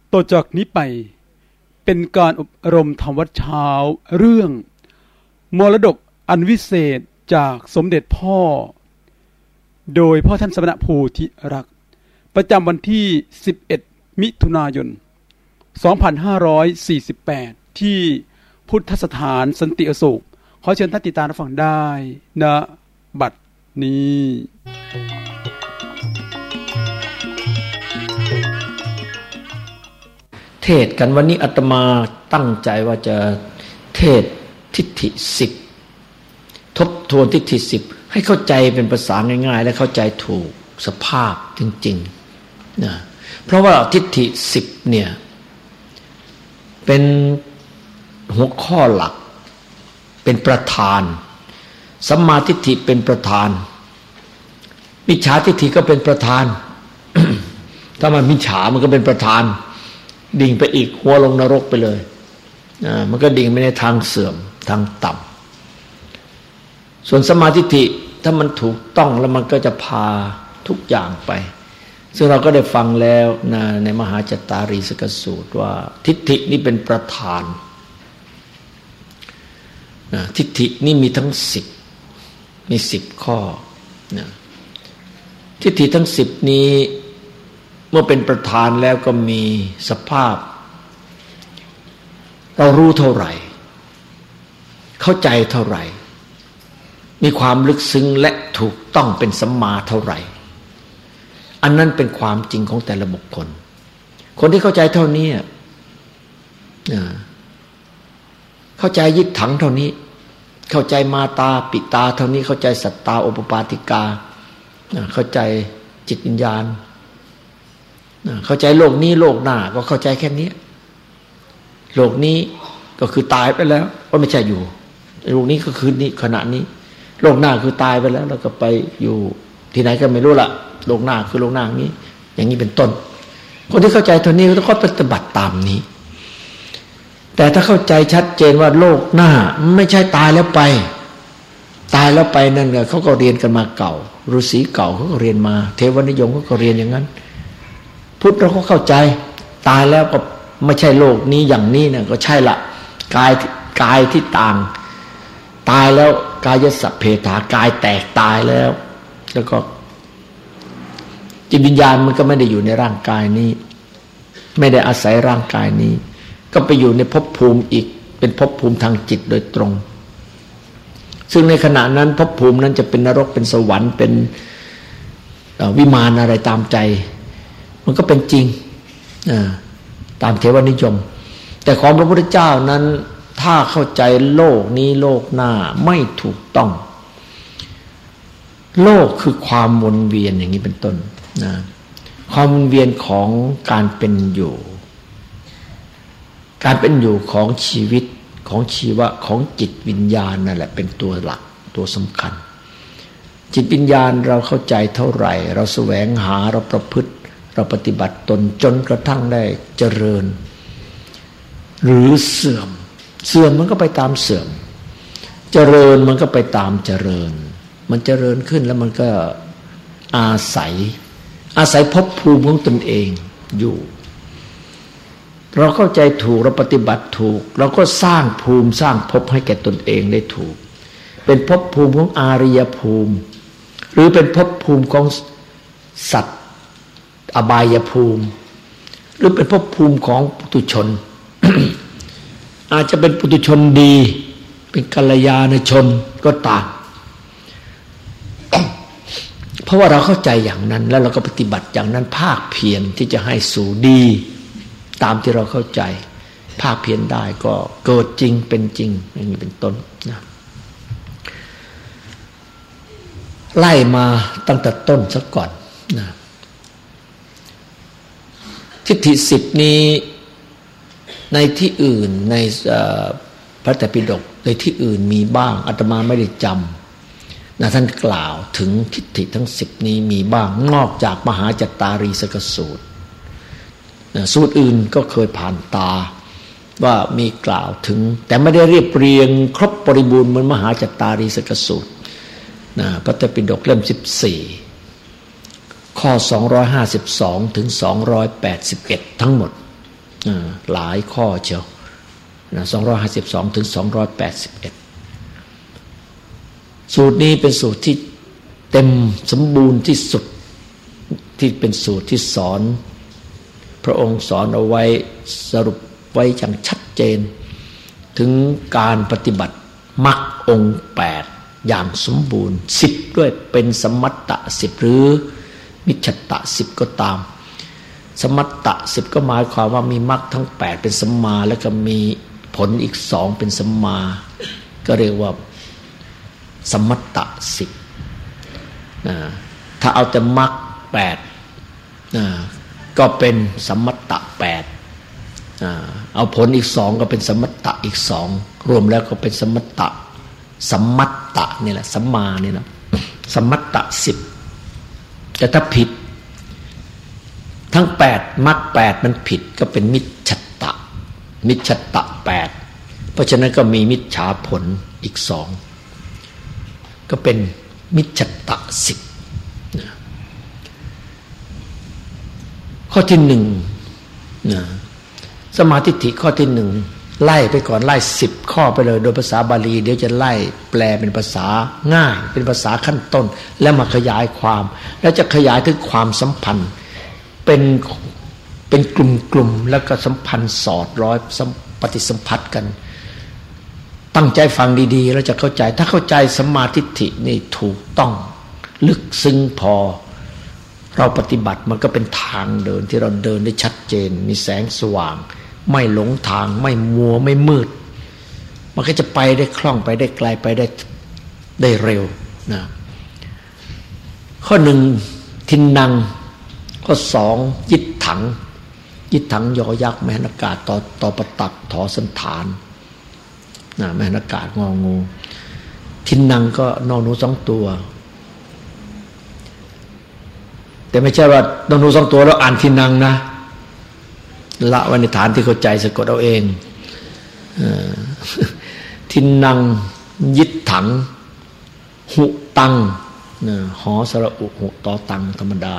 ต่อจากนี้ไปเป็นการอบรมธรรมวัดเช้าเรื่องมรดกอันวิเศษจากสมเด็จพ่อโดยพ่อท่านสมณโพธิรักษ์ประจำวันที่11มิถุนายน2548ที่พุทธสถานสันติอโศกขอเชิญท่านติดตามรับฟังได้ณบัดนี้เทศกันวันนี้อาตมาตั้งใจว่าจะเทศทิฏฐิ10ทบทวนทิฏฐิ10ให้เข้าใจเป็นภาษาง่ายๆและเข้าใจถูกสภาพจริงๆนะเพราะว่าทิฏฐิ10เนี่ยเป็นหัวข้อหลักเป็นประธานสัมมาทิฏฐิเป็นประธานมิจฉาทิฏฐิก็เป็นประธาน ถ้ามันมิจฉามันก็เป็นประธานดิ่งไปอีกหัวลงนรกไปเลยมันก็ดิ่งไปในทางเสื่อมทางต่ำส่วนสัมมาทิฏฐิถ้ามันถูกต้องแล้วมันก็จะพาทุกอย่างไปซึ่งเราก็ได้ฟังแล้วในมหาจัตตารีสกสูตรว่าทิฏฐินี่เป็นประธานทิฏฐินี่มีทั้ง10มี10ข้อทิฏฐิทั้ง10นี้เมื่อเป็นประธานแล้วก็มีสภาพเรารู้เท่าไหร่เข้าใจเท่าไหร่มีความลึกซึ้งและถูกต้องเป็นสัมมาเท่าไหร่อันนั้นเป็นความจริงของแต่ละบุคคลคนที่เข้าใจเท่านี้เข้าใจยิทธังเท่านี้เข้าใจมาตาปิตาเท่านี้เข้าใจสัตตาโอปปาติกาเข้าใจจิตวิญญาณเข้าใจโลกนี้โลกหน้าก็เข้าใจแค่นี้โลกนี้ก็คือตายไปแล้วก็ไม่ใช่อยู่โลกนี้ก็คือนี้ขณะนี้โลกหน้าคือตายไปแล้วแล้วก็ไปอยู่ที่ไหนก็ไม่รู้ละโลกหน้าคือโลกหน้าอย่างนี้เป็นต้นคนที่เข้าใจเท่านี้ก็ต้องปฏิบัติตามนี้แต่ถ้าเข้าใจชัดเจนว่าโลกหน้าไม่ใช่ตายแล้วไปตายแล้วไปนั่นเขาก็เรียนกันมาเก่าฤาษีเก่าเขาก็เรียนมาเทวนิยมเขาก็เรียนอย่างนั้นพุทธเราก็เข้าใจตายแล้วก็ไม่ใช่โลกนี้อย่างนี้นะก็ใช่ละกายที่ต่างตายแล้วกายสัพเพทากายแตกตายแล้วก็จิตวิญญาณมันก็ไม่ได้อยู่ในร่างกายนี้ไม่ได้อาศัยร่างกายนี้ก็ไปอยู่ในภพภูมิอีกเป็นภพภูมิทางจิตโดยตรงซึ่งในขณะนั้นภพภูมินั้นจะเป็นนรกเป็นสวรรค์เป็นวิมานอะไรตามใจมันก็เป็นจริงตามเทวนิยมแต่ของพระพุทธเจ้านั้นถ้าเข้าใจโลกนี้โลกหน้าไม่ถูกต้องโลกคือความวนเวียนอย่างนี้เป็นต้นนะความวนเวียนของการเป็นอยู่การเป็นอยู่ของชีวิตของชีวะของจิตวิญญาณนั่นแหละเป็นตัวหลักตัวสำคัญจิตวิญญาณเราเข้าใจเท่าไหร่เราแสวงหาเราประพฤติเราปฏิบัติตนจนกระทั่งได้เจริญหรือเสื่อมมันก็ไปตามเสื่อมเจริญมันก็ไปตามเจริญมันเจริญขึ้นแล้วมันก็อาศัยภพภูมิของตนเองอยู่เราเข้าใจถูกเราปฏิบัติถูกเราก็สร้างภูมิสร้างภพให้แก่ตนเองได้ถูกเป็นภพภูมิของอาริยภูมิหรือเป็นภพภูมิของสัตว์อบายภูมิหรือเป็นภพภูมิของปุถุชน อาจจะเป็นปุถุชนดีเป็นกัลยาณชนก็ตาม เพราะว่าเราเข้าใจอย่างนั้นแล้วเราก็ปฏิบัติอย่างนั้นภาคเพียรที่จะให้สู่ดีตามที่เราเข้าใจภาคเพียรได้ก็เกิดจริงเป็นจริงอย่างนี้เป็นต้นนะไล่มาตั้งแต่ต้นซะก่อนนะทิฏฐิ10นี้ในที่อื่นในพระไตรปิฎกในที่อื่นมีบ้างอาตมาไม่ได้จำนะท่านกล่าวถึงทิฏฐิทั้ง10นี้มีบ้างนอกจากมหาจัตตารีสกสูตรสูตรอื่นก็เคยผ่านตาว่ามีกล่าวถึงแต่ไม่ได้เรียบเรียงครบบริบูรณ์เหมือนมหาจัตตารีสกสูตรพระไตรปิฎกเล่ม14ข้อ252ถึง281ทั้งหมดหลายข้อเชียว252ถึง281สูตรนี้เป็นสูตรที่เต็มสมบูรณ์ที่สุดที่เป็นสูตรที่สอนพระองค์สอนเอาไว้สรุปไว้อย่างชัดเจนถึงการปฏิบัติมรรคองค์8อย่างสมบูรณ์10ด้วยเป็นสมัตตะ10หรือมิจฉตะ10ก็ตามสมัตตะ10ก็หมายความว่ามีมรรคทั้ง8เป็นสัมมาแล้วก็มีผลอีก2เป็นสัมมาก็เรียกว่าสมัตตะ10ถ้าเอาแต่มรรค8ก็เป็นสมัตตะ8เอาผลอีก2ก็เป็นสมัตตะอีก2รวมแล้วก็เป็นสมัตตะสัมมัตตะนี่แหละสัมมานี่นะสมัตตะ10แต่ถ้าผิดทั้ง8มรรค8มันผิดก็เป็นมิจฉตะ8เพราะฉะนั้นก็มีมิจฉาผลอีก2ก็เป็นมิจฉตะ10ข้อที่1สมาธิทิข้อที่1ไล่ไปก่อนไล่10ข้อไปเลยโดยภาษาบาลีเดี๋ยวจะไล่แปลเป็นภาษาง่ายเป็นภาษาขั้นต้นแล้วมาขยายความแล้วจะขยายถึงความสัมพันธ์เป็นกลุ่มๆแล้วก็สัมพันธ์สอดร้อยปฏิสัมพัทธ์กันตั้งใจฟังดีๆแล้วจะเข้าใจถ้าเข้าใจสัมมาทิฏฐินี่ถูกต้องลึกซึ้งพอเราปฏิบัติมันก็เป็นทางเดินที่เราเดินได้ชัดเจนมีแสงสว่างไม่หลงทางไม่มัวไม่มืดมันก็จะไปได้คล่องไปได้ไกลไปได้เร็วนะข้อ1ทินนังข้อ2ยิตถังยอยักษ์แมหนากาศต่อประตักถอสันฐานนะแมหนากาศงองูทินนังก็นอนหนู2ตัวแต่ไม่ใช่ว่านอนหนู2ตัวแล้วอ่านทินนังนะละไว้ในฐานที่เข้าใจสะกดเอาเองทินนังยิตถังหุตังหอสระอุหุตอตังธรรมดา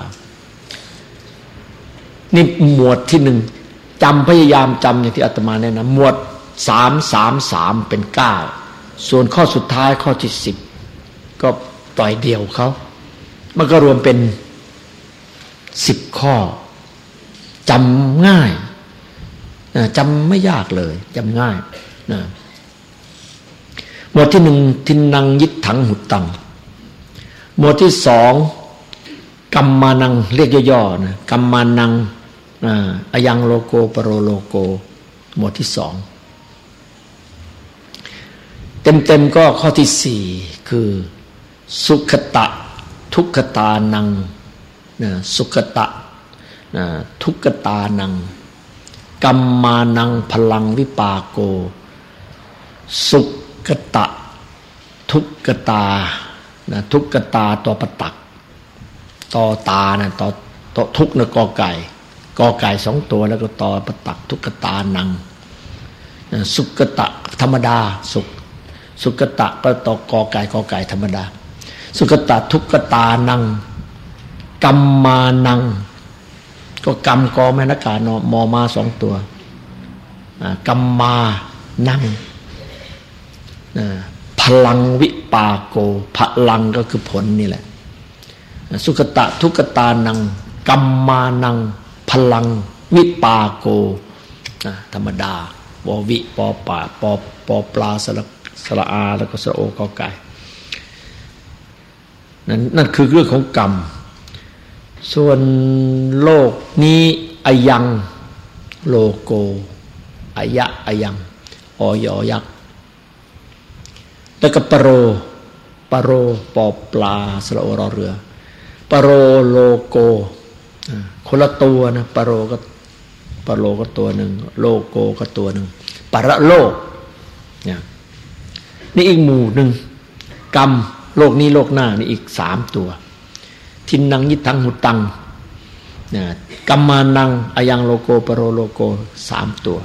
นี่หมวดที่1จำพยายามจำอย่างที่อาตมาแนะนำหมวด333เป็น9ส่วนข้อสุดท้ายข้อที่10ก็ปล่อยเดี่ยวเขามันก็รวมเป็น10ข้อจำง่ายจำไม่ยากเลยจำง่ายนะหมวดที่1ทินนังยิตถังหุตังหมวดที่2กัมมานังเรียกย่อๆนะกัมมานังอยังโลโกปโรโลโกหมวดที่2เต็มๆก็ข้อที่4คือสุขตะทุกขตานังสุขตะทุกขตานังกัมมานังพลังวิปาโกสุขตะทุกขตาทุกขตาต่อประตักต่อตานะต่อทุกนะกอไก่2ตัวแล้วก็ต่อประตักทุกขตานังสุขตะธรรมดาสุขตะก็ต่อกอไก่ธรรมดาสุขตะทุกขตานังกัมมานังก็กรรมกอแม่นากาศมอมา2ตัวกัมมานังพลังวิปาโกพลังก็คือผลนี่แหละสุขตะทุกขตานังกัมมานังพลังวิปาโกธรรมดาววิปอป่าปอปลาสระอาแล้วก็สระโอกอไก่นั่นคือเรื่องของกรรมส่วนโลกนี้อยังโลโกอยังอยอยักษ์แล้วก็ปโรปอปลาสระโอรอเรือปโรโลโกคนละตัวนะปโรก็ตัวหนึ่งโลโกก็ตัวหนึ่งปรโลกนี่อีกหมู่หนึ่งกรรมโลกนี้โลกหน้านี่อีก3ตัวทินนังยิตถังหุตังกัมมานังอยังโลโกปโรโลโก3ตัว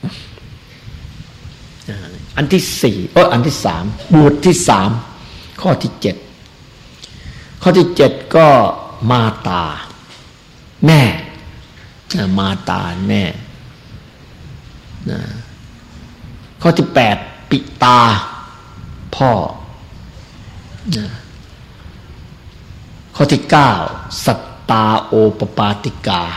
อันที่4อันที่3หมวดที่3ข้อที่7ข้อที่7ก็มาตาแม่มาตาแม่นะข้อที่8ปิตาพ่อนะข้อที่9สัตตาโอปปาติกา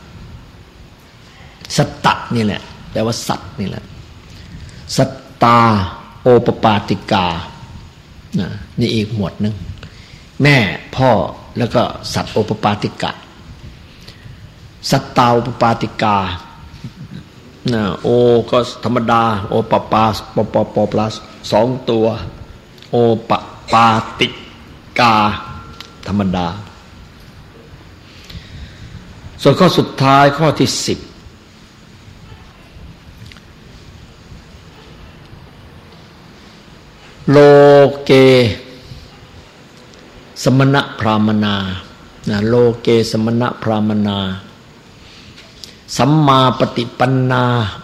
สัตตะนี่แหละแปลว่าสัตว์นี่แหละสัตตาโอปปาติกานี่อีกหมวดหนึ่งแม่พ่อแล้วก็สัตว์โอปปาติกะสัตตาโอปปาติกาโอก็ธรรมดาโอปปาปปลา2ตัวโอปปาติกาธรรมดาส่วนข้อสุดท้ายข้อที่10โลเกสมณพราหมนาโลเกสมณพราหมนาสัมมาปฏิปันนา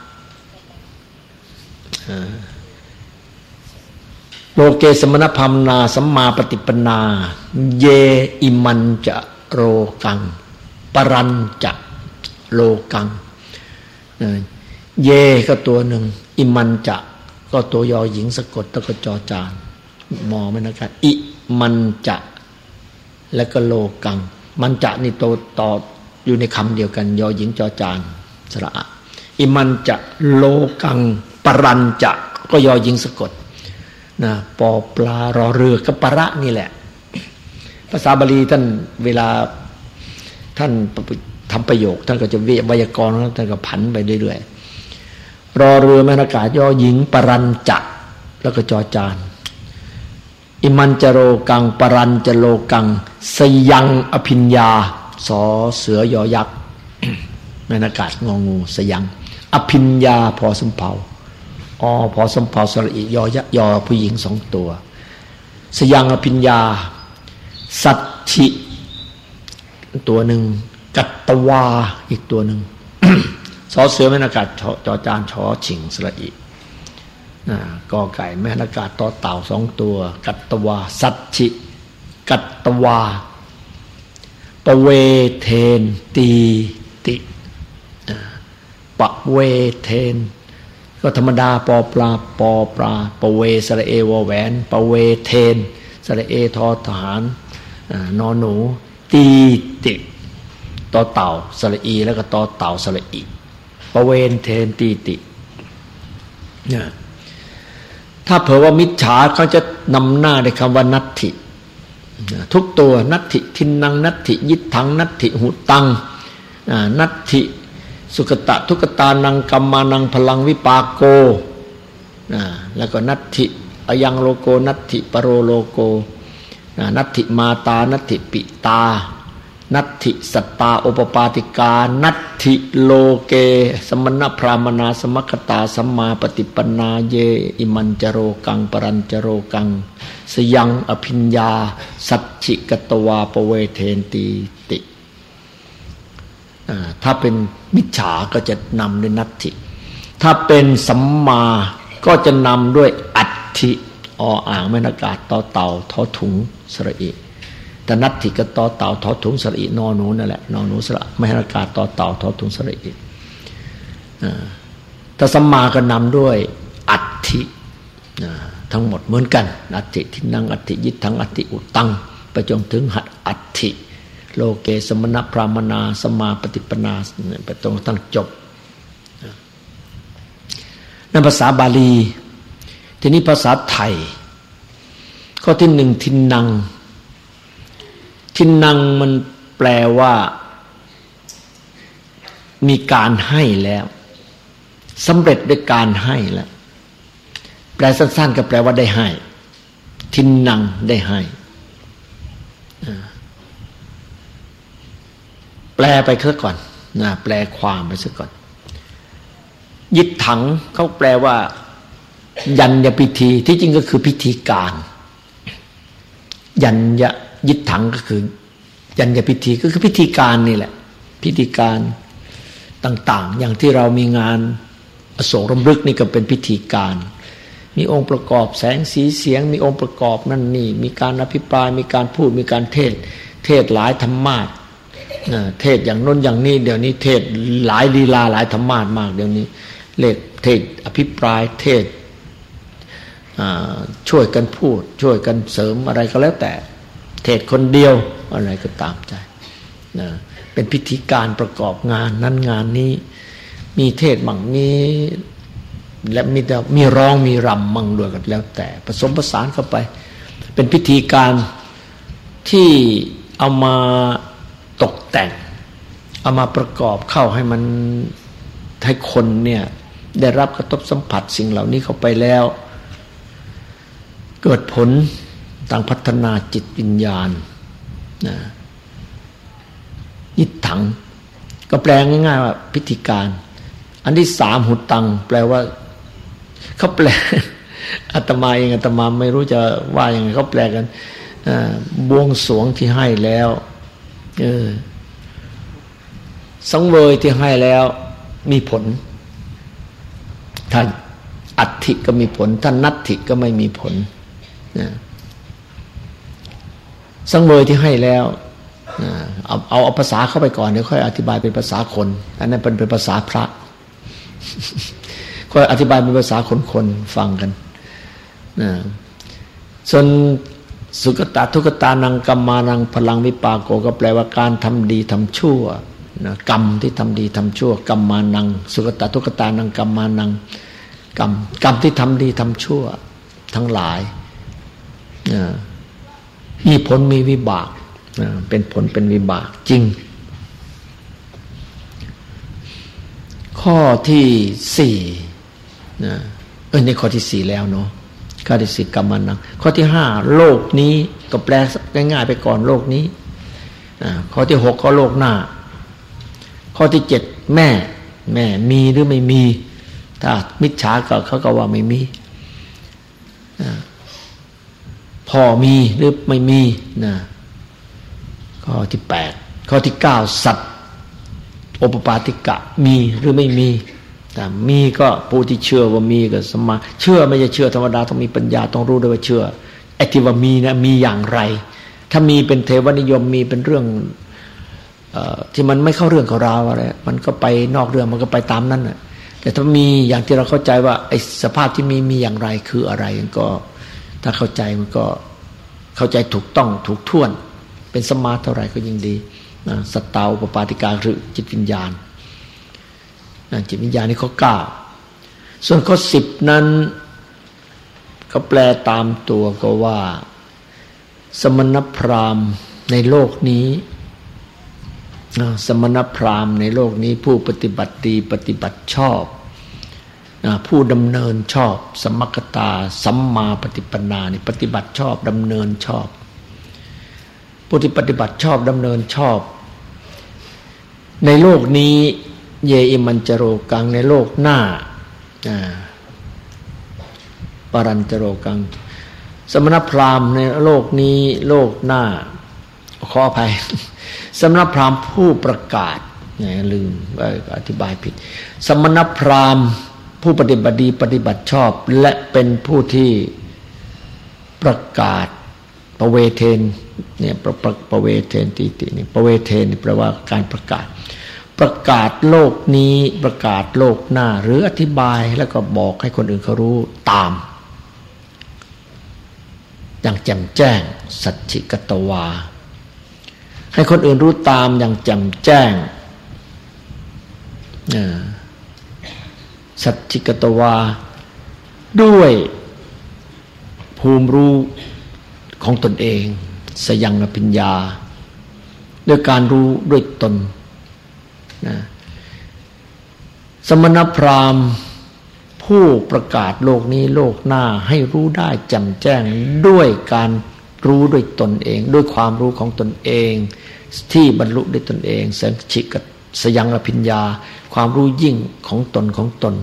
โลเกสมณพราหมนาสัมมาปฏิปันนาเยอิมันจะโรกังปรัญจะโลกังเยก็ตัวหนึ่งอิมันจะก็ตัวยอหญิงสะกดแล้วก็จอจานมอไม่นะครับอิมันจะแล้วก็โลกังมันจะนี่ตัวต่ออยู่ในคำเดียวกันยอหญิงจอจานสระอะอิมันจะโลกังปรัญจะก็ยอหญิงสะกดนะปอปลารอเรือกับประนี่แหละภาษาบาลีท่านเวลาท่านทำประโยคท่านก็จะไวยากรณ์แล้วท่านก็ผันไปเรื่อยๆรอเรือแม่นอากาศยอหญิงปรัญจะแล้วก็จอจานอิมันจโรกังปรัญจโลกังสยังอภิญญาสอเสือยอยักษ์แม่นอากาศงองูสยังอภิญญาพอสมเภาพอสมเภาสระอิยอยักษ์ยอผู้หญิง2ตัวสยังอภิญญาสัตถิตัวหนึ่งกัตตวาอีกตัวหนึ่ง สอเสือแม่นอากาศจอจานชอฉิงสระอิกอไก่แม่นอากาศต่อเต่า2ตัวกัตตวาสัตถิกัตตวาปเวเทนตีติปเวเทนก็ธรรมดาปอปลาปเวสระเอวแหวนปเวเทนสระเอทอทหารนอหนูตีติต่อเต่าสระอีแล้วก็ต่อเต่าสระอีปเวเทนตีติเนี่ยถ้าเผื่อว่ามิจฉาเขาจะนำหน้าด้วยคำว่านัตถิทุกตัวนัตถิทินนังนัตถิยิทธังนัตถิหุตังนัตถิสุขตะทุกตานังกัมมานังพลังวิปากโกแล้วก็นัตถิอยังโลโกนัตถิปโรโลโกนัตถิมาตานัตถิปิตานัตถิสัตตาโอปปาติกานัตถิโลเกสมณพราหมนาสมัคคตาสัมมาปฏิปันนาเยอิมันจโรกังปรัญจโรกังสยังอภิญญาสัจฉิกตวาปเวเทนตีติถ้าเป็นมิจฉาก็จะนำด้วยนัตถิถ้าเป็นสัมมาก็จะนำด้วยอัตถิอ่างแม่นอากาศต่อเต่าทอถุงสระอิแต่นัตถิก็ต่อเต่าทอถุงสระอินอหนูนั่นแหละนอหนูสระแม่นอากาศต่อเต่าทอถุงสระอิถ้าสัมมาก็นำด้วยอัตถิทั้งหมดเหมือนกันอัตถิทินังอัตถิยิทธังอัตถิอุตังไปจนถึงหัตอัตถิโลเกสมณพราหมนาสมาปฏิปนาไปตรงตั้งจบนั่นภาษาบาลีทีนี้ภาษาไทยข้อที่1ทินังทินังมันแปลว่ามีการให้แล้วสำเร็จด้วยการให้แล้วแปลสั้นๆก็แปลว่าได้ให้ทินังได้ให้แปลไปซะก่อนนะแปลความไปซะก่อนยิทธังเขาแปลว่ายัญญพิธีที่จริงก็คือพิธีการยัญญยิทธังก็คือยัญญพิธีก็คือพิธีการนี่แหละพิธีการต่างๆอย่างที่เรามีงานอโศกรำลึกนี่ก็เป็นพิธีการมีองค์ประกอบแสงสีเสียงมีองค์ประกอบนั่นนี่มีการอภิปรายมีการพูดมีการเทศหลายธรรมาสเทศอย่างโน้นอย่างนี้เดี๋ยวนี้เทศหลายลีลาหลายธรรมาสมากเดี๋ยวนี้เลขเทศอภิปรายเทศช่วยกันพูดช่วยกันเสริมอะไรก็แล้วแต่เทศคนเดียวอะไรก็ตามใจนะเป็นพิธีการประกอบงานนั้นงานนี้มีเทศมั่งมีและมีร้องมีรำมั่งด้วยกันแล้วแต่ผสมผสานเข้าไปเป็นพิธีการที่เอามาตกแต่งเอามาประกอบเข้าให้มันให้คนเนี่ยได้รับกระทบสัมผัสสิ่งเหล่านี้เข้าไปแล้วเกิดผลต่างพัฒนาจิตวิญญาณนะยิถังก็แปลง่ายๆว่าพิธีการอันที่สามหุตังแปลว่าเขาแปลอาตมาเองอาตมาไม่รู้จะว่ายังไงเขาแปลกันบวงสรวงที่ให้แล้วสังเวยที่ให้แล้วมีผลท่านอัตถิก็มีผลท่านนัตถิก็ไม่มีผลสังเวยที่ให้แล้วเอาภาษาเข้าไปก่อนเดี๋ยวค่อยอธิบายเป็นภาษาคนอันนั้นเป็นภาษาพระค่อยอธิบายเป็นภาษาคนฟังกันส่วนสุกตาทุกตานังกัมมานังพลังวิปากโกก็แปลว่าการทำดีทำชั่วกรรมที่ทำดีทำชั่วกัมมานังสุกตาทุกตานังกัมมานังกรรมที่ทำดีทำชั่วทั้งหลายมีผลมีวิบากเป็นผลเป็นวิบากจริงข้อที่สี่นี่ข้อที่สี่แล้วเนาะข้อที่สี่กัมมานังข้อที่ห้าโลกนี้ก็แปลง่ายๆไปก่อนโลกนี้ข้อที่หกก็โลกหน้าข้อที่เจ็ดแม่มีหรือไม่มีถ้ามิจฉาก็เขาก็ว่าไม่มีพ่อมีหรือไม่มีนะข้อที่แปดข้อที่เก้าสัตว์โอปปาติกะมีหรือไม่มีมีก็ผู้ที่เชื่อว่ามีก็สมาเชื่อไม่ใช่เชื่อธรรมดาต้องมีปัญญาต้องรู้ด้วยว่าเชื่อไอ้ที่ว่ามีนะมีอย่างไรถ้ามีเป็นเทวนิยมมีเป็นเรื่องที่มันไม่เข้าเรื่องเข้าราวอะไรมันก็ไปนอกเรื่องมันก็ไปตามนั้นน่ะแต่ถ้ามีอย่างที่เราเข้าใจว่าไอ้สภาพที่มีอย่างไรคืออะไรก็ถ้าเข้าใจมันก็เข้าใจถูกต้องถูกท่วนเป็นสมาธิเท่าไหร่ก็ยิ่งดีสัตตาอุปปาติกาหรือจิตวิญญาณจิตวิญญาณนี่ข้อ9ส่วนข้อ10นั้นก็แปลตามตัวก็ว่าสมณพราหมณ์ในโลกนี้สมณพราหมณ์ในโลกนี้ผู้ปฏิบัติดีปฏิบัติชอบผู้ดำเนินชอบสมัคคตาสัมมาปฏิปนานี่ปฏิบัติชอบดำเนินชอบผู้ที่ปฏิบัติชอบดำเนินชอบในโลกนี้เยอิมันจโรกังในโลกหน้าปรัญจโรกังสมณพราหมณ์ในโลกนี้โลกหน้าขออภัยสมณพราหมณ์ผู้ประกาศลืมอธิบายผิดสมณพราหมณ์ผู้ปฏิบัติดีปฏิบัติชอบและเป็นผู้ที่ประกาศประเวเทนเนี่ยประเวเทนตินี่ประเวเทนแปลว่าการประกาศโลกนี้ประกาศโลกหน้าหรืออธิบายแล้วก็บอกให้คนอื่นเขารู้ตามอย่างแจ่มแจ้งสัจฉิกตวาให้คนอื่นรู้ตามอย่างแจ่มแจ้งสัจฉิกตวาด้วยภูมิรู้ของตนเองสยังอภิญญาด้วยการรู้ด้วยตนสมณพราหมณ์ผู้ประกาศโลกนี้โลกหน้าให้รู้ได้แจ่มแจ้งด้วยการรู้ด้วยตนเองด้วยความรู้ของตนเองที่บรรลุด้วยตนเองสัจฉิกสยังอภิญญาความรู้ยิ่งของตน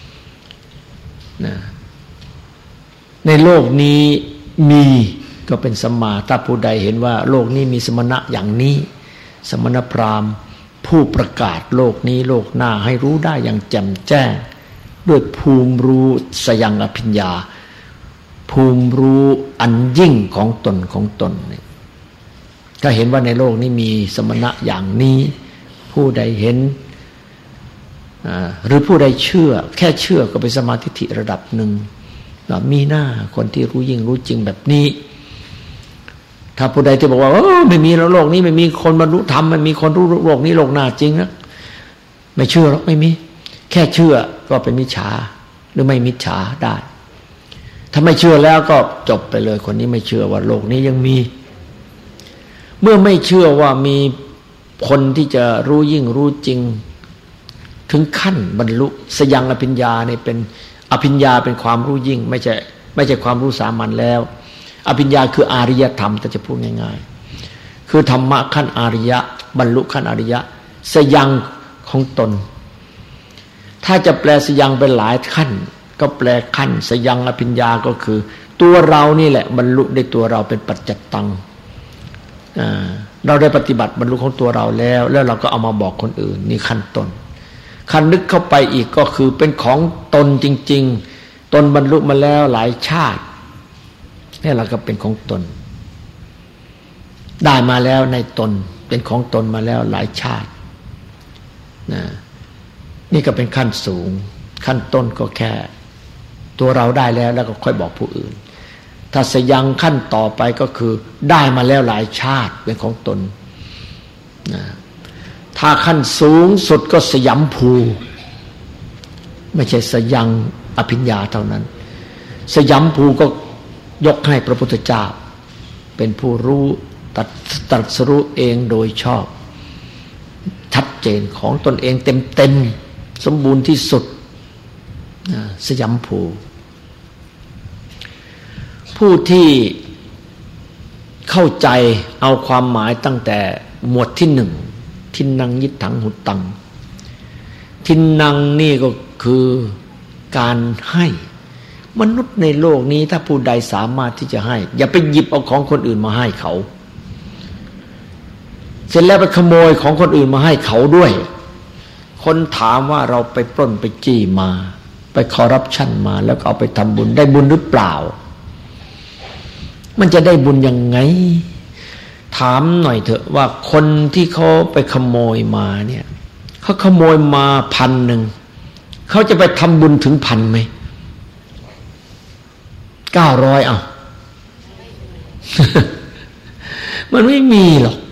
ในโลกนี้มีก็เป็นสัมมาถ้าผู้ใดเห็นว่าโลกนี้มีสมณะอย่างนี้สมณพราหมณ์ผู้ประกาศโลกนี้โลกหน้าให้รู้ได้อย่างแจ่มแจ้งด้วยภูมิรู้สยังอภิญญาภูมิรู้อันยิ่งของตนถ้าเห็นว่าในโลกนี้มีสมณะอย่างนี้ผู้ใดเห็นหรือผู้ใดเชื่อแค่เชื่อก็เป็นสมาธิทิระดับหนึ่งมีหน้าคนที่รู้ยิ่งรู้จริงแบบนี้ถ้าผู้ใดที่บอกว่าไม่มีโลกนี้ไม่มีคนบรรลุธรรมไม่มีคนรู้โลกนี้โลกหน้าจริงนะไม่เชื่อหรอกไม่มีแค่เชื่อก็เป็นมิจฉาหรือไม่มิจฉาได้ถ้าไม่เชื่อแล้วก็จบไปเลยคนนี้ไม่เชื่อว่าโลกนี้ยังมีเมื่อไม่เชื่อว่ามีคนที่จะรู้ยิ่งรู้จริงถึงขั้นบรรลุสยังอภิญญาเนี่ยเป็นอภิญญาเป็นความรู้ยิ่งไม่ใช่ความรู้สามัญแล้วอภิญญาคืออาริยธรรมแต่จะพูดง่ายๆคือธรรมะขั้นอาริยะบรรลุขั้นอาริยะสยังของตนถ้าจะแปลสยังเป็นหลายขั้นก็แปลขั้นสยังอภิญญาก็คือตัวเรานี่แหละบรรลุในตัวเราเป็นปัจจัตตังเราได้ปฏิบัติบรรลุของตัวเราแล้วเราก็เอามาบอกคนอื่นนี่ขั้นต้นขั้นนึกเข้าไปอีกก็คือเป็นของตนจริงๆตนบรรลุมาแล้วหลายชาตินี่เราก็เป็นของตนได้มาแล้วในตนเป็นของตนมาแล้วหลายชาตินี่ก็เป็นขั้นสูงขั้นต้นก็แค่ตัวเราได้แล้วก็ค่อยบอกผู้อื่นถ้าสยังขั้นต่อไปก็คือได้มาแล้วหลายชาติเป็นของตนถ้าขั้นสูงสุดก็สยัมภูไม่ใช่สยังอภิญญาเท่านั้นสยัมภูก็ยกให้พระพุทธเจ้าเป็นผู้รู้ตรัสรู้เองโดยชอบชัดเจนของตนเองเต็มสมบูรณ์ที่สุดสยัมภูผู้ที่เข้าใจเอาความหมายตั้งแต่หมวดที่หนึ่งทินนังยิตถังหุตตังทินนังนี่ก็คือการให้มนุษย์ในโลกนี้ถ้าผู้ใดสามารถที่จะให้อย่าไปหยิบเอาของคนอื่นมาให้เขาเสร็จแล้วไปขโมยของคนอื่นมาให้เขาด้วยคนถามว่าเราไปปล้นไปจี้มาไปคอร์รัปชันมาแล้วก็เอาไปทำบุญได้บุญหรือเปล่ามันจะได้บุญยังไงถามหน่อยเถอะว่าคนที่เขาไปขโมยมาเนี่ยเขาขโมยมา 1,000เขาจะไปทำบุญถึง 1,000 ไหม900เอา มันไม่มีหรอก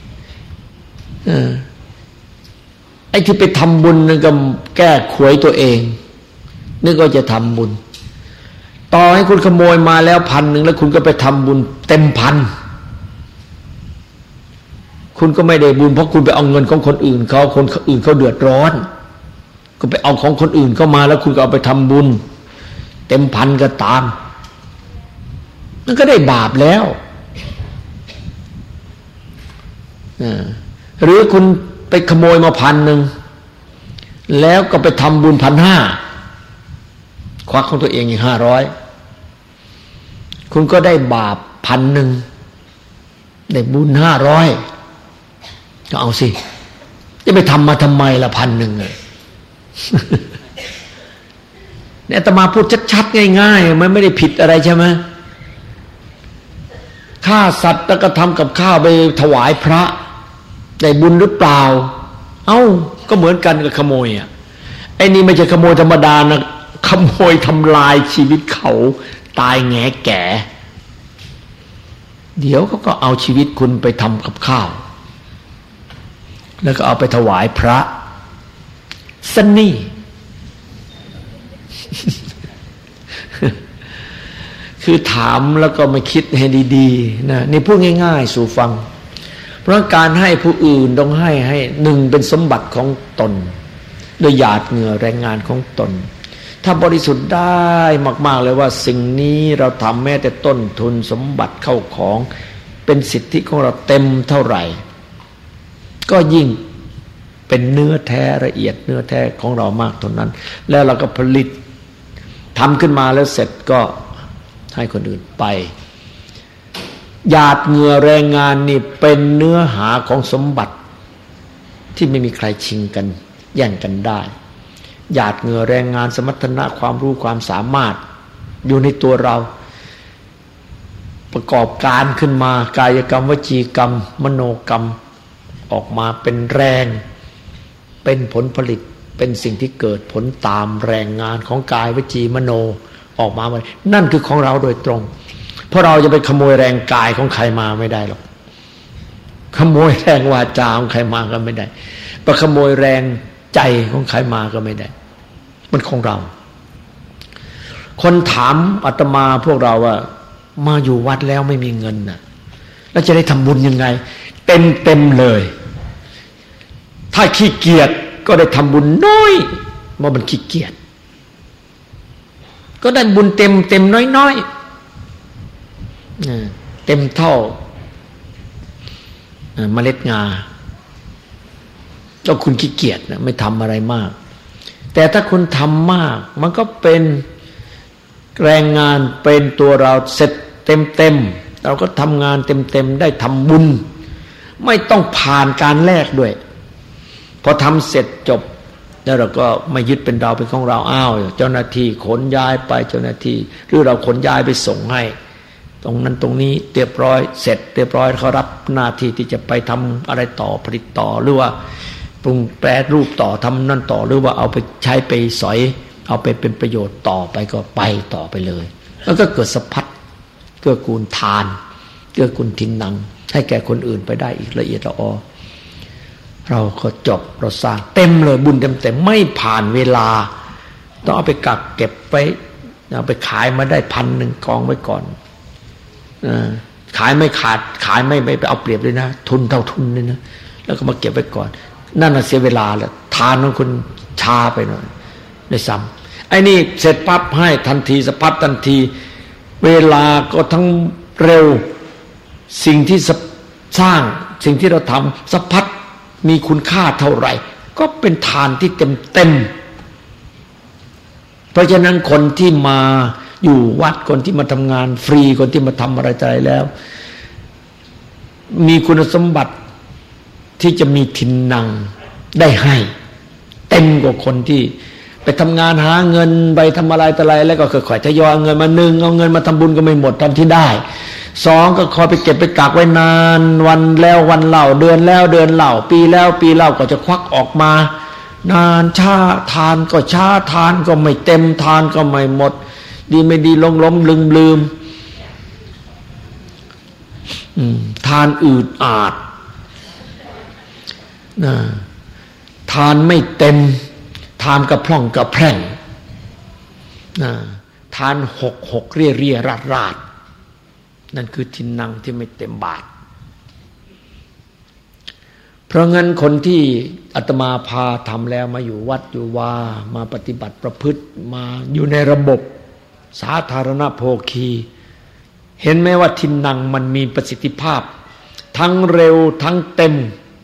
ไอ้ที่ไปทำบุญนั่นก็แก้ขวยตัวเองนึกว่าจะทำบุญต่อให้คุณขโมยมาแล้ว 1,000 แล้วคุณก็ไปทำบุญเต็ม 1,000คุณก็ไม่ได้บุญเพราะคุณไปเอาเงินของคนอื่นเขาคนอื่นเขาเดือดร้อนก็ไปเอาของคนอื่นเข้ามาแล้วคุณก็เอาไปทำบุญเต็ม 1,000ก็ตามมันก็ได้บาปแล้วหรือคุณไปขโมยมา 1,000แล้วก็ไปทำบุญ 1,500ควักของตัวเองอีก500คุณก็ได้บาป 1,000ได้บุญ500ก็เอาสิจะไปทำมาทำไมละ 1,000เนี่ยอาตมาพูดชัดๆง่ายๆมันไม่ได้ผิดอะไรใช่ไหมฆ่าสัตว์แล้วก็ทำกับข้าวไปถวายพระได้บุญหรือเปล่าเอ้าก็เหมือนกันกับขโมยอ่ะไอ้นี่ไม่ใช่ขโมยธรรมดานะขโมยทำลายชีวิตเขาตายแง่แก่เดี๋ยวเขาก็เอาชีวิตคุณไปทำกับข้าวแล้วก็เอาไปถวายพระสนี่ คือถามแล้วก็ไม่คิดให้ดีๆนะนี่พูดง่ายๆสู่ฟังเพราะการให้ผู้อื่นต้องให้หนึ่งเป็นสมบัติของตนโดยหยาดเหงื่อแรงงานของตนถ้าบริสุทธิ์ได้มากๆเลยว่าสิ่งนี้เราทำแม้แต่ต้นทุนสมบัติเข้าของเป็นสิทธิของเราเต็มเท่าไหร่ก็ยิ่งเป็นเนื้อแท้ละเอียดเนื้อแท้ของเรามากเท่านั้นแล้วเราก็ผลิตทำขึ้นมาแล้วเสร็จก็ให้คนอื่นไปหยาดเหงื่อแรงงานนี่เป็นเนื้อหาของสมบัติที่ไม่มีใครชิงกันแย่งกันได้หยาดเหงื่อแรงงานสมรรถนะความรู้ความสามารถอยู่ในตัวเราประกอบการขึ้นมากายกรรมวจีกรรมมโนกรรมออกมาเป็นแรงเป็นผลผลิตเป็นสิ่งที่เกิดผลตามแรงงานของกายวจีมโนออกมาไว้นั่นคือของเราโดยตรงเพราะเราจะไปขโมยแรงกายของใครมาไม่ได้หรอกขโมยแรงวาจาของใครมาก็ไม่ได้ไปขโมยแรงใจของใครมาก็ไม่ได้มันของเราคนถามอาตมาพวกเราว่ามาอยู่วัดแล้วไม่มีเงินน่ะแล้วจะได้ทำบุญยังไงเต็มเลยถ้าขี้เกียจก็ได้ทำบุญน้อยเพราะมันขี้เกียจก็ได้บุญเต็มน้อยเต็มเท่าเมล็ดงาก็คุณขี้เกียจนะไม่ทำอะไรมากแต่ถ้าคุณทำมากมันก็เป็นแรงงานเป็นตัวเราเสร็จเต็มเราก็ทำงานเต็มได้ทำบุญไม่ต้องผ่านการแลกด้วยพอทำเสร็จจบแล้วเราก็ไม่ยึดเป็นเราเป็นของเราอ้าวเจ้าหน้าที่ขนย้ายไปเจ้าหน้าที่หรือเราขนย้ายไปส่งให้ตรงนั้นตรงนี้เรียบร้อยเสร็จเรียบร้อยเขารับหน้าที่ที่จะไปทำอะไรต่อผลิตต่อหรือว่าปรุงแปรรูปต่อทำนั่นต่อหรือว่าเอาไปใช้ไปสอยเอาไปเป็นประโยชน์ต่อไปก็ไปต่อไปเลยแล้วก็เกิดสะพัดเกื้อกูลทานเกื้อกูลทินนังให้แก่คนอื่นไปได้อีกละเอียดละออเราก็จบเราสร้างเต็มเลยบุญเต็มไม่ผ่านเวลาต้องเอาไปกักเก็บไว้เอาไปขายมาได้1,000กองไว้ก่อนขายไม่ขาดขายไม่ไปเอาเปรียบเลยนะทุนเท่าทุนเลยนะแล้วก็มาเก็บไว้ก่อนนั่นน่ะเสียเวลาแล้วทานของคุณช้าไปหน่อยได้ซ้ำไอ้นี่เสร็จปั๊บให้ทันทีสะพัดทันทีเวลาก็ทั้งเร็วสิ่งที่สร้างสิ่งที่เราทำสะพัดมีคุณค่าเท่าไหร่ก็เป็นทานที่เต็มเพราะฉะนั้นคนที่มาอยู่วัดคนที่มาทำงานฟรีคนที่มาทำอะไรใจแล้วมีคุณสมบัติที่จะมีทินนังได้ให้เต็มกว่าคนที่ไปทำงานหาเงินไปทำอะไรต่ออะไรแล้วก็ค่อยๆทยอยเอาเงินมาเอาเงินมาทำบุญก็ไม่หมดตอนที่ได้2ก็คอยไปเก็บไปกักไว้นานวันแล้ววันเล่าเดือนแล้วเดือนเล่าปีแล้วปีเล่าก็จะควักออกมานานช้าทานก็ช้าทานก็ไม่เต็มทานก็ไม่หมดดีไม่ดีล้มลืมทานอืดอาดทานไม่เต็มทานกระพร่องกระแพร่งทานหกเรี่ยราดนั่นคือทินนังที่ไม่เต็มบาทเพราะงั้นคนที่อาตมาพาทำแล้วมาอยู่วัดอยู่วามาปฏิบัติประพฤติมาอยู่ในระบบสาธารณโภคีเห็นไหมว่าทินนังมันมีประสิทธิภาพทั้งเร็วทั้งเต็ม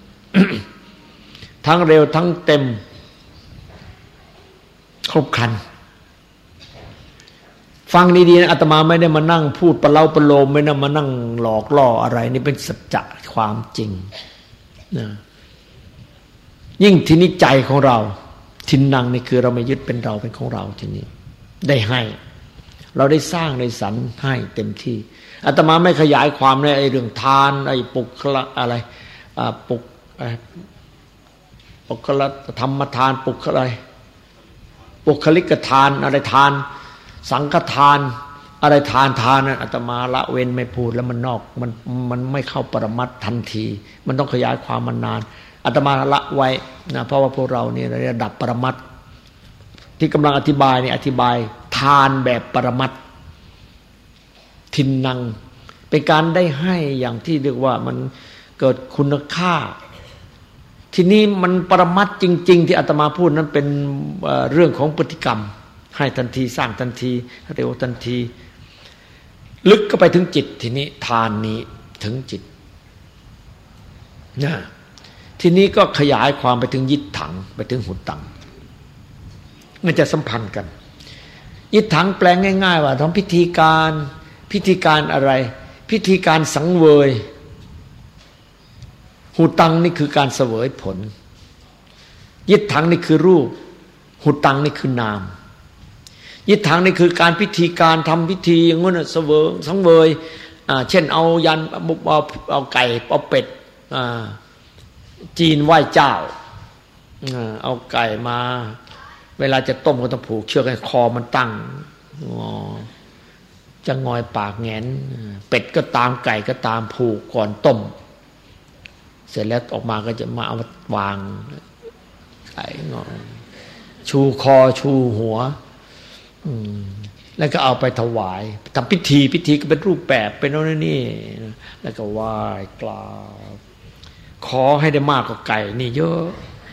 ทั้งเร็วทั้งเต็มครบครันฟังดีๆนะอาตมาไม่ได้มานั่งพูดประเล่าประโลมไม่ได้มานั่งหลอกล่ออะไรนี่เป็นสัจจะความจริงนะยิ่งที่นิจใจของเราทินนังนี่คือเราไม่ยึดเป็นเราเป็นของเราทีนี้ได้ให้เราได้สร้างได้สรรให้เต็มที่อาตมาไม่ขยายความในเรื่องทานไอ้ปุกอะไรปุกละธรรมทานปุกอะไรปุคลิกทานอะไรทานสังฆทานอะไรทานนั้นอาตมาละเว้นไม่พูดแล้วมันนอกมันไม่เข้าปรมัตถ์ทันทีมันต้องขยายความมันนานอาตมาละไว้นะเพราะว่าพวกเรานี่ระดับปรมัตถ์ที่กำลังอธิบายนี่อธิบายทานแบบปรมัตถ์ทินนังเป็นการได้ให้อย่างที่เรียกว่ามันเกิดคุณค่าทีนี้มันปรมัตถ์จริงๆที่อาตมาพูดนั้นเป็นเรื่องของพฤติกรรมให้ทันทีสร้างทันทีเร็วทันทีลึกก็ไปถึงจิตทีนี้ทานนี้ถึงจิตนะทีนี้ก็ขยายความไปถึงยิตถังไปถึงหุตังมันจะสัมพันธ์กันยิตถังแปลงง่ายๆว่าทำพิธีการอะไรพิธีการสังเวยหุตังนี่คือการเสวยผลยิตถังนี่คือรูปหุตังนี่คือนามยิตถังนี่คือการพิธีการทำพิธีอย่างนั้นเสวยสังเวยเช่นเอายันเอาไก่เอาเป็ดจีนไหว้เจ้าเอาไก่มาเวลาจะต้มก็ต้องผูกเชือกให้คอมันตั้งงอจะงอยปากแงนเป็ดก็ตามไก่ก็ตามผูกก่อนต้มเสร็จแล้วออกมาก็จะมาเอาวางไก่งอชูคอชูหัวแล้วก็เอาไปถวายทำพิธีก็เป็นรูปแบบเป็นโน่นนี่แล้วก็ไหว้กราบขอให้ได้มากกว่าไก่นี่เยอะ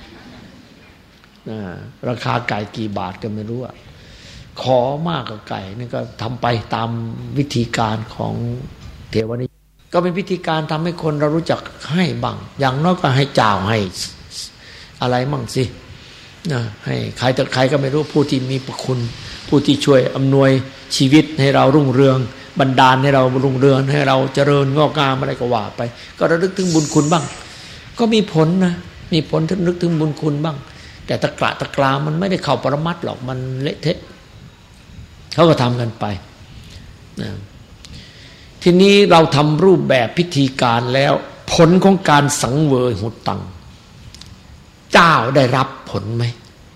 ราคาไก่กี่บาทก็ไม่รู้อะขอมากกว่าไก่นี่ก็ทำไปตามวิธีการของเทวนิยมก็เป็นวิธีการทำให้คนเรารู้จักให้บ้างอย่างน้อยก็ให้เจ้าให้อะไรมั่งสิให้ใครแต่ใครก็ไม่รู้ผู้ที่มีพระคุณผู้ที่ช่วยอำนวยชีวิตให้เรารุ่งเรืองบันดาลให้เรารุ่งเรืองให้เราเจริญงอกงามอะไรก็ว่าไปก็ระลึกถึงบุญคุณบ้างก็มีผลนะมีผลถึงนึกถึงบุญคุณบ้างแต่ตะกรามันไม่ได้เข้าปรมัตถ์หรอกมันเละเทะเขาก็ทำกันไปนะทีนี้เราทำรูปแบบพิธีการแล้วผลของการสังเวยหุตังเจ้าได้รับผลไหม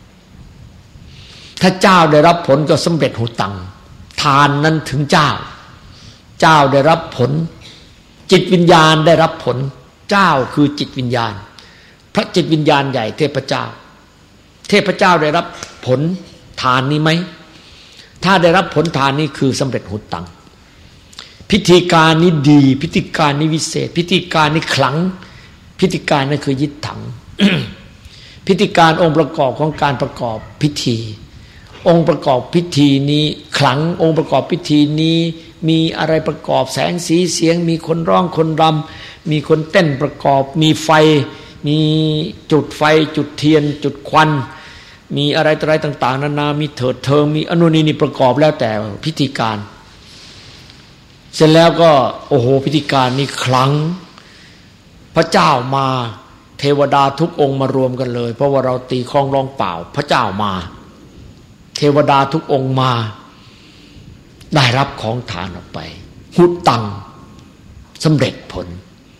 ถ้าเจ้าได้รับผลก็สำเร็จหุตังทานนั้นถึงเจ้าได้รับผลจิตวิญญาณได้รับผลเจ้าคือจิตวิญญาณพระจิตวิญญาณใหญ่เทพเจ้าได้รับผลทานนี้ไหมถ้าได้รับผลทานนี้คือสำเร็จหุตังพิธีการนี้ดีพิธีการนี้วิเศษพิธีการนี้ขลังพิธีการนั้นคือยิตถัง พิธีการองค์ประกอบของการประกอบพิธีองค์ประกอบพิธีนี้ขลังองค์ประกอบพิธีนี้มีอะไรประกอบแสงสีเสียงมีคนร้องคนรำมีคนเต้นประกอบมีไฟมีจุดไฟจุดเทียนจุดควันมีอะไรต่างๆนานามีเถิดเทิงมีอนุนี่ประกอบแล้วแต่พิธีการเสร็จแล้วก็โอ้โหพิธีการนี้ขลังพระเจ้ามาเทวดาทุกองค์มารวมกันเลยเพราะว่าเราตีคล้องร้องเปล่าพระเจ้ามาเทวดาทุกองค์มาได้รับของทานออกไปหุตังสำเร็จผล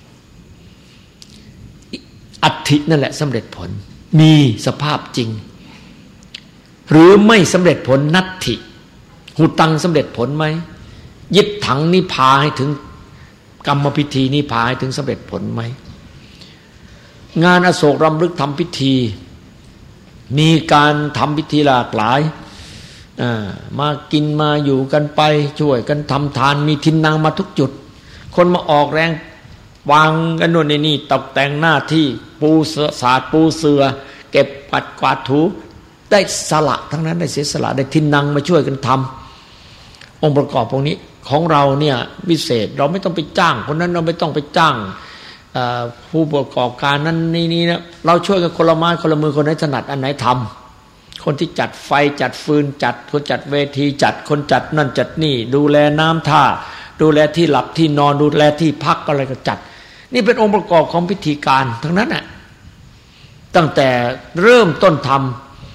อัฐินั่นแหละสำเร็จผลมีสภาพจริงหรือไม่สำเร็จผลนัตถิหุตังสำเร็จผลไหมยิตถังนิพพาให้ถึงกรรมพิธีนิพพาให้ถึงสำเร็จผลไหมงานอโศกรำลึกทำพิธีมีการทำพิธีหลากหลายมากินมาอยู่กันไปช่วยกันทำทานมีทินนางมาทุกจุดคนมาออกแรงวางกันโน่นนี่ตกแต่งหน้าที่ปูศาสตร์ปูเสือเก็บปัดกวาดถูได้สละทั้งนั้นได้เสียสละได้ทินนางมาช่วยกันทำองค์ประกอบพวกนี้ของเราเนี่ยวิเศษเราไม่ต้องไปจ้างคนนั้นเราไม่ต้องไปจ้างผู้ประกอบการนั้นนี่นะเราช่วยกันคนละไม้คนละมือคนไหนถนัดอันไหนทำคนที่จัดไฟจัดฟืนจัดคนจัดเวทีจัดคนจัดนั่นจัดนี่ดูแลน้ำท่าดูแลที่หลับที่นอนดูแลที่พักอะไรก็จัดนี่เป็นองค์ประกอบของพิธีการทั้งนั้นน่ะตั้งแต่เริ่มต้นทำ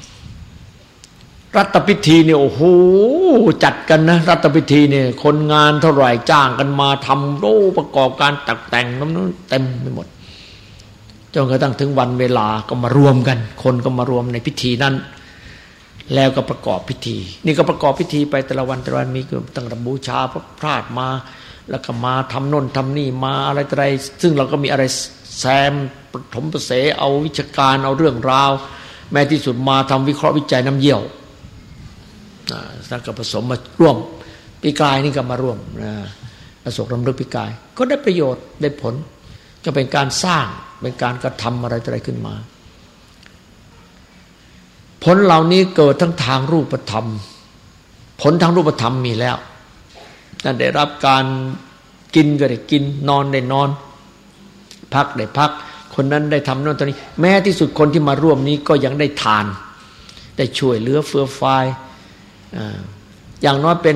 รัตพิธีเนี่ยโอ้โหจัดกันนะรัตพิธีเนี่ยคนงานเท่าไหร่จ้างกันมาทำโอ้ประกอบการตัดแต่งน้ำนู้นเต็มไปหมดจนกระทั่งถึงวันเวลาก็มารวมกันคนก็มารวมในพิธีนั้นแล้วก็ประกอบพิธีนี่ก็ประกอบพิธีไปแต่ละวันมีตั้งแต่บูชาพระพราตมาแล้วก็มาทำโน่นทำนี่มาอะไรซึ่งเราก็มีอะไรแซมปฐมประเสเอาวิชาการเอาเรื่องราวแม้ที่สุดมาทำวิเคราะห์วิจัยน้ำเยี่ยวแล้วก็ผสมมาร่วมปีกายนี่ก็มาร่วมอโศกรำลึกปีกายก็ได้ประโยชน์ได้ผลก็เป็นการสร้างเป็นการกระทำอะไรขึ้นมาผลเหล่านี้เกิดทั้งทางรูปธรรมผลทางรูปธรรมมีแล้วนั่นได้รับการกินก็ได้กินนอนได้นอนพักได้พักคนนั้นได้ทำโน่นตอนนี้แม้ที่สุดคนที่มาร่วมนี้ก็ยังได้ทานได้ช่วยเหลือเฟื่อฟายอย่างน้อยเป็น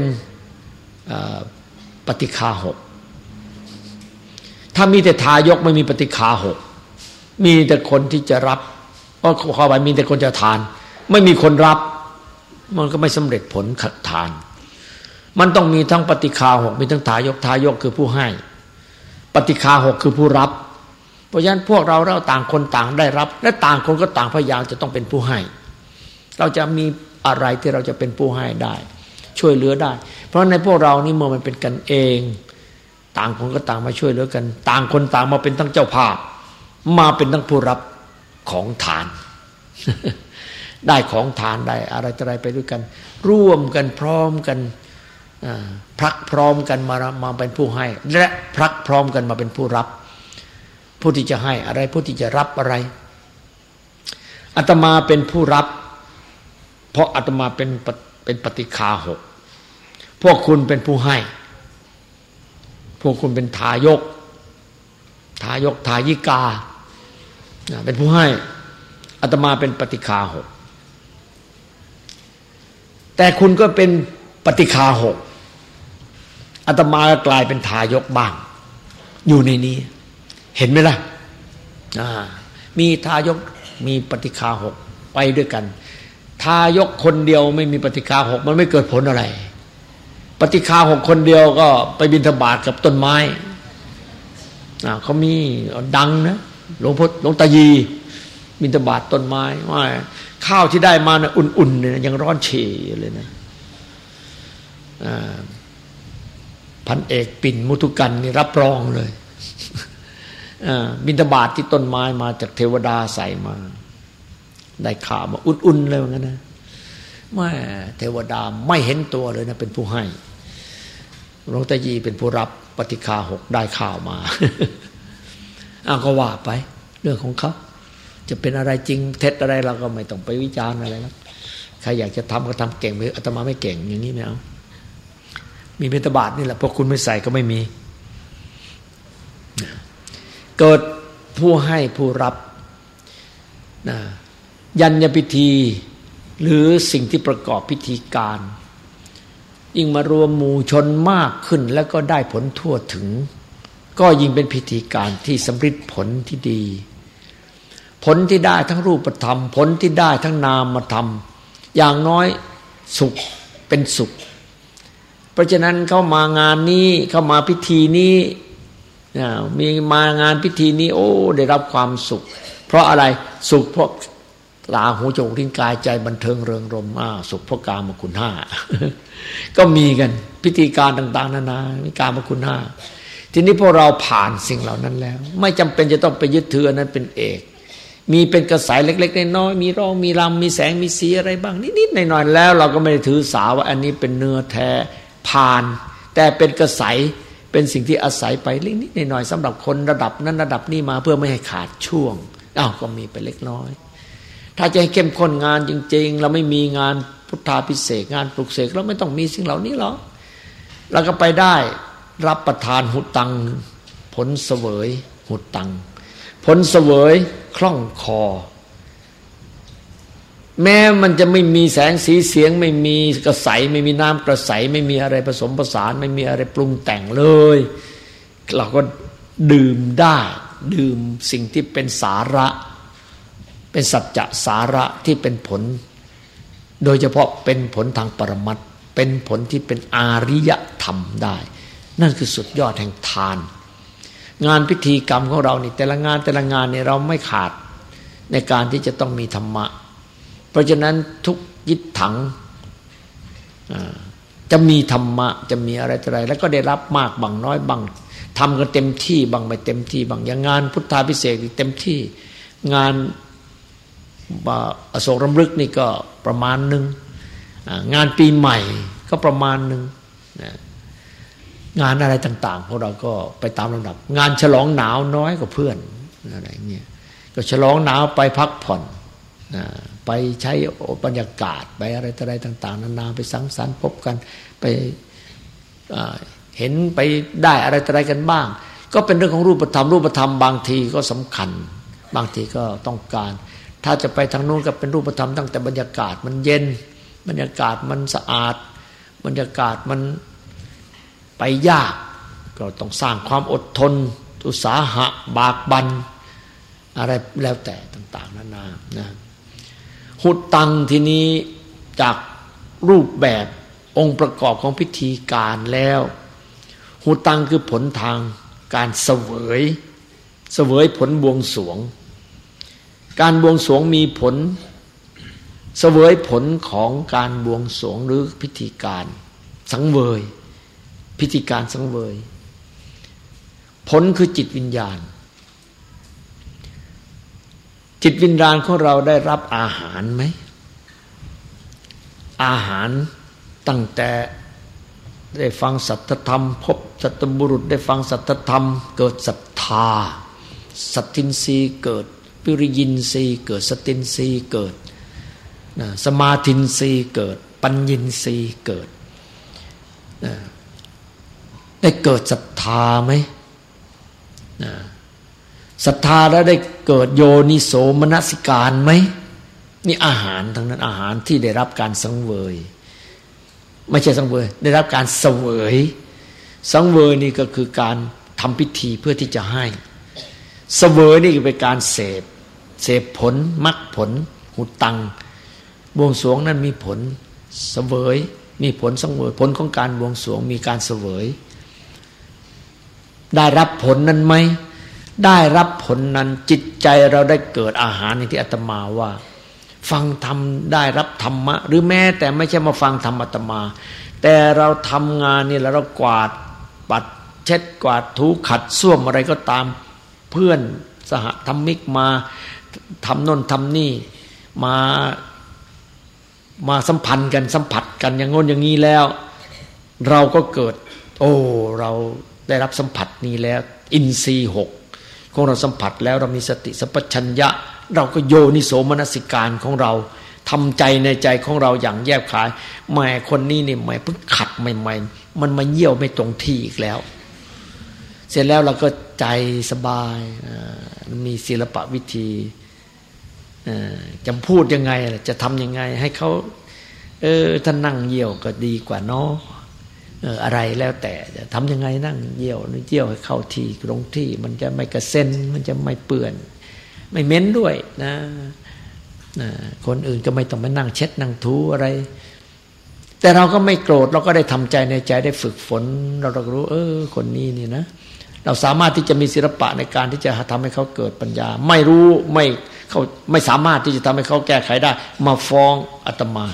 ปฏิฆาหกถ้ามีแต่ทายกไม่มีปฏิฆาหกมีแต่คนที่จะรับเพราะข้อไปมีแต่คนจะทานไม่มีคนรับมันก็ไม่สำเร็จผลขัดทานมันต้องมีทั้งปฏิฆาหกมีทั้งทายกคือผู้ให้ปฏิฆาหกคือผู้รับราะฉะนั้นพวกเราต่างคนต่างได้รับและต่างคนก็ต่างพยายามจะต้องเป็นผู้ให้เราจะมีอะไรที่เราจะเป็นผู้ให้ได้ช่วยเหลือได้เพราะในพวกเรานี่เมื่อมันเป็นกันเองต่างคนก็ต่างมาช่วยเหลือกันต่างคนต่างมาเป็นทั้งเจ้าภาพมาเป็นทั้งผู้รับของทาน ได้ของทานได้อะไรต่ออะไรไปด้วยกันร่วมกันพร้อมกันพลักพร้อมกันมาเป็นผู้ให้และพลักพร้อมกันมาเป็นผู้รับผู้ที่จะให้อะไรผู้ที่จะรับอะไรอาตมาเป็นผู้รับเพราะอาตมาเป็นปฏิฆาหกพวกคุณเป็นผู้ให้พวกคุณเป็นทายกทายิกาเป็นผู้ให้อาตมาเป็นปฏิฆาหกแต่คุณก็เป็นปฏิฆาหกอาตมาก็กลายเป็นทายกบ้างอยู่ในนี้เห็นไหมล่ะมีทายกมีปฏิฆาหกไปด้วยกันทายกคนเดียวไม่มีปฏิฆาหกมันไม่เกิดผลอะไรปฏิฆาหกคนเดียวก็ไปบิณฑบาตกับต้นไม้เขามีดังนะหลวงตายีบิณฑบาตต้นไม้ว่าข้าวที่ได้มานะอุ่นๆเนี่ยยังร้อนเฉยเลยนะพันเอกปิ่นมุทุกันนี่รับรองเลยบิณฑบาตที่ต้นไม้มาจากเทวดาใส่มาได้ข่าวมาอุ่นๆเลยว่างั้นนะแม่เทวดาไม่เห็นตัวเลยนะเป็นผู้ให้หลวงตายีเป็นผู้รับปฏิฆาหกได้ข่าวมาก็ว่าไปเรื่องของเขาจะเป็นอะไรจริงเท็จอะไรเราก็ไม่ต้องไปวิจารณ์อะไรแล้วใครอยากจะทำก็ทำเก่งไปอาตมาไม่เก่งอย่างนี้ไม่เอามีบิณฑบาตนี่แหละพวกคุณไม่ใส่ก็ไม่มีเกิดผู้ให้ผู้รับยัญญพิธีหรือสิ่งที่ประกอบพิธีการยิ่งมารวมหมู่ชนมากขึ้นแล้วก็ได้ผลทั่วถึงก็ยิ่งเป็นพิธีการที่สำฤทธิ์ผลที่ดีผลที่ได้ทั้งรูปธรรมผลที่ได้ทั้งนามธรรมอย่างน้อยสุขเป็นสุขเพราะฉะนั้นเข้ามางานนี้เข้ามาพิธีนี้มีมางานพิธีนี้โอ้ได้รับความสุขเพราะอะไรสุขเพราะตาหูจมูกลิ้นกายใจบันเทิงเริงรมสุขเพราะกามคุณห้า ก็มีกันพิธีการต่างๆนานามีกามคุณห้าทีนี้พวกเราผ่านสิ่งเหล่านั้นแล้วไม่จำเป็นจะต้องไปยึดถืออันนั้นเป็นเอกมีเป็นกระแสเล็กๆน้อยๆมีร้องมีรำมีแสงมีสีอะไรบ้างนิดๆหน่อยๆแล้วเราก็ไม่ได้ถือสาว่าอันนี้เป็นเนื้อแท้ผ่านแต่เป็นกระแสเป็นสิ่งที่อาศัยไปเล็กนิดหน่อยๆสำหรับคนระดับนั้นระดับนี้มาเพื่อไม่ให้ขาดช่วงก็มีไปเล็กน้อยถ้าจะให้เข้มข้นงานจริงๆเราไม่มีงานพุทธาภิเษกงานปลุกเสกเราไม่ต้องมีสิ่งเหล่านี้หรอกเราก็ไปได้รับประทานหุตังผลเสวยหุตังผลเสวยคล่องคอแม้มันจะไม่มีแสงสีเสียงไม่มีกระใสไม่มีน้ำกระใสไม่มีอะไรผสมผสานไม่มีอะไรปรุงแต่งเลยเราก็ดื่มได้ดื่มสิ่งที่เป็นสาระเป็นสัจจะสาระที่เป็นผลโดยเฉพาะเป็นผลทางปรมัตถ์เป็นผลที่เป็นอาริยธรรมได้นั่นคือสุดยอดแห่งทานงานพิธีกรรมของเรานี่แต่ละงานเนี่ยเราไม่ขาดในการที่จะต้องมีธรรมะเพราะฉะนั้นทุกยิทถังจะมีธรรมะจะมีอะไรต่ออะไรแล้วก็ได้รับมากบางน้อยบางทำกันเต็มที่บางไม่เต็มที่บางอย่างงานพุทธาภิเษกเต็มที่งานอโศกรำลึกนี่ก็ประมาณนึงงานปีใหม่ก็ประมาณนึงงานอะไรต่างๆพวกเราก็ไปตามลำดับงานฉลองหนาวน้อยกว่าเพื่อนอะไรเงี้ยก็ฉลองหนาวไปพักผ่อนไปใช้บรรยากาศไปอะไรต่างๆนานาไปสังสรรค์พบกันไปเห็นไปได้อะไรกันบ้างก็เป็นเรื่องของรูปธรรมบางทีก็สำคัญบางทีก็ต้องการถ้าจะไปทางโน้นก็เป็นรูปธรรมตั้งแต่บรรยากาศมันเย็นบรรยากาศมันสะอาดบรรยากาศมันไปยากก็ต้องสร้างความอดทนอุตสาหะบากบั่นอะไรแล้วแต่ต่างๆนานานะหุตังทีนี้จากรูปแบบองค์ประกอบของพิธีการแล้วหุตังคือผลทางการเสวยเสวยผลบวงสรวงการบวงสรวงมีผลเสวยผลของการบวงสรวงหรือพิธีการสังเวยพิธีการสังเวยผลคือจิตวิญญาณจิตวิญญาณของเราได้รับอาหารไหมอาหารตั้งแต่ได้ฟังสัทธธรรมพบสัตบุรุษได้ฟังสัทธธรรมเกิดศรัทธาสัตทินรีเกิดวิริยินทรีย์เกิดสตินทรีย์เกิดสมาธินทรีย์เกิดปัญญินทรีย์เกิดได้เกิดศรัทธาไหมศรัทธาแล้วได้เกิดโยนิโสมนสิการไหมนี่อาหารทั้งนั้นอาหารที่ได้รับการสังเวยไม่ใช่สังเวยได้รับการเสวยสังเวยนี่ก็คือการทำพิธีเพื่อที่จะให้เสวยนี่เป็นการเสพผลมรรคผลหุตังบวงสรวงนั้นมีผลเสวยมีผลสังเวยผลของการบวงสรวงมีการเสวยได้รับผลนั้นไหมได้รับผลนั้นจิตใจเราได้เกิดอาหารอย่างที่อาตมาว่าฟังธรรมได้รับธรรมะหรือแม้แต่ไม่ใช่มาฟังธรรมอาตมาแต่เราทำงานนี่แล้วเรากวาดปัดเช็ดกวาดถูขัดส้วมอะไรก็ตามเพื่อนสหธรรมิกมาทำโน่นทำนี่มาสัมพันธ์กันสัมผัสกันอย่างโน้นอย่างนี้แล้วเราก็เกิดเราได้รับสัมผัสนี้แล้วอินทรีย์6ของเราสัมผัสแล้วเรามีสติสัมปชัญญะเราก็โยนิโสมนสิการของเราทำใจในใจของเราอย่างแยบคายแม่คนนี้นี่แม่เพิ่งขัดใหม่ๆมันมาเยี่ยวไม่ตรงที่อีกแล้วเสร็จแล้วเราก็ใจสบายมีศิลปะวิธีจะพูดยังไงจะทำยังไงให้เขาท่านนั่งเยี่ยวก็ดีกว่าเนาะอะไรแล้วแต่จะทำยังไงนั่งเยี่ยวให้เข้าที่ตรงที่มันจะไม่กระเซ็นมันจะไม่เปื้อนไม่เหม็นด้วยนะคนอื่นก็ไม่ต้องมานั่งเช็ดนั่งถูอะไรแต่เราก็ไม่โกรธเราก็ได้ทำใจในใจได้ฝึกฝนเราก็รู้คนนี้นี่นะเราสามารถที่จะมีศิลปะในการที่จะทำให้เขาเกิดปัญญาไม่รู้ไม่สามารถที่จะทำให้เขาแก้ไขได้มาฟ้องอาตมา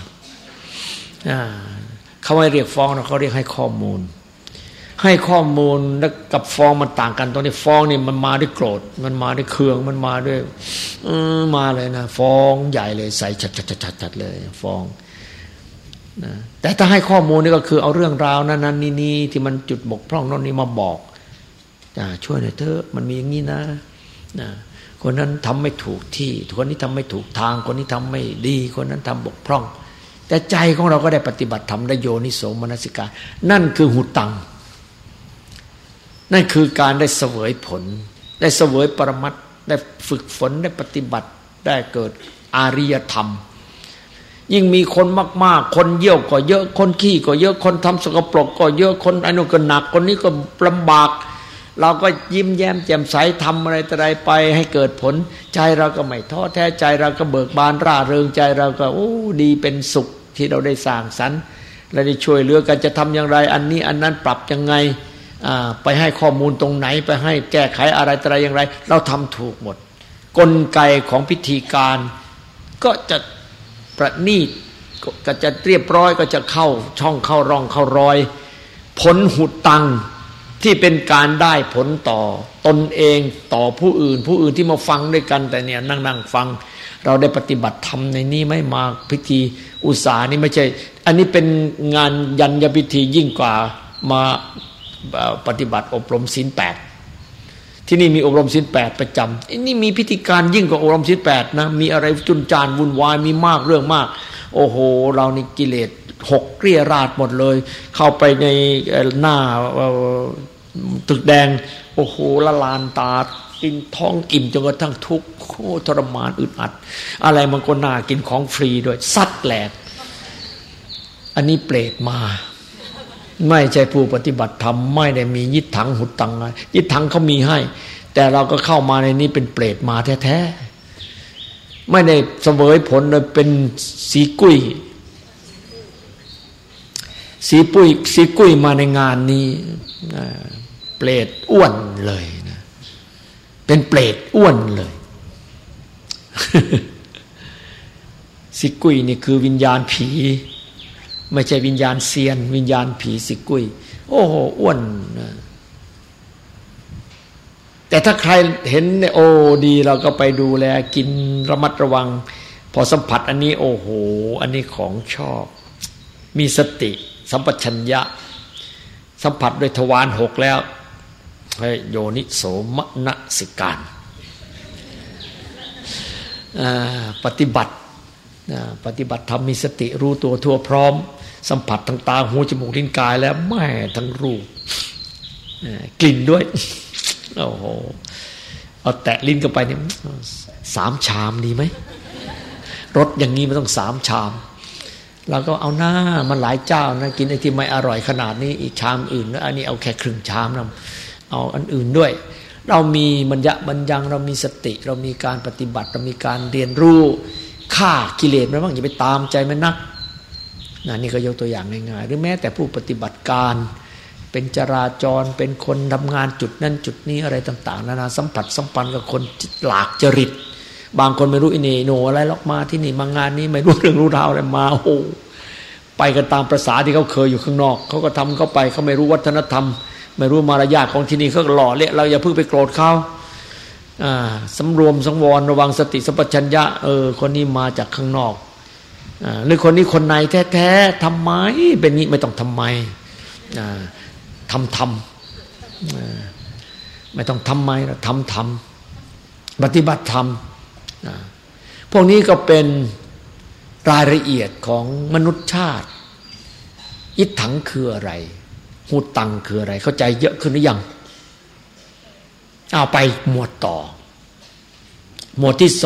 เขาไม่เรียกฟ้องนะเขาเรียกให้ข้อมูลแล้วกับฟ้องมันต่างกันตรงนี้ฟ้องนี่มันมาด้วยโกรธมันมาด้วยเคืองมันมาด้วยมาเลยนะฟ้องใหญ่เลยใส่จัดเลยฟ้องนะแต่ถ้าให้ข้อมูลนี่ก็คือเอาเรื่องราวนั้นนี่ที่มันจุดบกพร่องโน่นนี่มาบอกช่วยหน่อยเถอะมันมีอย่างนี้นะคนนั้นทำไม่ถูกที่คนนี้ทำไม่ถูกทางคนนี้ทำไม่ดีคนนั้นทำบกพร่องแต่ใจของเราก็ได้ปฏิบัติธรรมได้โยนิโสมนสิการนั่นคือหุตังนั่นคือการได้เสวยผลได้เสวยปรมัตถ์ได้ฝึกฝนได้ปฏิบัติได้เกิดอาริยธรรมยิ่งมีคนมากๆคนเยี่ยวก็เยอะคนขี้ก็เยอะคนทำสกปรกก็เยอะคนไอ้นู่นก็หนักคนนี้ก็ลำบากเราก็ยิ้มแย้มแจ่มใสทำอะไรต่ออะไรไปให้เกิดผลใจเราก็ไม่ท้อแท้ใจเราก็เบิกบานร่าเริงใจเราก็ดีเป็นสุขที่เราได้สร้างสรรค์และได้ช่วยเหลือกันจะทำอย่างไรอันนี้อันนั้นปรับยังไงไปให้ข้อมูลตรงไหนไปให้แก้ไขอะไรต่ออะไรอย่างไรเราทำถูกหมดกลไกของพิธีการก็จะประณีตก็จะเรียบร้อยก็จะเข้าช่องเข้าร่องเข้ารอยผลหุตังที่เป็นการได้ผลต่อตนเองต่อผู้อื่นที่มาฟังด้วยกันแต่เนี่ยนั่งฟังเราได้ปฏิบัติธรรมในนี้ไม่มาพิธีอุตสาหนี่ไม่ใช่อันนี้เป็นงานยัญญพิธียิ่งกว่ามาปฏิบัติอบรมศีล8ที่นี่มีอบรมศีล8ประจำนี่มีพิธีการยิ่งกว่าอบรมศีล8นะมีอะไรจุนจานวุ่นวายมีมากเรื่องมากโอ้โหเรานี่กิเลส6เกลี้ยราดหมดเลยเข้าไปในหน้าตึกแดงโอ้โหละลานตากินท้องอิ่มจนกระทั่งทุกข์ทรมานอึดอัดอะไรมันก็น่ากินของฟรีด้วยซัดแหลกอันนี้เปรตมาไม่ใช่ผู้ปฏิบัติธรรมไม่ได้มียิทถังหุตังยิทถังเขามีให้แต่เราก็เข้ามาในนี้เป็นเปรตมาแท้ๆไม่ได้เสวยผลเลยเป็นสีกุ้ยมาในงานนี้เปรตอ้วนเลยนะเเป็นเปรตอ้วนเลยสิกุยนี่คือวิญญาณผีไม่ใช่วิญญาณเซียนวิญญาณผีสิกุยโอ้โหอ้วนนะแต่ถ้าใครเห็นเนี่ยโอ้ดีเราก็ไปดูแลกินระมัดระวังพอสัมผัสอันนี้โอ้โหอันนี้ของชอบมีสติสัมปชัญญะสัมผัสโดยทวารหกแล้วให้โยนิโสมนสิการปฏิบัติธรรมมีสติรู้ตัวทั่วพร้อมสัมผัสทางตาหูจมูกลิ้นกายแล้วแม่ทั้งรูปกลิ่นด้วยโอ้โหเอาแตะลิ้นเข้าไปเนี่ย3 ชามดีไหมรสอย่างนี้มันต้อง3 ชามเราก็เอาหน้ามันหลายเจ้านะกินไอ้ที่ไม่อร่อยขนาดนี้อีกชามอื่นแล้วอันนี้เอาแค่ครึ่งชามนะเอาอันอื่นด้วยเรามีบรรยังเรามีสติเรามีการปฏิบัติเรามีการเรียนรู้ฆ่ากิเลสมันบ้างอย่าไปตามใจมันนักนี่ก็ยกตัวอย่างง่ายๆหรือแม้แต่ผู้ปฏิบัติการเป็นจราจรเป็นคนทำงานจุดนั้นจุดนี้อะไรต่างๆนานาสัมผัสสัมพันธ์กับคนหลากจริตบางคนไม่รู้อินโนอะไรหรอกมาที่นี่มางานนี้ไม่รู้เรื่องรู้ราวอะไรมาโอ้ไปกันตามประสาที่เขาเคยอยู่ข้างนอกเขาก็ทำเข้าไปเขาไม่รู้วัฒนธรรมไม่รู้มารยาทของที่นี่เขาหล่อเละเราอย่าเพิ่งไปโกรธเขาสำรวมสังวรระวังสติสัมปชัญญะคนนี้มาจากข้างนอกหรือคนนี้คนในแท้ๆทำไมเป็นนี้ไม่ต้องทำไมทำไม่ต้องทำไมทำปฏิบัติธรรมพวกนี้ก็เป็นรายละเอียดของมนุษยชาติอิทธังคืออะไรหูตังคืออะไรเข้าใจเยอะขึ้นหรือยังเอาไปหมวดต่อหมวดที่2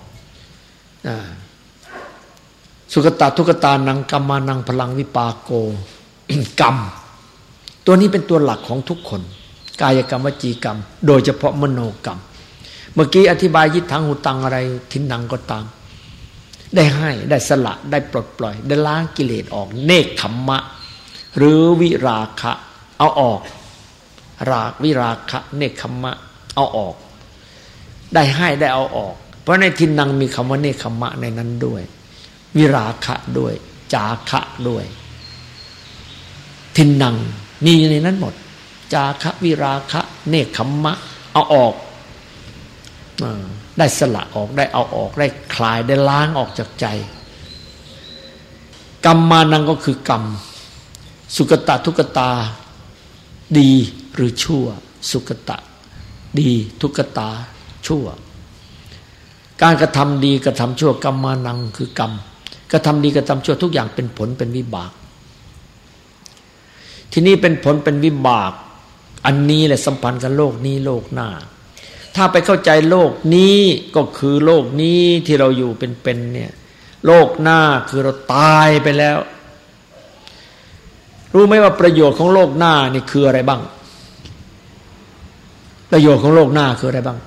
สุขตาทุกตานังกัมมานังพลังวิปากโก กรรมตัวนี้เป็นตัวหลักของทุกคนกายกรรมวจีกรรมโดยเฉพาะมโนกรรมเมื่อกี้อธิบายยิทธังหูตังอะไรทินนังก็ตามได้ให้ได้สละได้ปลดปล่อยได้ล้างกิเลสออกเนกขัมมะหรือวิราคะเอาออกวิราคะเนกขัมมะเอาออกได้ให้ได้เอาออกเพราะในทินนังมีคำว่าเนกขัมมะในนั้นด้วยวิราคะด้วยจาคะด้วยทินนังมีในนั้นหมดจาคะวิราคะเนกขัมมะเอาออกได้สละออกได้เอาออกได้คลายได้ล้างออกจากใจกรรมมานังก็คือกรรมสุขตะทุกตาดีหรือชั่วสุขตะดีทุกตาชั่วการกระทำดีกระทำชั่วกรรมมานังคือกรรมกระทำดีกระทำชั่วทุกอย่างเป็นผลเป็นวิบากที่นี่เป็นผลเป็นวิบากอันนี้แหละสัมพันธ์กับโลกนี้โลกหน้าถ้าไปเข้าใจโลกนี้ก็คือโลกนี้ที่เราอยู่เป็นเนี่ยโลกหน้าคือเราตายไปแล้วรู้ไหมว่าประโยชน์ของโลกหน้านี่คืออะไรบ้างประโยชน์ของโลกหน้าคืออะไรบ้าง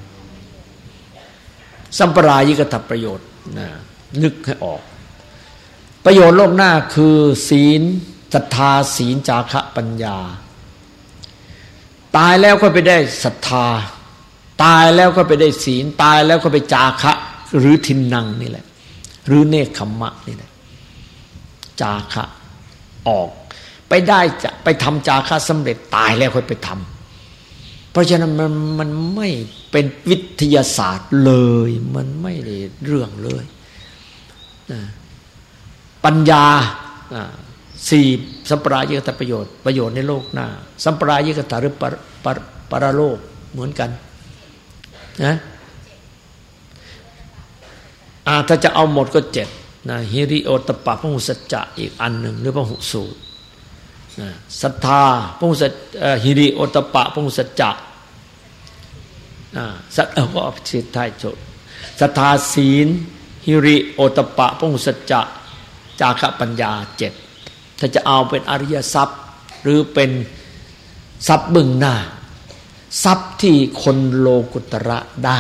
สัมปรายิกตประโยชน์นะนึกให้ออกประโยชน์โลกหน้าคือศีลศรัทธาศีลจาคะปัญญาตายแล้วก็ไปได้ศรัทธาตายแล้วก็ไปได้ศีลตายแล้วก็ไปจาคะหรือทินนังนี่แหละหรือเนกขัมมะนี่แหละจาคะออกไปได้จะไปทำจาคะสำเร็จตายแล้วค่อยไปทำเพราะฉะนั้นมันไม่เป็นวิทยาศาสตร์เลยมันไม่ได้เรื่องเลยปัญญา4สัมปรายิกตประโยชน์ในโลกหน้าสัมปรายิกตหรือปรโลกเหมือนกันนะถ้าจะเอาหมดก็7นะหิริโอตปะพหุสัจจะอีกอันหนึ่งหรือพหุสูตรศรัทธาพหุสัจหิริโอตปะพหุสัจจะสัตก็สิทธายโจศรัทธาศีลหิริโอตปะพหุสัจจะจาคะปัญญา7ถ้าจะเอาเป็นอริยทรัพย์หรือเป็นทรัพย์เบื้องหน้าทรัพย์ที่คนโลกุตระได้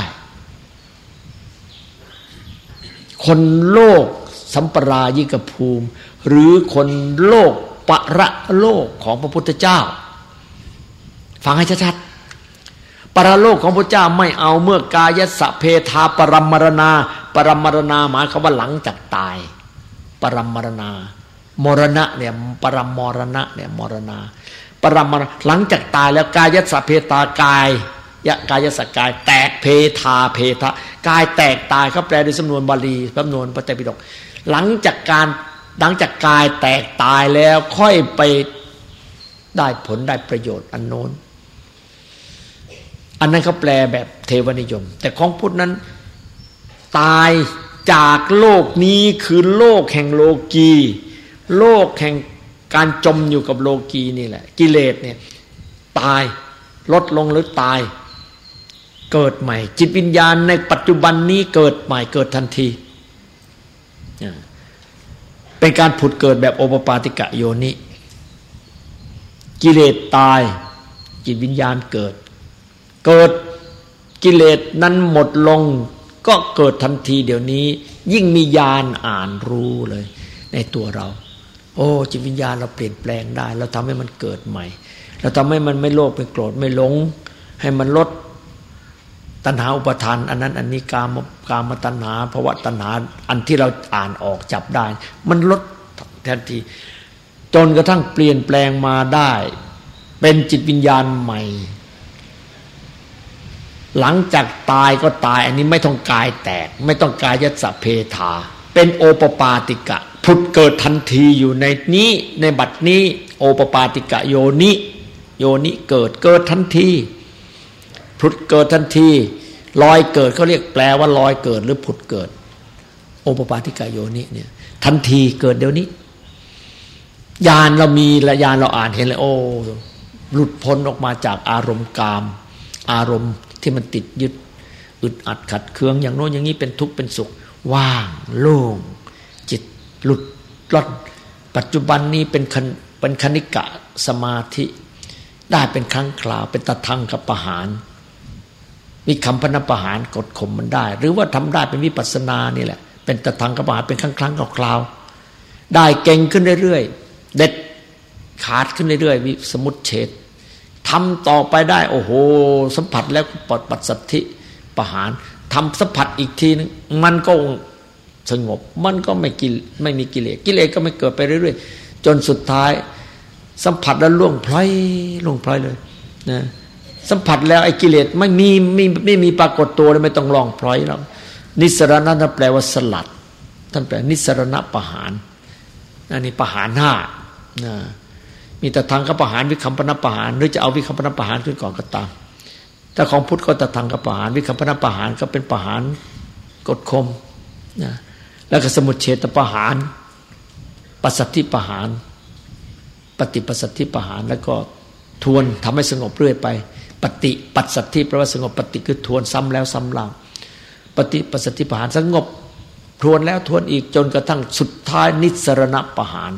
คนโลกสัมปรายิกภูมิหรือคนโลกปรโลกของพระพุทธเจ้าฟังให้ชัดๆปปรโลกของพระเจ้าไม่เอาเมื่อกายสะเพทาปรัมมรณาปรัมมรณาหมายความว่าหลังจากตายปรัมมรณามรณะเนี่ยปรัมมรณะเนี่ยมรณาปรัมมรณะหลังจากตายแล้วกายสะเพทากายกายสกายแตกเพทาเพทะกายแตกตายเขาแปลโดยสำนวนบาลีสำนวนพระไตรปิฎกหลังจากกายแตกตายแล้วค่อยไปได้ผลได้ประโยชน์อันโน้นอันนั้นเขาแปลแบบเทวนิยมแต่ของพุทธนั้นตายจากโลกนี้คือโลกแห่งโลกีโลกแห่งการจมอยู่กับโลกีนี่แหละกิเลสเนี่ยตายลดลงหรือตายเกิดใหม่จิตวิญญาณในปัจจุบันนี้เกิดใหม่เกิดทันทีเป็นการผุดเกิดแบบโอปปาติกะโยนิกิเลสตายจิตวิญญาณเกิดกิเลสนั้นหมดลงก็เกิดทันทีเดี๋ยวนี้ยิ่งมีญาณอ่านรู้เลยในตัวเราโอ้จิตวิญญาณเราเปลี่ยนแปลงได้เราทำให้มันเกิดใหม่เราทำให้มันไม่โลภไม่โกรธไม่หลงให้มันลดตัณหาอุปทานอันนั้นอันนี้กามตัณหาภวตัณหาอันที่เราอ่านออกจับได้มันลดทันทีจนกระทั่งเปลี่ยนแปลงมาได้เป็นจิตวิญญาณใหม่หลังจากตายก็ตายอันนี้ไม่ต้องกายแตกไม่ต้องกายยัสสะเพทาเป็นโอปปาติกะผุดเกิดทันทีอยู่ในนี้ในบัดนี้โอปปาติกะโยนิเกิดทันทีผุดเกิดทันทีลอยเกิดเขาเรียกแปลว่าลอยเกิดหรือผุดเกิดโอปปาติกะโยนิเนี่ยทันทีเกิดเดี๋ยวนี้ญาณเรามีและญาณเราอ่านเห็นเลยโอ้หลุดพ้นออกมาจากอารมณ์กามอารมณ์ที่มันติดยึดอึดอัดขัดเคืองอย่างโน้นอย่างนี้เป็นทุกข์เป็นสุขว่างโล่งจิตหลุดล่อนปัจจุบันนี้เป็นคณิกะสมาธิได้เป็นครั้งคราวเป็นตทังคปหารมีคำพนประหารกดข่มมันได้หรือว่าทำได้เป็นวิปัสสนานี่แหละเป็นตทังคปหารเป็นครั้งคราวได้เก่งขึ้นเรื่อยๆเด็ดขาดขึ้นเรื่อยๆวิสมุตเฉททำต่อไปได้โอ้โหสัมผัสแล้วปลดปัสสัทธิประหารทำสัมผัสอีกทีนึงมันก็สงบมันก็ไม่มีกิเลสก็ไม่เกิดไปเรื่อยๆจนสุดท้ายสัมผัสแล้วล่วงพลอยเลยนะสัมผัสแล้วไอ้กิเลสไม่มีปรากฏตัวเลยไม่ต้องล่องพลอยแล้วนิสรณะนั่นแปลว่าสลัดท่านแปลนิสรณะประหารอันนี้ประหารห้านะมีแต่ทางกับประหารวิคัมปนประหารหรือจะเอาวิคัมปนประหารขึ้นก่อนก็ตามแต่ของพุทธก็แต่ทางกับประหารวิคัมปนประหารก็เป็นประหารกดข่มนะแล้วก็สมุจเฉทประหารปัสสัทธิประหารปฏิปัสสัทธิประหารแล้วก็ทวนทำให้สงบเรื่อยไปปฏิปัสสัทธิแปลว่าสงบปฏิคือทวนซ้ำแล้วซ้ำเล่าปฏิปัสสัทธิประหารสงบทวนแล้วทวนอีกจนกระทั่งสุดท้ายนิสรณประหาร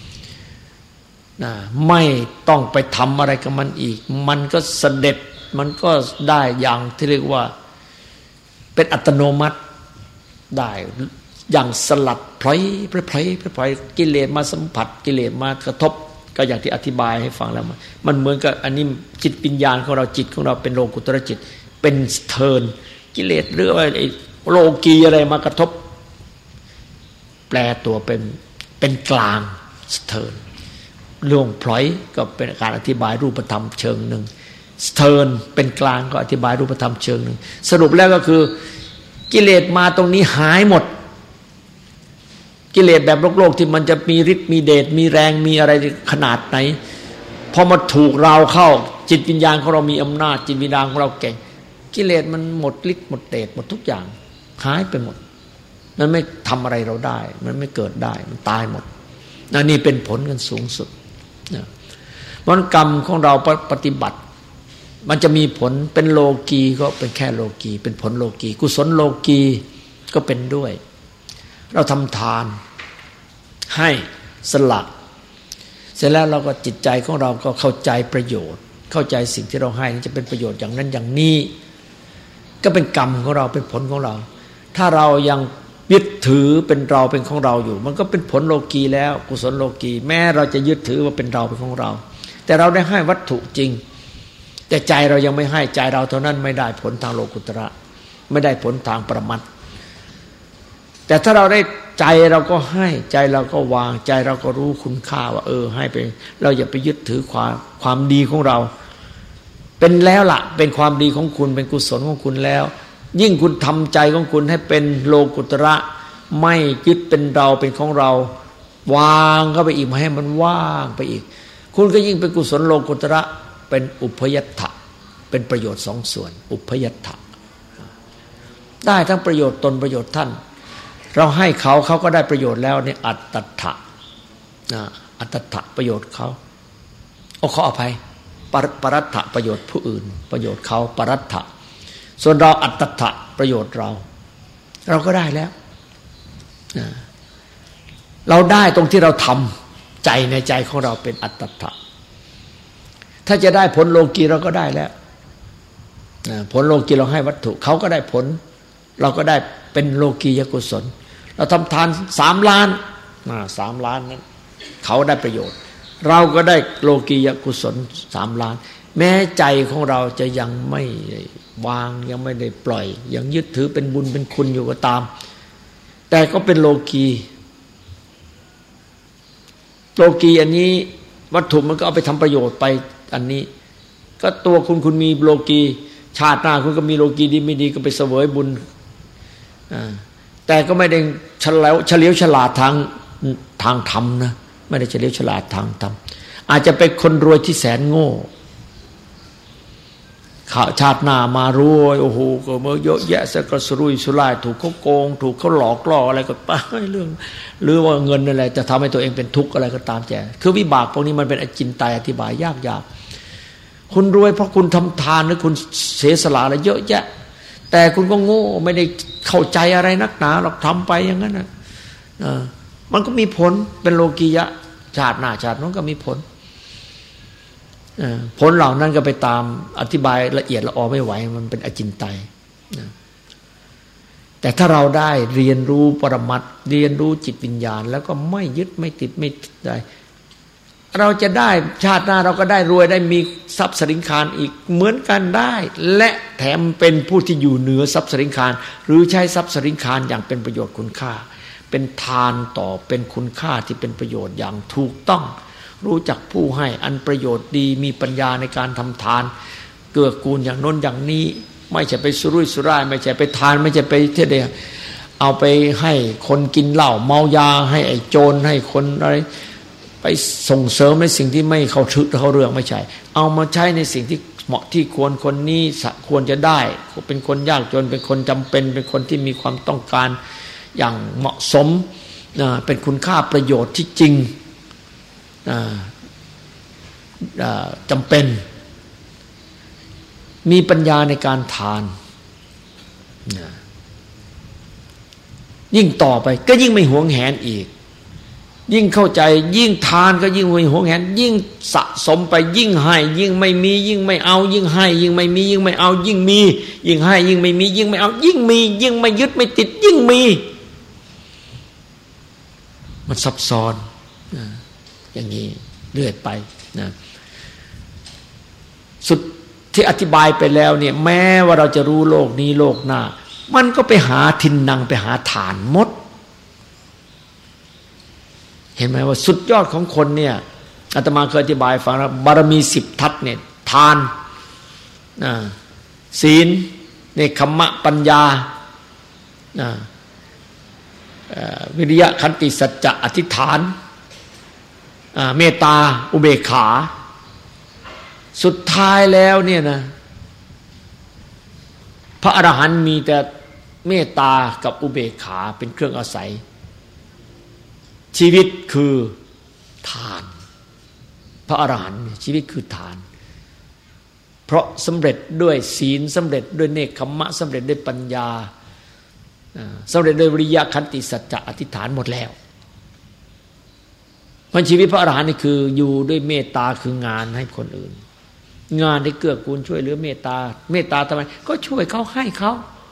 ไม่ต้องไปทำอะไรกับมันอีกมันก็เสด็จมันก็ได้อย่างที่เรียกว่าเป็นอัตโนมัติได้อย่างสลัดพลอยกิเลสมาสัมผัสกิเลสมากระทบก็อย่างที่อธิบายให้ฟังแล้วมันเหมือนกับอันนี้จิตปัญญาของเราจิตของเราเป็นโลกุตรจิตเป็นเทิร์นกิเลสหรือว่าไอ้โลกีอะไรมากระทบแปลตัวเป็นกลางเทิร์นล่วงพลอยก็เป็นการอธิบายรูปธรรมเชิงหนึ่งเทิร์นเป็นกลางก็อธิบายรูปธรรมเชิงหนึ่งสรุปแล้วก็คือกิเลสมาตรงนี้หายหมดกิเลสแบบโลกที่มันจะมีฤทธิ์มีเดชมีแรงมีอะไรขนาดไหนพอมาถูกเราเข้าจิตวิญญาณของเรามีอำนาจจิตวิญญาณของเราเก่งกิเลสมันหมดฤทธิ์หมดเดชหมดทุกอย่างหายไปหมดมันไม่ทำอะไรเราได้มันไม่เกิดได้มันตายหมดนี่เป็นผลกันสูงสุดเพราะกรรมของเราปฏิบัติมันจะมีผลเป็นโลกีก็เป็นแค่โลกีเป็นผลโลกีกุศลโลกีก็เป็นด้วยเราทำทานให้สละเสร็จแล้วเราก็จิตใจของเราก็เข้าใจประโยชน์เข้าใจสิ่งที่เราให้จะเป็นประโยชน์อย่างนั้นอย่างนี้ก็เป็นกรรมของเราเป็นผลของเราถ้าเรายังยึดถือเป็นเราเป็นของเราอยู่มันก็เป็นผลโลกีแล้วกุศลโลกีแม้เราจะยึดถือว่าเป็นเราเป็นของเราแต่เราได้ให้วัตถุจริงแต่ใจเรายังไม่ให้ใจเราเท่านั้นไม่ได้ผลทางโลกุตระไม่ได้ผลทางปรมัตถ์แต่ถ้าเราได้ใจเราก็ให้ใจเราก็วางใจเราก็รู้คุณค่าว่าให้ไปเราอย่าไปยึดถือความดีของเราเป็นแล้วล่ะเป็นความดีของคุณเป็นกุศลของคุณแล้วยิ่งคุณทำใจของคุณให้เป็นโลกุตระไม่ยึดเป็นเราเป็นของเราวางเข้าไปอีกให้มันว่างไปอีกคุณก็ยิ่งเป็นกุศลโลกุตระเป็นอุพยัตถะเป็นประโยชน์สองส่วนอุพยัตถะได้ทั้งประโยชน์ตนประโยชน์ท่านเราให้เขาก็ได้ประโยชน์แล้วเนี่ยอัตตถะอัตตถะประโยชน์เขาขออภัยปรัตถะประโยชน์ผู้อื่นประโยชน์เขาปรัตถะส่วนเราอัตตถะประโยชน์เราก็ได้แล้วเราได้ตรงที่เราทำใจในใจของเราเป็นอัตตถะถ้าจะได้ผลโลกีเราก็ได้แล้วผลโลกีเราให้วัตถุเขาก็ได้ผลเราก็ได้เป็นโลกียกุศลเราทำทาน3 ล้าน3 ล้านนั้นเขาได้ประโยชน์เราก็ได้โลกียกุศล3 ล้านแม้ใจของเราจะยังไม่วางยังไม่ได้ปล่อยยังยึดถือเป็นบุญเป็นคุณอยู่ก็ตามแต่ก็เป็นโลกีอันนี้วัตถุมันก็เอาไปทำประโยชน์ไปอันนี้ก็ตัวคุณมีโลกีชาติหน้าคุณก็มีโลกีดีไม่ดีก็ไปเสวยบุญแต่ก็ไม่ได้เฉลียวฉลาดทางธรรมนะไม่ได้เฉลียวฉลาดทางธรรมอาจจะเป็นคนรวยที่แสนโง่ชาติหน้ามารวยโอ้โหก็มาเยอะแยะซะก็สุรุ่ยสุร่ายถูกเขาโกงถูกเขาหลอกล่ออะไรก็ไปเรื่องหรือว่าเงินอะไรจะทำให้ตัวเองเป็นทุกข์อะไรก็ตามแต่คือวิบากพวกนี้มันเป็นอจินไตยอธิบายยากคุณรวยเพราะคุณทำทานหรือคุณเสียสละอะไรเยอะแยะแต่คุณก็โง่ไม่ได้เข้าใจอะไรนักหนาหรอกทำไปอย่างนั้นนะมันก็มีผลเป็นโลกียะชาติหน้าชาตินั้นก็มีผลผลเหล่านั้นก็ไปตามอธิบายละเอียดละออไม่ไหวมันเป็นอจินไตยแต่ถ้าเราได้เรียนรู้ปรมัตถ์เรียนรู้จิตวิญญาณแล้วก็ไม่ยึดไม่ติดไม่ได้เราจะได้ชาติหน้าเราก็ได้รวยได้มีทรัพย์สินคารอีกเหมือนกันได้และแถมเป็นผู้ที่อยู่เหนือทรัพย์สินคารหรือใช้ทรัพย์สินคารอย่างเป็นประโยชน์คุณค่าเป็นทานต่อเป็นคุณค่าที่เป็นประโยชน์อย่างถูกต้องรู้จักผู้ให้อันประโยชน์ดีมีปัญญาในการทำทานเกื้อกูลอย่างโน้นอย่างนี้ไม่ใช่ไปสุรุ่ยสุร่ายไม่ใช่ไปทานไม่ใช่ไปเที่ยวเอาไปให้คนกินเหล้าเมายาให้ไอ้โจรให้คนอะไรไปส่งเสริมในสิ่งที่ไม่เข้าเรื่องไม่ใช่เอามาใช้ในสิ่งที่เหมาะที่ควรคนนี้ควรจะได้เป็นคนยากจนเป็นคนจำเป็นเป็นคนที่มีความต้องการอย่างเหมาะสมเป็นคุณค่าประโยชน์ที่จริงจำเป็นมีปัญญาในการทานยิ่งต่อไปก็ยิ่งไม่หวงแหนอีกยิ่งเข้าใจยิ่งทานก็ยิ่งไม่หวงแหนยิ่งสะสมไปยิ่งให้ยิ่งไม่มียิ่งไม่เอายิ่งให้ยิ่งไม่มียิ่งไม่เอายิ่งมียิ่งให้ยิ่งไม่มียิ่งไม่เอายิ่งมียิ่งไม่ยึดไม่ติดยิ่งมีมันซับซ้อนอย่างนี้เรื่อยไปนะสุดที่อธิบายไปแล้วเนี่ยแม้ว่าเราจะรู้โลกนี้โลกหน้ามันก็ไปหาทินนังไปหาฐานหมดเห็นไหมว่าสุดยอดของคนเนี่ยอาตมาเคยอธิบายฟังแล้วบารมี10 ทัศเนี่ยทานศีลเนคขมะปัญญาวิริยะขันติสัจจะอธิษฐานเมตตาอุเบกขาสุดท้ายแล้วเนี่ยนะพระอรหันต์มีแต่เมตตากับอุเบกขาเป็นเครื่องอาศัยชีวิตคือทานพระอรหันต์ชีวิตคือทานเพราะสำเร็จด้วยศีลสำเร็จด้วยเนคขมะสำเร็จด้วยปัญญาสำเร็จด้วยวิริยะขันติสัจจะอธิษฐานหมดแล้วเพราะชีวิตพระอรหันต์นี่คืออยู่ด้วยเมตตาคืองานให้คนอื่นงานที่เกื้อกูลช่วยเหลือเมตตาทำไมก็ช่วยเขาให้เขา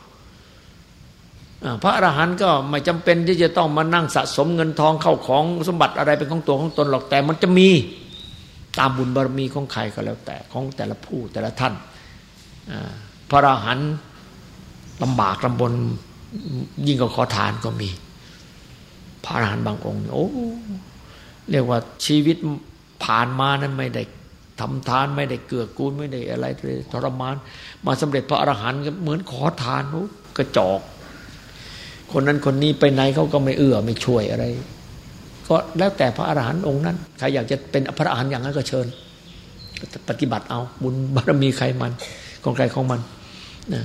พระอรหันต์ก็ไม่จำเป็นที่จะต้องมานั่งสะสมเงินทองเข้าของสมบัติอะไรเป็นของตัวของตนหรอกแต่มันจะมีตามบุญบารมีของใครก็แล้วแต่ของแต่ละผู้แต่ละท่านพระอรหันต์ลำบากลำบนยิ่งกว่าขอทานก็มีพระอรหันต์บางองค์โอ้เรียกว่าชีวิตผ่านมานั้นไม่ได้ทำทานไม่ได้เกื้อกูลไม่ได้อะไรเลยทรมานมาสำเร็จพระอรหันต์ก็เหมือนขอทานกระจอกคนนั้นคนนี้ไปไหนเขาก็ไม่เอื้อไม่ช่วยอะไรก็แล้วแต่พระอรหันต์องค์นั้นใครอยากจะเป็นพระอรหันต์อย่างนั้นก็เชิญปฏิบัติเอาบุญบารมีใครมันของใครของมันนะ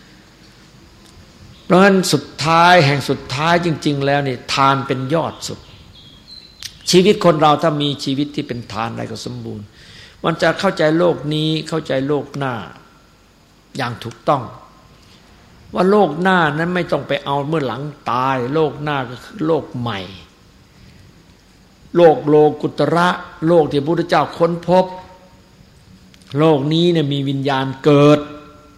เพราะฉะนั้นสุดท้ายแห่งสุดท้ายจริงๆแล้วนี่ทานเป็นยอดสุดชีวิตคนเราถ้ามีชีวิตที่เป็นทานอะไรก็สมบูรณ์มันจะเข้าใจโลกนี้เข้าใจโลกหน้าอย่างถูกต้องว่าโลกหน้านั้นไม่ต้องไปเอาเมื่อหลังตายโลกหน้าก็คือโลกใหม่โลกโลกุตระโลกที่พระพุทธเจ้าค้นพบโลกนี้เนี่ยมีวิญญาณเกิด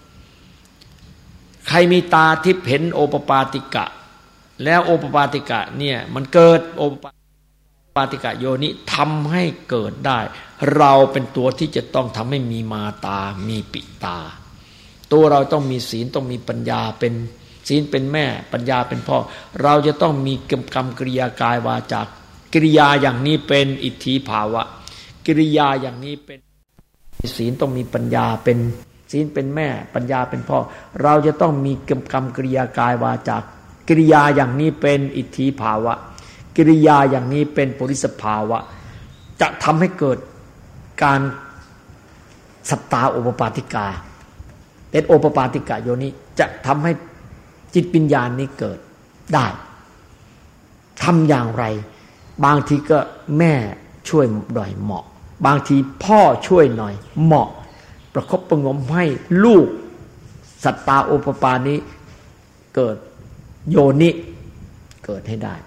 ใครมีตาทิพย์เห็นโอปปาติกะแล้วโอปปาติกะเนี่ยมันเกิดโอปปาติกะโยนิทำให้เกิดได้เราเป็นตัวที่จะต้องทำให้มีมาตามีปิตาตัวเราต้องมีศีลต้องมีปัญญาเป็นศีลเป็นแม่ปัญญาเป็นพ่อเราจะต้องมีกรรมกิริยากายวาจากิริยาอย่างนี้เป็นอิทธิภาวะกิริยาอย่างนี้เป็นศีลต้องมีปัญญาเป็นศีลเป็นแม่ปัญญาเป็นพ่อเราจะต้องมีกรรมกิริยากายวาจากิริยาอย่างนี้เป็นอิทธิภาวะกิริยาอย่างนี้เป็นปุริสภาวะจะทำให้เกิดการสัตตาโอปปาติกาเป็นโอปปาติกะโยนิจะทำให้จิตวิญญาณนี้เกิดได้ทำอย่างไรบางทีก็แม่ช่วยหน่อยเหมาะบางทีพ่อช่วยหน่อยเหมาะประคบประงมให้ลูกสัตตาโอปปานี้เกิดโยนิเกิดให้ได้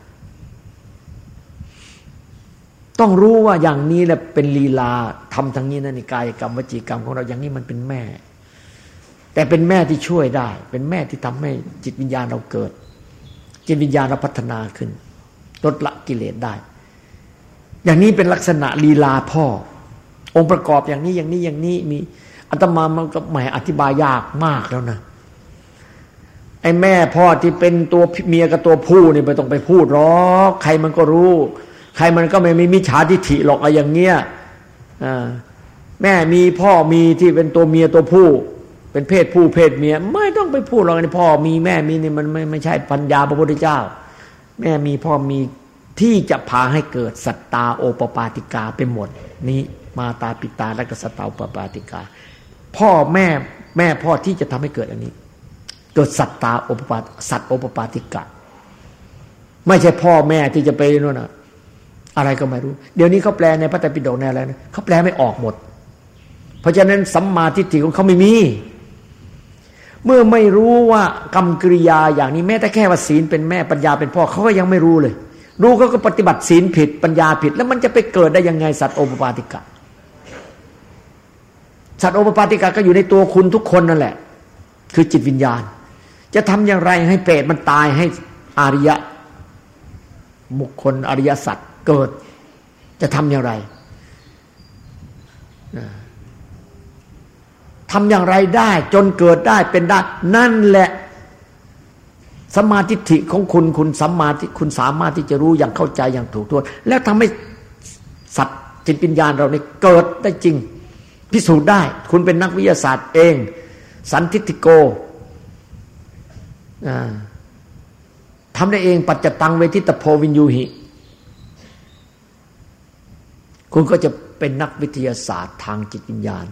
ต้องรู้ว่าอย่างนี้แหละเป็นลีลาทำทางนี้นะในกายกรรมวจีกรรมของเราอย่างนี้มันเป็นแม่แต่เป็นแม่ที่ช่วยได้เป็นแม่ที่ทำให้จิตวิญญาณเราเกิดจิตวิญญาณเราพัฒนาขึ้นลดละกิเลสได้อย่างนี้เป็นลักษณะลีลาพ่อองค์ประกอบอย่างนี้อย่างนี้อย่างนี้มีอาตมามันก็แหมอธิบายยากมากแล้วนะไอ้แม่พ่อที่เป็นตัวเมียกับตัวผู้นี่ไม่ต้องไปพูดหรอกใครมันก็รู้ใครมันก็ไม่มีมิจฉาทิฐิหรอกอะไรอย่างเงี้ยแม่มีพ่อมีที่เป็นตัวเมียตัวผู้เป็นเพศผู้เพศเมียไม่ต้องไปพูดหรอกพ่อมีแม่มีนี่มันไม่ใช่ปัญญาพระพุทธเจ้าแม่มีพ่อมีที่จะพาให้เกิดสัตตาโอปปาติกาไปหมดนี้มาตาปิตาและก็สัตตาโอปปาติกาพ่อแม่พ่อที่จะทำให้เกิดอันนี้เกิดสัตตาโอปปาสัตโอปปาติกะไม่ใช่พ่อแม่ที่จะไปนู่นน่ะอะไรก็ไม่รู้เดี๋ยวนี้เขาแปลในพระไตรปิฎกในอะไรนะเขาแปลไม่ออกหมดเพราะฉะนั้นสัมมาทิฏฐิของเขาไม่มีเมื่อไม่รู้ว่ากรรมกิริยาอย่างนี้แม้แต่แค่ว่าศีลเป็นแม่ปัญญาเป็นพ่อเขาก็ยังไม่รู้เลยรู้เขาก็ปฏิบัติศีลผิดปัญญาผิดแล้วมันจะไปเกิดได้ยังไงสัตว์โอปปาติกะสัตว์โอปปาติกะก็อยู่ในตัวคุณทุกคนนั่นแหละคือจิตวิญญาณจะทำอย่างไรให้เปรตมันตายให้อริยะบุคคลอริยสัตว์เกิดจะทำอย่างไรทำอย่างไรได้จนเกิดได้เป็นได้นั่นแหละสัมมาทิฏฐิของคุณสัมมาทิคุณสามารถที่จะรู้อย่างเข้าใจอย่างถูกต้องแล้วทำให้สัตว์จิตวิญญาณเราเนี่ยเกิดได้จริงพิสูจน์ได้คุณเป็นนักวิทยาศาสตร์เองสันทิฏฐิโกทำได้เองปัจจตังเวทิตโพวินยูหิคุณก็จะเป็นนักวิทยาศาสตร์ทางจิตวิญญาณ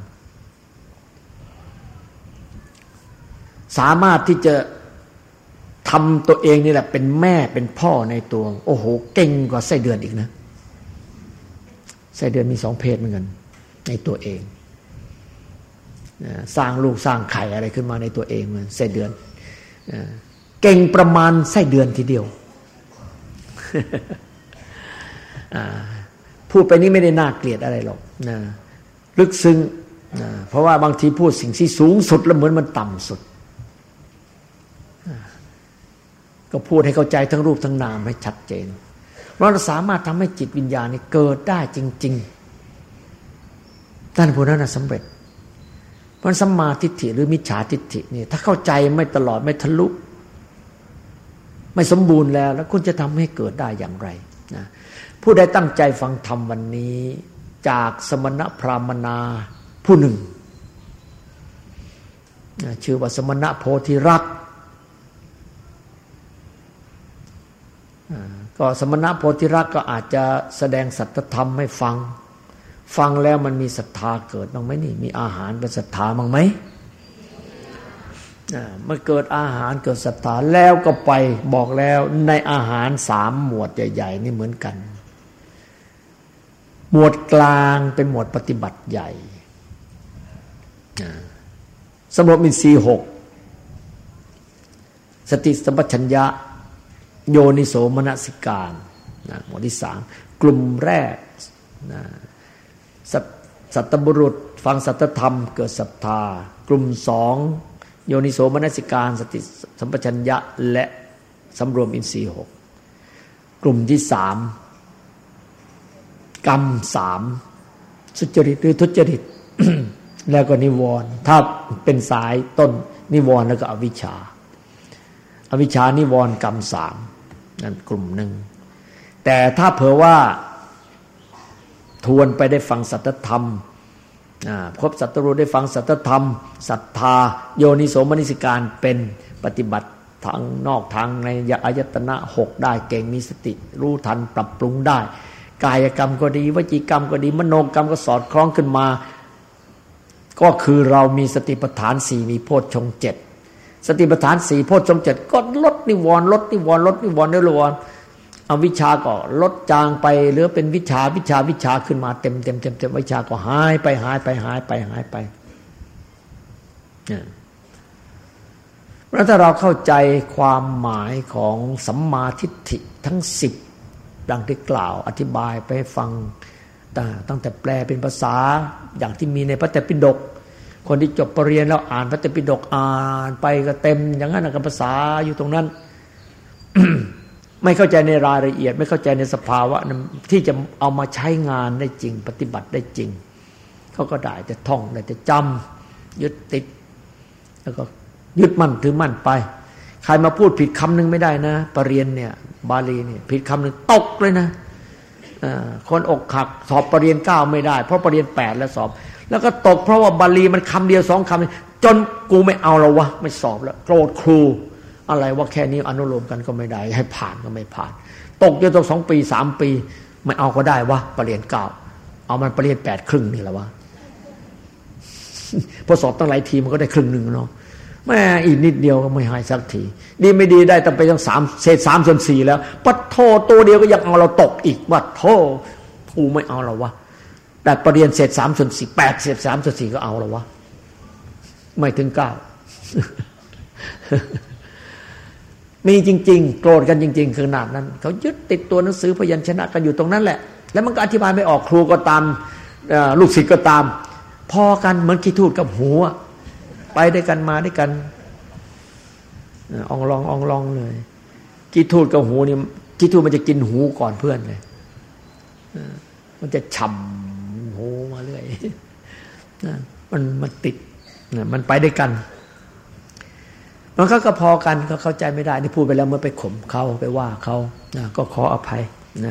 สามารถที่จะทำตัวเองนี่แหละเป็นแม่เป็นพ่อในตัวโอ้โหเก่งกว่าไส้เดือนอีกนะไส้เดือนมี2เพศเหมือนกันในตัวเองสร้างลูกสร้างไข่อะไรขึ้นมาในตัวเองเหมือนไส้เดือนเก่งประมาณไส้เดือนทีเดียวพูดไปนี้ไม่ได้น่าเกลียดอะไรหรอกนะลึกซึ้งเพราะว่าบางทีพูดสิ่งที่สูงสุดแล้วเหมือนมันต่ำสุดก็พูดให้เข้าใจทั้งรูปทั้งนามให้ชัดเจนเราสามารถทำให้จิตวิญญาณนี่เกิดได้จริงท่านผู้นั้นสำเร็จเพราะสัมมาทิฏฐิหรือมิจฉาทิฏฐินี่ถ้าเข้าใจไม่ตลอดไม่ทะลุไม่สมบูรณ์แล้วคุณจะทำให้เกิดได้อย่างไรนะผู้ใดตั้งใจฟังธรรมวันนี้จากสมณพราหมณาผู้หนึ่งชื่อว่าสมณโพธิรักษ์ก็สมณโพธิรักษ์ก็อาจจะแสดงสัจธรรมให้ฟังแล้วมันมีศรัทธาเกิดบ้างไหมนี่มีอาหารเป็นศรัทธาบ้างไหมเมื่อเกิดอาหารเกิดศรัทธาแล้วก็ไปบอกแล้วในอาหาร3หมวดใหญ่ๆนี่เหมือนกันหมวดกลางเป็นหมวดปฏิบัติใหญ่สำรวมอินทรีย์6สติสัมปชัญญะโยนิโสมนสิการหมวดที่3กลุ่มแรกสัตตบุรุษฟังสัตธรรมเกิดศรัทธากลุ่ม2โยนิโสมนสิการสติสัมปชัญญะและสำรวมอินทรีย์6กลุ่มที่3กรรม3สุจริตหรือทุจริต แล้วก็นิวรณ์ถ้าเป็นสายต้นนิวรณ์แล้วก็อวิชชานิวรณ์กรรม3นั่นกลุ่มหนึ่งแต่ถ้าเผื่อว่าทวนไปได้ฟังสัจธรรมครบสัตตรู้ได้ฟังสัจธรรมศรัทธาโยนิโสมนสิการเป็นปฏิบัติทางนอกทางในอายตนะ6ได้เก่งมีสติรู้ทันปรับปรุงได้กายกรรมก็ดีวจีกรรมก็ดีมโนกรรมก็สอดคล้องขึ้นมาก็คือเรามีสติปัฏฐาน4มีโพชฌงค์7สติปัฏฐาน4โพชฌงค์7ก็ลดนิวรณ์อวิชชาก็ลดจางไปเหลือเป็นวิชาขึ้นมาเต็มวิชาก็หายไปแล้วถ้าเราเข้าใจความหมายของสัมมาทิฏฐิทั้ง10ดังที่กล่าวอธิบายไปให้ฟังตั้งแต่แปลเป็นภาษาอย่างที่มีในพระไตรปิฎกคนที่จบปริญญาแล้วอ่านพระไตรปิฎกอ่านไปก็เต็มอย่างนั้นกับภาษาอยู่ตรงนั้น ไม่เข้าใจในรายละเอียดไม่เข้าใจในสภาวะที่จะเอามาใช้งานได้จริงปฏิบัติได้จริงเขาก็ได้แต่ท่องได้แต่จำยึดติดแล้วก็ยึดมั่นถือมั่นไปใครมาพูดผิดคำหนึ่งไม่ได้นะปริญญาเนี่ยบาลีเนี่ยผิดคำหนึ่งตกเลยนะคนอกหักสอบปริญญา9ไม่ได้เพราะปริญญา8แล้วสอบแล้วก็ตกเพราะว่าบาลีมันคำเดียว2คำจนกูไม่เอาแล้ววะไม่สอบแล้วโกรธครูอะไรว่าแค่นี้อนุโลมกันก็ไม่ได้ให้ผ่านก็ไม่ผ่านตกอยู่ตก2ปี3ปีไม่เอาก็ได้วะปริญญา9เอามันปริญญา8ครึ่งนี่แหละวะพอสอบตั้งหลายทีมันก็ได้ครึ่งนึงเนาะแม่อีกนิดเดียวก็ไม่หายสักทีดีไม่ดีได้ตั้งไปตั้ง3เศษ3/4แล้วปัดโทตัวเดียวก็ยังเอาเราตกอีกว่าโทกูไม่เอาแล้ววะแต่ปริญญาเศษ3/4 8เศษ3/4ก็เอาแล้ววะไม่ถึง9มีจริงๆโกรธกันจริงๆขนาดนั้นเขายึดติดตัวหนังสือพยัญชนะกันอยู่ตรงนั้นแหละแล้วมันก็อธิบายไม่ออกครูก็ตามลูกศิษย์ก็ตามพอกันเหมือนขี้ทูดกับหูไปด้วยกันมาด้วยกันอองลองเลยขี้ทูดกับหูนี่ขี้ทูดมันจะกินหูก่อนเพื่อนเลยมันจะฉ่ำหูมาเรื่อยมันติดมันไปด้วยกันมันก็พอกันก็เข้าใจไม่ได้นี่พูดไปแล้วเมื่อไปข่มเขาไปว่าเขาก็ขออภัยนะ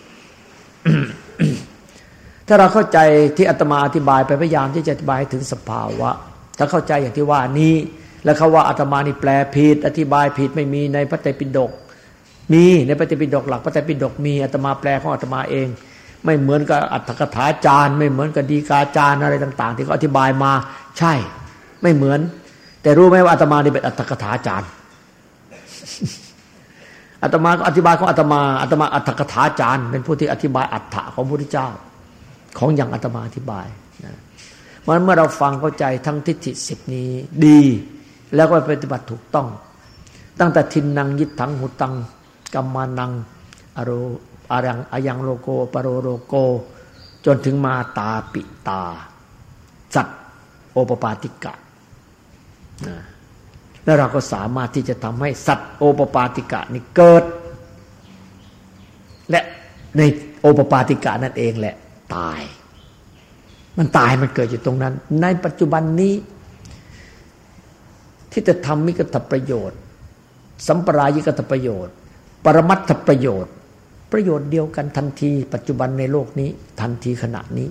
ถ้าเราเข้าใจที่อาตมาอธิบายไปพยายามที่จะอธิบายถึงสภาวะถ้าเข้าใจอย่างที่ว่านี้แล้วเขาว่าอาตมานี่แปลผิดอธิบายผิดไม่มีในพระไตรปิฎกมีในพระไตรปิฎกหลักพระไตรปิฎกมีอาตมาแปลของอาตมาเองไม่เหมือนกับอัตถกถาจารย์ไม่เหมือนกับดีกาจารย์อะไรต่างๆที่เขาอธิบายมาใช่ไม่เหมือนแต่รู้ไหมว่าอาตมานี่เป็นอัตถกถาจารย์อาตมาก็อธิบายของอาตมาอัตถกถาจารย์เป็นผู้ที่อธิบายอัตถะของพระพุทธเจ้าของอย่างอาตมาอธิบายนะเพราะฉะนั้นเมื่อเราฟังเข้าใจทั้งทิฏฐิ10นี้ดีแล้วก็ปฏิบัติถูกต้องตั้งแต่ทินนังยิถังหุตังกัมมานังอโรอายังโลโกปโรโลโกจนถึงมาตาปิตาสัตโอปปาติกะแล้วเราก็สามารถที่จะทำให้สัตโอปปาติกะนี่เกิดและในโอปปาติกะนั่นเองแหละตายมันตายมันเกิดอยู่ตรงนั้นในปัจจุบันนี้ที่จะทำมิกตประโยชน์สัมปรายิกตประโยชน์ปรมัตถประโยชน์ประโยชน์เดียวกันทันทีปัจจุบันในโลกนี้ทันทีขณะนี้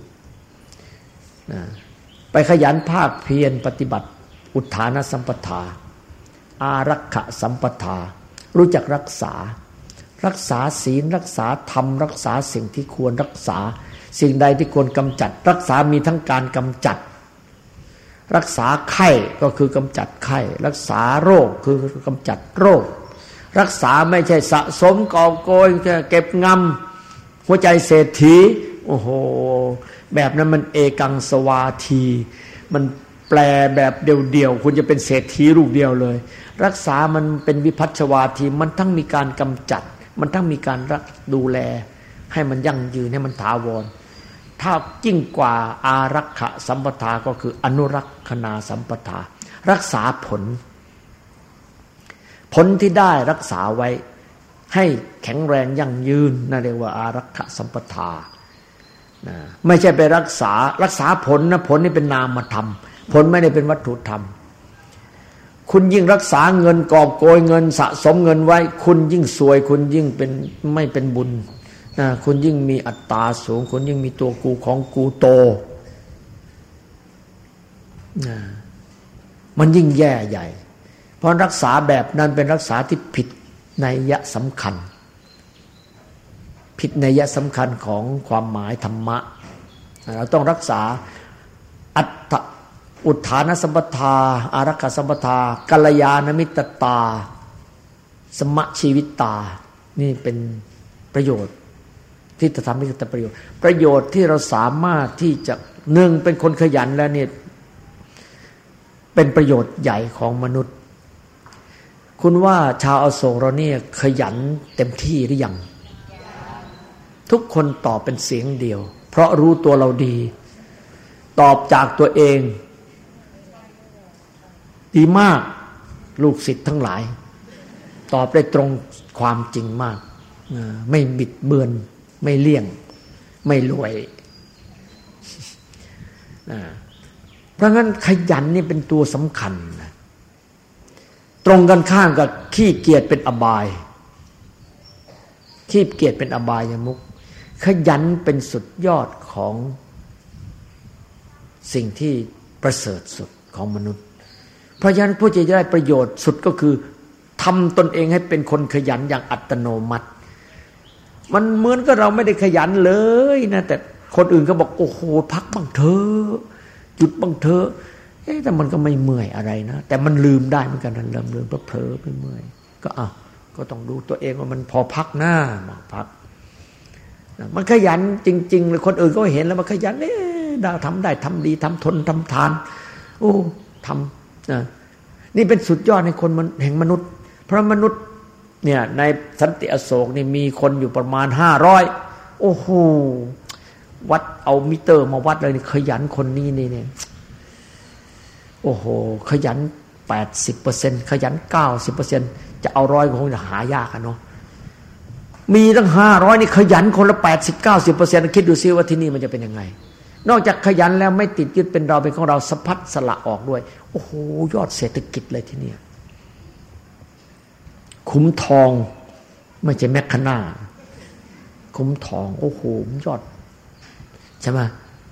ไปขยันภาคเพียรปฏิบัติอุทานสัมปทาอารักขสัมปทารู้จักรักษาศีลรักษาธรรมรักษาสิ่งที่ควรรักษาสิ่งใดที่ควรกำจัดรักษามีทั้งการกำจัดรักษาไข้ก็คือกำจัดไข้รักษาโรคคือกำจัดโรครักษาไม่ใช่สะสมกอบโกยเก็บงำหัวใจเศรษฐีโอ้โหแบบนั้นมันเอกังสวาทีมันแปลแบบเดี่ยวๆคุณจะเป็นเศรษฐีรูปเดียวเลยรักษามันเป็นวิพัชชวาทีมันทั้งมีการกำจัดมันทั้งมีการรักดูแลให้มันยั่งยืนให้มันถาวรถ้ายิ่งกว่าอารักขสัมปทาก็คืออนุรักษณาสัมปทารักษาผลที่ได้รักษาไว้ให้แข็งแรงยั่งยืนนั่นเรียกว่าอารักขสัมปทาไม่ใช่ไปรักษาผลนะผลนี่เป็นนามธรรมผลไม่ได้เป็นวัตถุธรรมคุณยิ่งรักษาเงินกอบโกยเงินสะสมเงินไว้คุณยิ่งซวยคุณยิ่งเป็นไม่เป็นบุญคุณยิ่งมีอัตตาสูงคุณยิ่งมีตัวกูของกูโตมันยิ่งแย่ใหญ่เพราะรักษาแบบนั้นเป็นรักษาที่ผิดนัยยะสำคัญผิดนัยยะสำคัญของความหมายธรรมะเราต้องรักษาอัตตอุทานสัมปทาอารักขสัมปทากัลยาณมิตรตาสมะชีวิตตานี่เป็นประโยชน์ที่จะทำให้เกิดประโยชน์ที่เราสามารถที่จะหนึ่งเป็นคนขยันแล้วเนี่ยเป็นประโยชน์ใหญ่ของมนุษย์คุณว่าชาวอโศกเราเนี่ยขยันเต็มที่หรือยังทุกคนตอบเป็นเสียงเดียวเพราะรู้ตัวเราดีตอบจากตัวเองดีมากลูกศิษย์ทั้งหลายตอบได้ตรงความจริงมากไม่บิดเบือนไม่เลี่ยงไม่ลวยเพราะงั้นขยันนี่เป็นตัวสำคัญตรงกันข้ามกับขี้เกียจเป็นอบายขี้เกียจเป็นอบายมุขขยันเป็นสุดยอดของสิ่งที่ประเสริฐสุดของมนุษย์เพราะฉะนั้นผู้จะได้ประโยชน์สุดก็คือทำตนเองให้เป็นคนขยันอย่างอัตโนมัติมันเหมือนกับเราไม่ได้ขยันเลยนะแต่คนอื่นก็บอกโอ้โหพักบ้างเถอะหยุดบ้างเถอะแต่มันก็ไม่เมื่อยอะไรนะแต่มันลืมได้เหมือนกันลืมเผลอไปเมื่อยก็ต้องดูตัวเองว่ามันพอพักหน้ามาพักมันขยันจริงๆเลยคนอื่นก็เห็นแล้วมันขยันได้ทำได้ทำดีทำทนทำทานโอ้ทำนี่เป็นสุดยอดในคนแห่งมนุษย์เพราะมนุษย์เนี่ยในสันติอโศกนี่มีคนอยู่ประมาณ500โอ้โหวัดเอามิเตอร์มาวัดเลยขยันคนนี้นี่เนี่ยโอ้โหขยัน 80% ขยัน 90% จะเอา100คงจะหายากอะเนาะมีตั้ง500นี่ขยันคนละ 80-90% คิดดูซิว่าที่นี่มันจะเป็นยังไงนอกจากขยันแล้วไม่ติดยึดเป็นเราเป็นของเราสะพัดสละออกด้วยโอ้โหยอดเศรษฐกิจเลยที่นี่คุ้มทองไม่ใช่แมคคานาคุ้มทองโอ้โหยอดใช่ไหม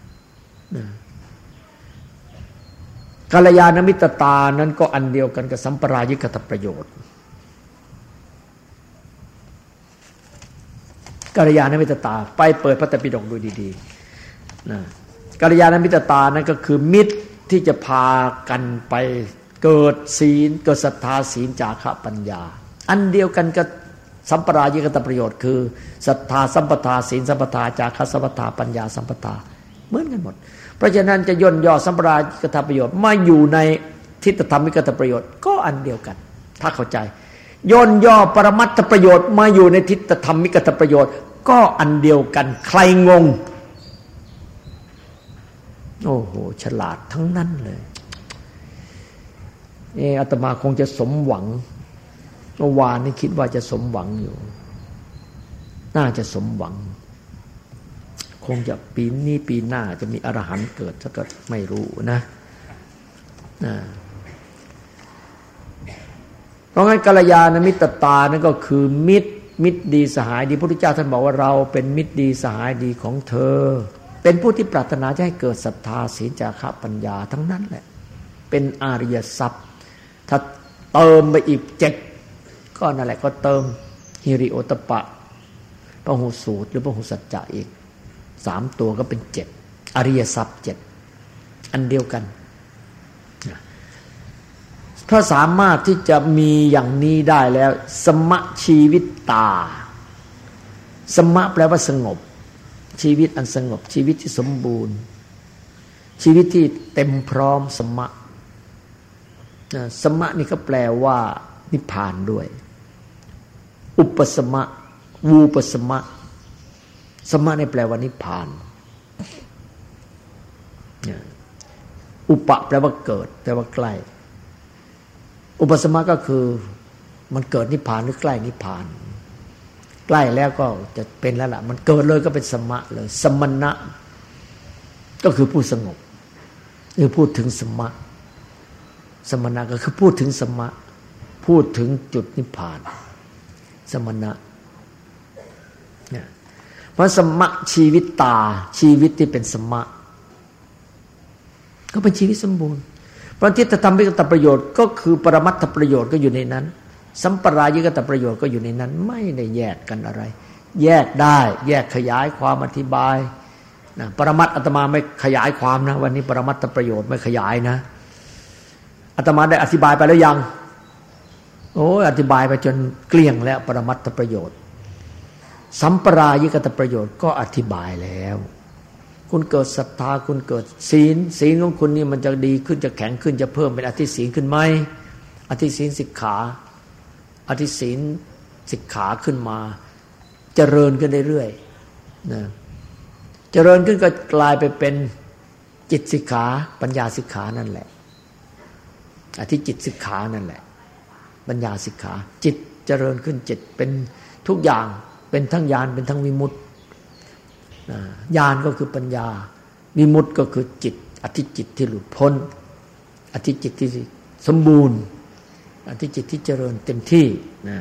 กัลยาณมิตรตานั้นก็อันเดียวกันกับสัมปรายิกตประโยชน์กัลยาณมิตรตาไปเปิดพระไตรปิฎกดูดีๆนะกัลยาณมิตรตานั้นก็คือมิตรที่จะพากันไปเกิดศีลเกิดศรัทธาศีลจาคะปัญญาอันเดียวกันกับสัมปรายิกตประโยชน์คือศรัทธาสัมปทาศีลสัมปทาจาคะสัมปทาปัญญาสัมปทาเหมือนกันหมดเพราะฉะนั้นจะย่นย่อสัมปรายิกตประโยชน์มาอยู่ในทิฏฐธรรมิกตประโยชน์ก็อันเดียวกันถ้าเข้าใจย่นย่อปรมัตถประโยชน์มาอยู่ในทิฏฐธรรมิกตประโยชน์ก็อันเดียวกันใครงงโอ้โหฉลาดทั้งนั้นเลยอาตมาคงจะสมหวังเมื่อวานนี้คิดว่าจะสมหวังอยู่น่าจะสมหวังคคงจะปีนี้ปีหน้าจะมีอรหันต์เกิดสักก็ไม่รู้นะเพราะงั้นกัลยาณมิตรตานั่นก็คือมิตรดีสหายดีพระพุทธเจ้าท่านบอกว่าเราเป็นมิตรดีสหายดีของเธอเป็นผู้ที่ปรารถนาจะให้เกิดศรัทธาศีลจาคะปัญญาทั้งนั้นแหละเป็นอริยทรัพย์ถ้าเติมไปอีก7ก็นั่นแหละก็เติมหิริโอตปะพหุสูตรหรือพหุสัจจะอีก3ตัวก็เป็น7อริยทรัพย์7อันเดียวกันถ้าสามารถที่จะมีอย่างนี้ได้แล้วสมะชีวิตตาสมะแปลว่าสงบชีวิตอันสงบชีวิตที่สมบูรณ์ชีวิตที่เต็มพร้อมสมะสมะนี่ก็แปลว่านิพพานด้วยอุปสมะวูปสมะสมะนี่แปลว่านิพพานอุปะแปลว่าเกิดแปลว่าใกล้อุปสมะก็คือมันเกิดนิพพานหรือใกล้นิพพานใกล้แล้วก็จะเป็นแล้วล่ะมันเกิดเลยก็เป็นสมะเลยสมณะก็คือผู้สงบหรือพูดถึงสมะสมณะก็คือพูดถึงสมะพูดถึงจุดนิพพานสมณะเนี่ยเพราะสมะชีวิตตาชีวิตที่เป็นสมะก็เป็นชีวิตสมบูรณ์เพราะทิฏฐธรรมิกตประโยชน์ก็คือปรมัตถประโยชน์ก็อยู่ในนั้นสัมปรายิกตประโยชน์ก็อยู่ในนั้นไม่ได้แยกกันอะไรแยกได้แยกขยายความอธิบายนะปรมัตถ์อาตมาไม่ขยายความนะวันนี้ปรมัตถประโยชน์ไม่ขยายนะอาตมาได้อธิบายไปแล้วยังโอ้ยอธิบายไปจนเกลี้ยงแล้วปรมัตถประโยชน์สัมปรายิกตประโยชน์ก็อธิบายแล้วคุณเกิดศรัทธาคุณเกิดศีลของคุณนี่มันจะดีขึ้นจะแข็งขึ้นจะเพิ่มเป็นอธิศีลขึ้นไหมอธิศีลสิกขาอธิศีลสิกขาขึ้นมาเจริญขึ้นเรื่อยๆนะเจริญขึ้นก็กลายไปเป็นจิตสิกขาปัญญาสิกขานั่นแหละอธิจิตสิกขานั่นแหละปัญญาสิกขาจิตเจริญขึ้นจิตเป็นทุกอย่างเป็นทั้งญาณเป็นทั้งวิมุตติญาณก็คือปัญญาวิมุตติก็คือจิตอธิจิตที่หลุดพ้นอธิจิตที่สมบูรณ์อธิจิตที่เจริญเต็มที่นะ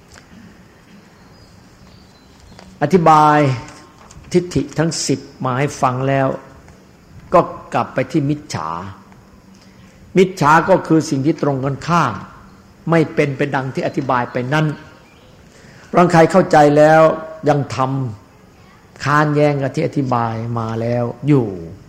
อธิบายทิฏฐิทั้ง10มาให้ฟังแล้วก็กลับไปที่มิจฉามิจฉาก็คือสิ่งที่ตรงกันข้ามไม่เป็นไปดังที่อธิบายไปนั้นบางใครเข้าใจแล้วยังทำค้านแย้งกับที่อธิบายมาแล้วอยู่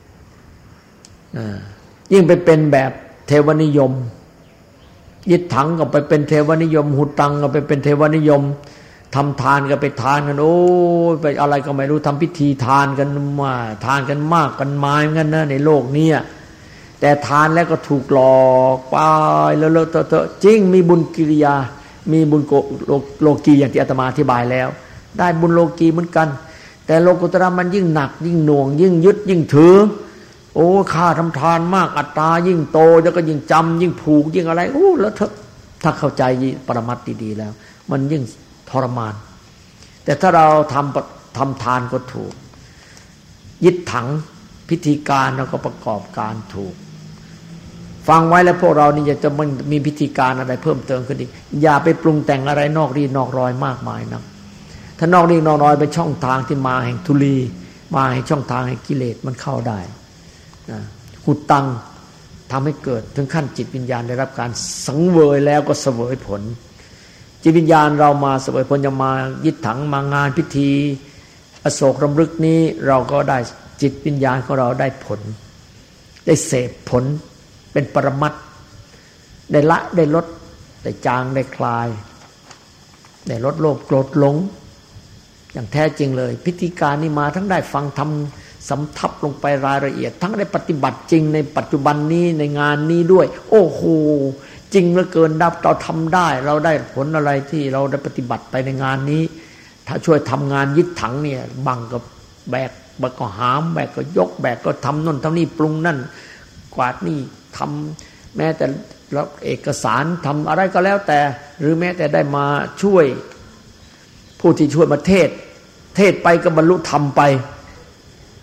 ยิ่งไปเป็นแบบเทวนิยมยึดถังก็ไปเป็นเทวนิยมหุตังก็ไปเป็นเทวนิยมทำทานก็ไปทานกันโอ้ยไปอะไรก็ไม่รู้ทำพิธีทานกันมาทานกันมากกันมายงั้นนะในโลกนี้แต่ทานแล้วก็ถูกหลอกไปแล้วเถอะจริงมีบุญกิริยามีบุญโลกีอย่างที่อาตมาอธิบายแล้วได้บุญโลกีเหมือนกันแต่โลกุตระมันยิ่งหนักยิ่งหน่วงยิ่งยึดยิ่งถือโอ้ข้าทำทานมากอัตตายิ่งโตแล้วก็ยิ่งจำยิ่งผูกยิ่งอะไรโอ้แล้วเถอะถ้าเข้าใจปรมัตถ์ดีๆแล้วมันยิ่งทรมานแต่ถ้าเราทำทานก็ถูกยึดถังพิธีการเราก็ประกอบการถูกฟังไว้แล้วพวกเรานี่จะมันมีพิธีการอะไรเพิ่มเติมขึ้นอีกอย่าไปปรุงแต่งอะไรนอกรีนอกรอยมากมายนะถ้านอกรีนอกรอยเป็นช่องทางที่มาแห่งทุลีมาแห่งช่องทางแห่งกิเลสมันเข้าได้หุตังทำให้เกิดถึงขั้นจิตวิญญาณได้รับการสังเวยแล้วก็เสวยผลจิตวิญญาณเรามาเสวยผลจะมายึดถังมางานพิธีอโศกรำลึกนี้เราก็ได้จิตวิญญาณของเราได้ผลได้เสพผลเป็นปรมัตถ์ได้ละได้ลดได้จางได้คลายได้ลดโลภโกรธหลงอย่างแท้จริงเลยพิธีการนี้มาทั้งได้ฟังธรรมสำทับลงไปรายละเอียดทั้งได้ปฏิบัติจริงในปัจจุบันนี้ในงานนี้ด้วยโอ้โหจริงเหลือเกินเราทำได้เราได้ผลอะไรที่เราได้ปฏิบัติไปในงานนี้ถ้าช่วยทำงานยึดถังเนี่ยบังกับแบกก็หามแบกก็ยกแบกก็ทำนั่นทำนี่ปรุงนั่นกวาดนี่ทำแม้แต่รับเอกสารทำอะไรก็แล้วแต่หรือแม้แต่ได้มาช่วยผู้ที่ช่วยมาเทศไปก็บรรลุธรรมไป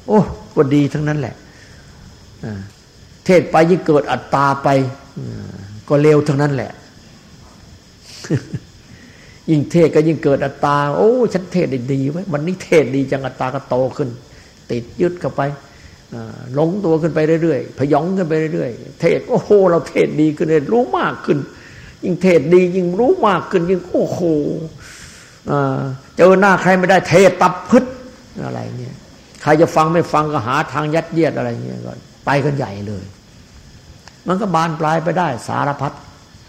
โอ้ก็ดีทั้งนั้นแหละเทศไปยิ่งเกิดอัตตาไปก็เลวทั้งนั้นแหละยิ่งเทศก็ยิ่งเกิดอัตตาโอ้ฉันเทศได้ดีไว้วันนี้เทศดีจังอัตตาก็โตขึ้นติดยึดเข้าไปหลงตัวขึ้นไปเรื่อยๆพยองขึ้นไปเรื่อยๆเทศโอ้โหเราเทศดีขึ้นเลยรู้มากขึ้นยิ่งเทศดียิ่งรู้มากขึ้นยิ่งโอ้โหเจอหน้าใครไม่ได้เทศตับพึดอะไรเนี่ยใครจะฟังไม่ฟังก็หาทางยัดเยียดอะไรเงี้ยก็ไปกันใหญ่เลยมันก็บานปลายไปได้สารพัด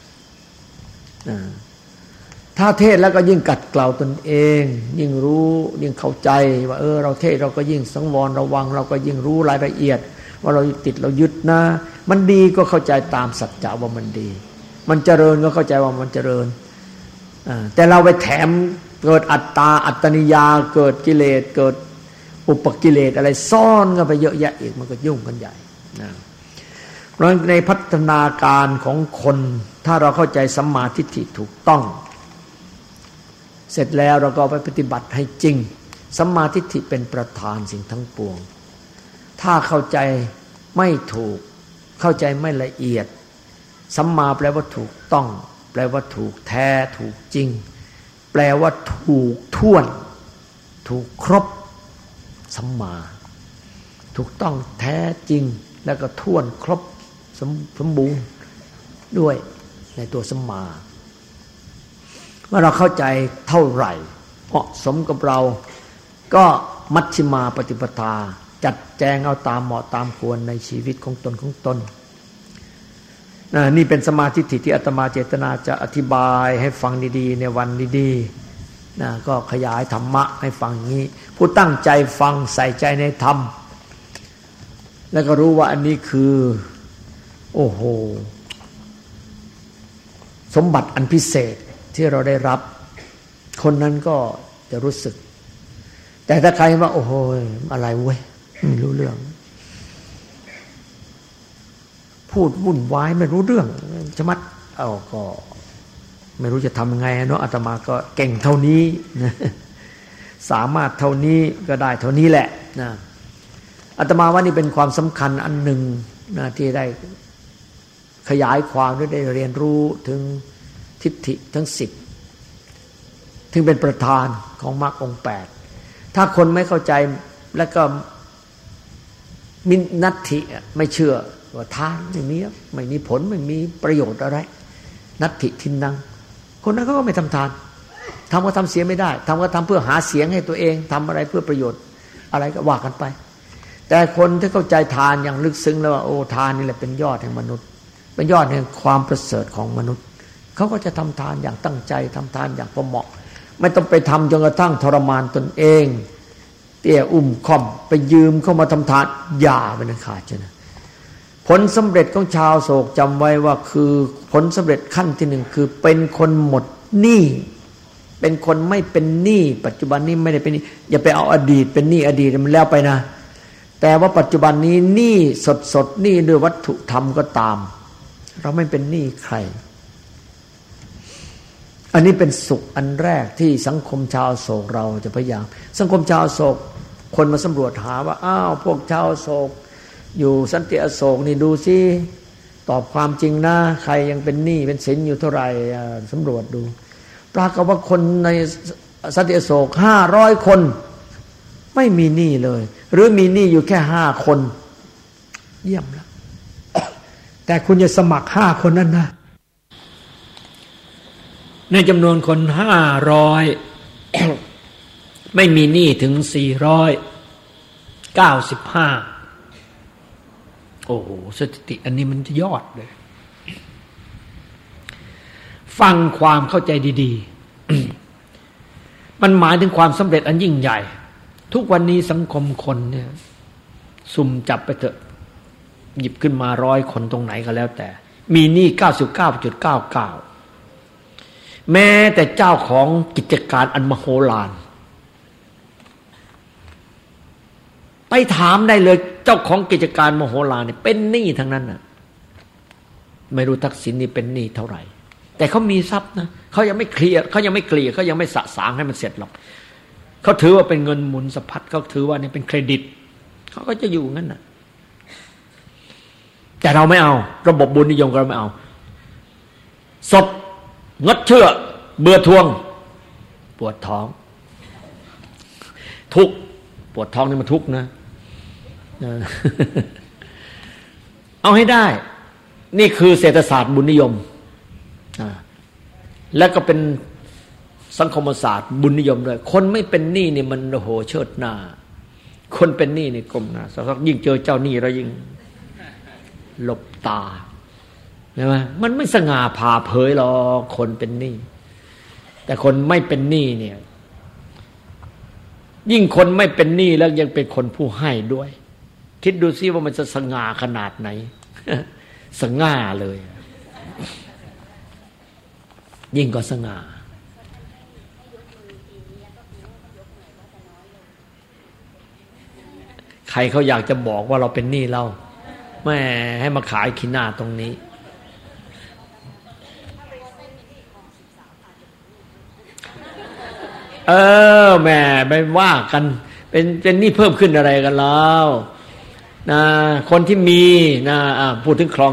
ถ้าเทศแล้วก็ยิ่งกัดเกลาตนเองยิ่งรู้ยิ่งเข้าใจว่าเราเทศเราก็ยิ่งสังวรระวังเราก็ยิ่งรู้รายละเอียดว่าเราติดเรายึดนะมันดีก็เข้าใจตามสัจจะว่ามันดีมันเจริญก็เข้าใจว่ามันเจริญแต่เราไปแถมเกิดอัตตาอัตตนิยาเกิดกิเลสเกิดอุปกิเลสอะไรซ่อนกันไปเยอะแยะอีกมันก็ยุ่งกันใหญ่นะเพราะในพัฒนาการของคนถ้าเราเข้าใจสัมมาทิฏฐิถูกต้องเสร็จแล้วเราก็ไปปฏิบัติให้จริงสัมมาทิฏฐิเป็นประธานสิ่งทั้งปวงถ้าเข้าใจไม่ถูกเข้าใจไม่ละเอียดสัมมาแปลว่าถูกต้องแปลว่าถูกแท้ถูกจริงแปลว่าถูกถ้วนถูกครบสัมมาถูกต้องแท้จริงแล้วก็ถ้วนครบสมบูรณ์ด้วยในตัวสัมมาเมื่อเราเข้าใจเท่าไหร่เหมาะสมกับเราก็มัชฌิมาปฏิปทาจัดแจงเอาตามเหมาะตามควรในชีวิตของตนนี่เป็นสมาธิที่อาตมาเจตนาจะอธิบายให้ฟังดีๆในวันดีๆก็ขยายธรรมะให้ฟังอย่างนี้ผู้ตั้งใจฟังใส่ใจในธรรมแล้วก็รู้ว่าอันนี้คือโอ้โหสมบัติอันพิเศษที่เราได้รับคนนั้นก็จะรู้สึกแต่ถ้าใครว่าโอ้โหอะไรเว้ยไม่รู้เรื่องพูดวุ่นวายไม่รู้เรื่องชะมัดก็ไม่รู้จะทำยังไงเนาะอาตมาก็เก่งเท่านี้นะสามารถเท่านี้ก็ได้เท่านี้แหละนะอาตมาว่านี่เป็นความสำคัญอันหนึ่งนะที่ได้ขยายความได้เรียนรู้ถึงทิฏฐิทั้ง10ถึงเป็นประธานของมรรคองค์8ถ้าคนไม่เข้าใจแล้วก็มินัตถิไม่เชื่อว่าทานไม่มีผลไม่มีประโยชน์อะไรนัตถิทินนังคนนั้นก็ไม่ทำทานทำก็ทำเสียไม่ได้ทำก็ทำเพื่อหาเสียงให้ตัวเองทำอะไรเพื่อประโยชน์อะไรก็ว่ากันไปแต่คนที่เข้าใจทานอย่างลึกซึ้งแล้วว่าโอ้ทานนี่แหละเป็นยอดแห่งมนุษย์เป็นยอดแห่งความประเสริฐของมนุษย์เขาก็จะทำทานอย่างตั้งใจทำทานอย่างพอเหมาะไม่ต้องไปทำจนกระทั่งทรมานตนเองเตี้ยค่อมไปยืมเข้ามาทำทานอย่าเป็นขาดใช่ไหมผลสำเร็จของชาวโศกจำไว้ว่าคือผลสำเร็จขั้นที่1คือเป็นคนหมดหนี้เป็นคนไม่เป็นหนี้ปัจจุบันนี้ไม่ได้เป็นหนี้อย่าไปเอาอดีตเป็นหนี้อดีตมันแล้วไปนะแต่ว่าปัจจุบันนี้หนี้สดหนี้ด้วยวัตถุธรรมก็ตามเราไม่เป็นหนี้ใครอันนี้เป็นสุขอันแรกที่สังคมชาวโศกเราจะพยายามสังคมชาวโศกคนมาสำรวจหาว่าอ้าวพวกชาวโศกอยู่สันติอโศกนี่ดูซิตอบความจริงนะใครยังเป็นหนี้เป็นสินอยู่เท่าไหร่สำรวจดูปรากฏว่าคนในสันติอโศก500คนไม่มีหนี้เลยหรือมีหนี้อยู่แค่5คนเยี่ยมแล้วแต่คุณจะสมัคร5คนนั้นนะในจำนวนคน500ไม่มีหนี้ถึง495โอ้โหสถิติอันนี้มันจะยอดเลยฟังความเข้าใจดีๆ มันหมายถึงความสำเร็จอันยิ่งใหญ่ทุกวันนี้สังคมคนเนี่ยสุ่มจับไปเถอะหยิบขึ้นมา100คนตรงไหนก็แล้วแต่มีหนี้ 99.99 แม้แต่เจ้าของกิจการอันมโหฬารไปถามได้เลยเจ้าของกิจการมโหฬารเนี่ยเป็นหนี้ทั้งนั้นน่ะไม่รู้ทักษิณนี่เป็นหนี้เท่าไหร่แต่เขามีทรัพย์นะเขายังไม่เคลียร์เขายังไม่เกลี่ยเขายังไม่สะสางให้มันเสร็จหรอกเขาถือว่าเป็นเงินหมุนสะพัดเขาถือว่านี่เป็นเครดิตเขาก็จะอยู่งั้นน่ะแต่เราไม่เอาระบบบุญนิยมเราไม่เอาศพงดเชื่อเบื่อทวงปวดท้องทุกข์ปวดท้องนี่มันทุกข์นะเอาให้ได้นี่คือเศรษฐศาสตร์บุญนิยมและก็เป็นสังคมศาสตร์บุญนิยมด้วยคนไม่เป็นหนี้นี่มันโอ้โหเชิดหน้าคนเป็นหนี้นี่ก้มหน้าสักยิ่งเจอเจ้าหนี้แล้วยิ่งหลบตาใช่ไหมมันไม่สง่าผ่าเผยหรอกคนเป็นหนี้แต่คนไม่เป็นหนี้เนี่ยยิ่งคนไม่เป็นหนี้แล้วยังเป็นคนผู้ให้ด้วยคิดดูซิว่ามันจะสง่าขนาดไหนสง่าเลยยิ่งก็สง่าใครเขาอยากจะบอกว่าเราเป็นหนี้เราแม่ให้มาขายขี้หน้าตรงนี้แม่ไปว่ากันเป็นหนี้เพิ่มขึ้นอะไรกันแล้วนะคนที่มีนะพูดถึงคลอง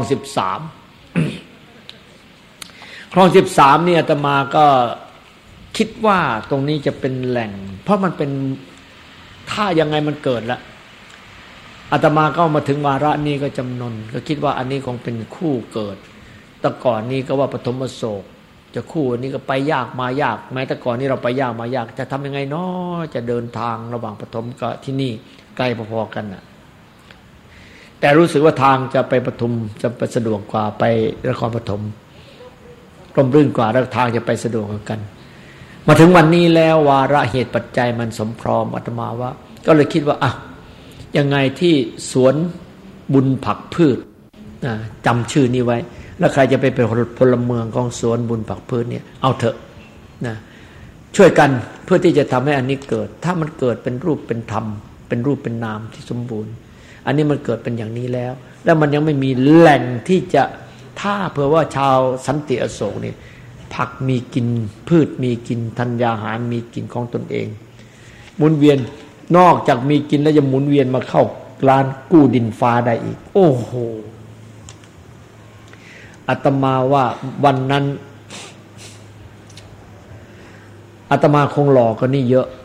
13คลอง13เนี่ยอาตมาก็คิดว่าตรงนี้จะเป็นแหล่งเพราะมันเป็นถ้ายังไงมันเกิดแล้วอาตมาก็มาถึงวาระนี้ก็จำนนก็คิดว่าอันนี้คงเป็นคู่เกิดแต่ก่อนนี้ก็ว่าปฐมโศกจะคู่อันนี้ก็ไปยากมายากแม้แต่ก่อนนี้เราไปยากมายากจะทำยังไงเนาะจะเดินทางระหว่างปฐมกับที่นี่ใกล้พอๆกันน่ะแต่รู้สึกว่าทางจะไปปทุมจะไปสะดวกกว่าไปนครปฐมร่มรื่นกว่าแล้วทางจะไปสะดวกกันมาถึงวันนี้แล้ววาระเหตุปัจจัยมันสมพร้อมอาตมาว่าก็เลยคิดว่ายังไงที่สวนบุญผักพืชจำชื่อนี้ไว้แล้วใครจะไปเป็นพลเมืองของสวนบุญผักพืชเนี่ยเอาเถอะนะช่วยกันเพื่อที่จะทำให้อันนี้เกิดถ้ามันเกิดเป็นรูปเป็นธรรมเป็นรูปเป็นนามที่สมบูรณ์อันนี้มันเกิดเป็นอย่างนี้แล้วมันยังไม่มีแหล่งที่จะถ้าเผื่อว่าชาวสันติอโศกนี่ผักมีกินพืชมีกินธัญญาหารมีกินของตนเองหมุนเวียนนอกจากมีกินแล้วจะหมุนเวียนมาเข้าร้านกู้ดินฟ้าได้อีกโอ้โหอาตมาว่าวันนั้นอาตมาคงหล่อก็นี่เยอะ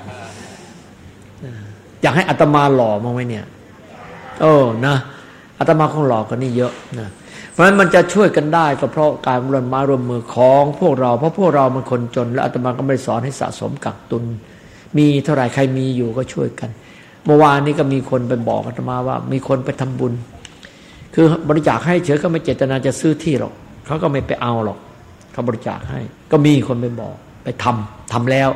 อยากให้อาตมาหล่อมั้งไหมเนี่ยนะอาตมาคงหล่อก็นี่เยอะนะเพราะฉะนั้นมันจะช่วยกันได้ก็เพราะการร่วมไม้ร่วมมือของพวกเราเพราะพวกเรามันคนจนและอาตมาก็ไม่ได้สอนให้สะสมกักตุนมีเท่าไหร่ใครมีอยู่ก็ช่วยกันเมื่อวานนี้ก็มีคนไปบอกอาตมาว่ามีคนไปทำบุญคือบริจาคให้เฉยก็ไม่เจตนาจะซื้อที่หรอกเขาก็ไม่ไปเอาหรอกเขาบริจาคให้ก็มีคนไปบอกไปทำแล้ว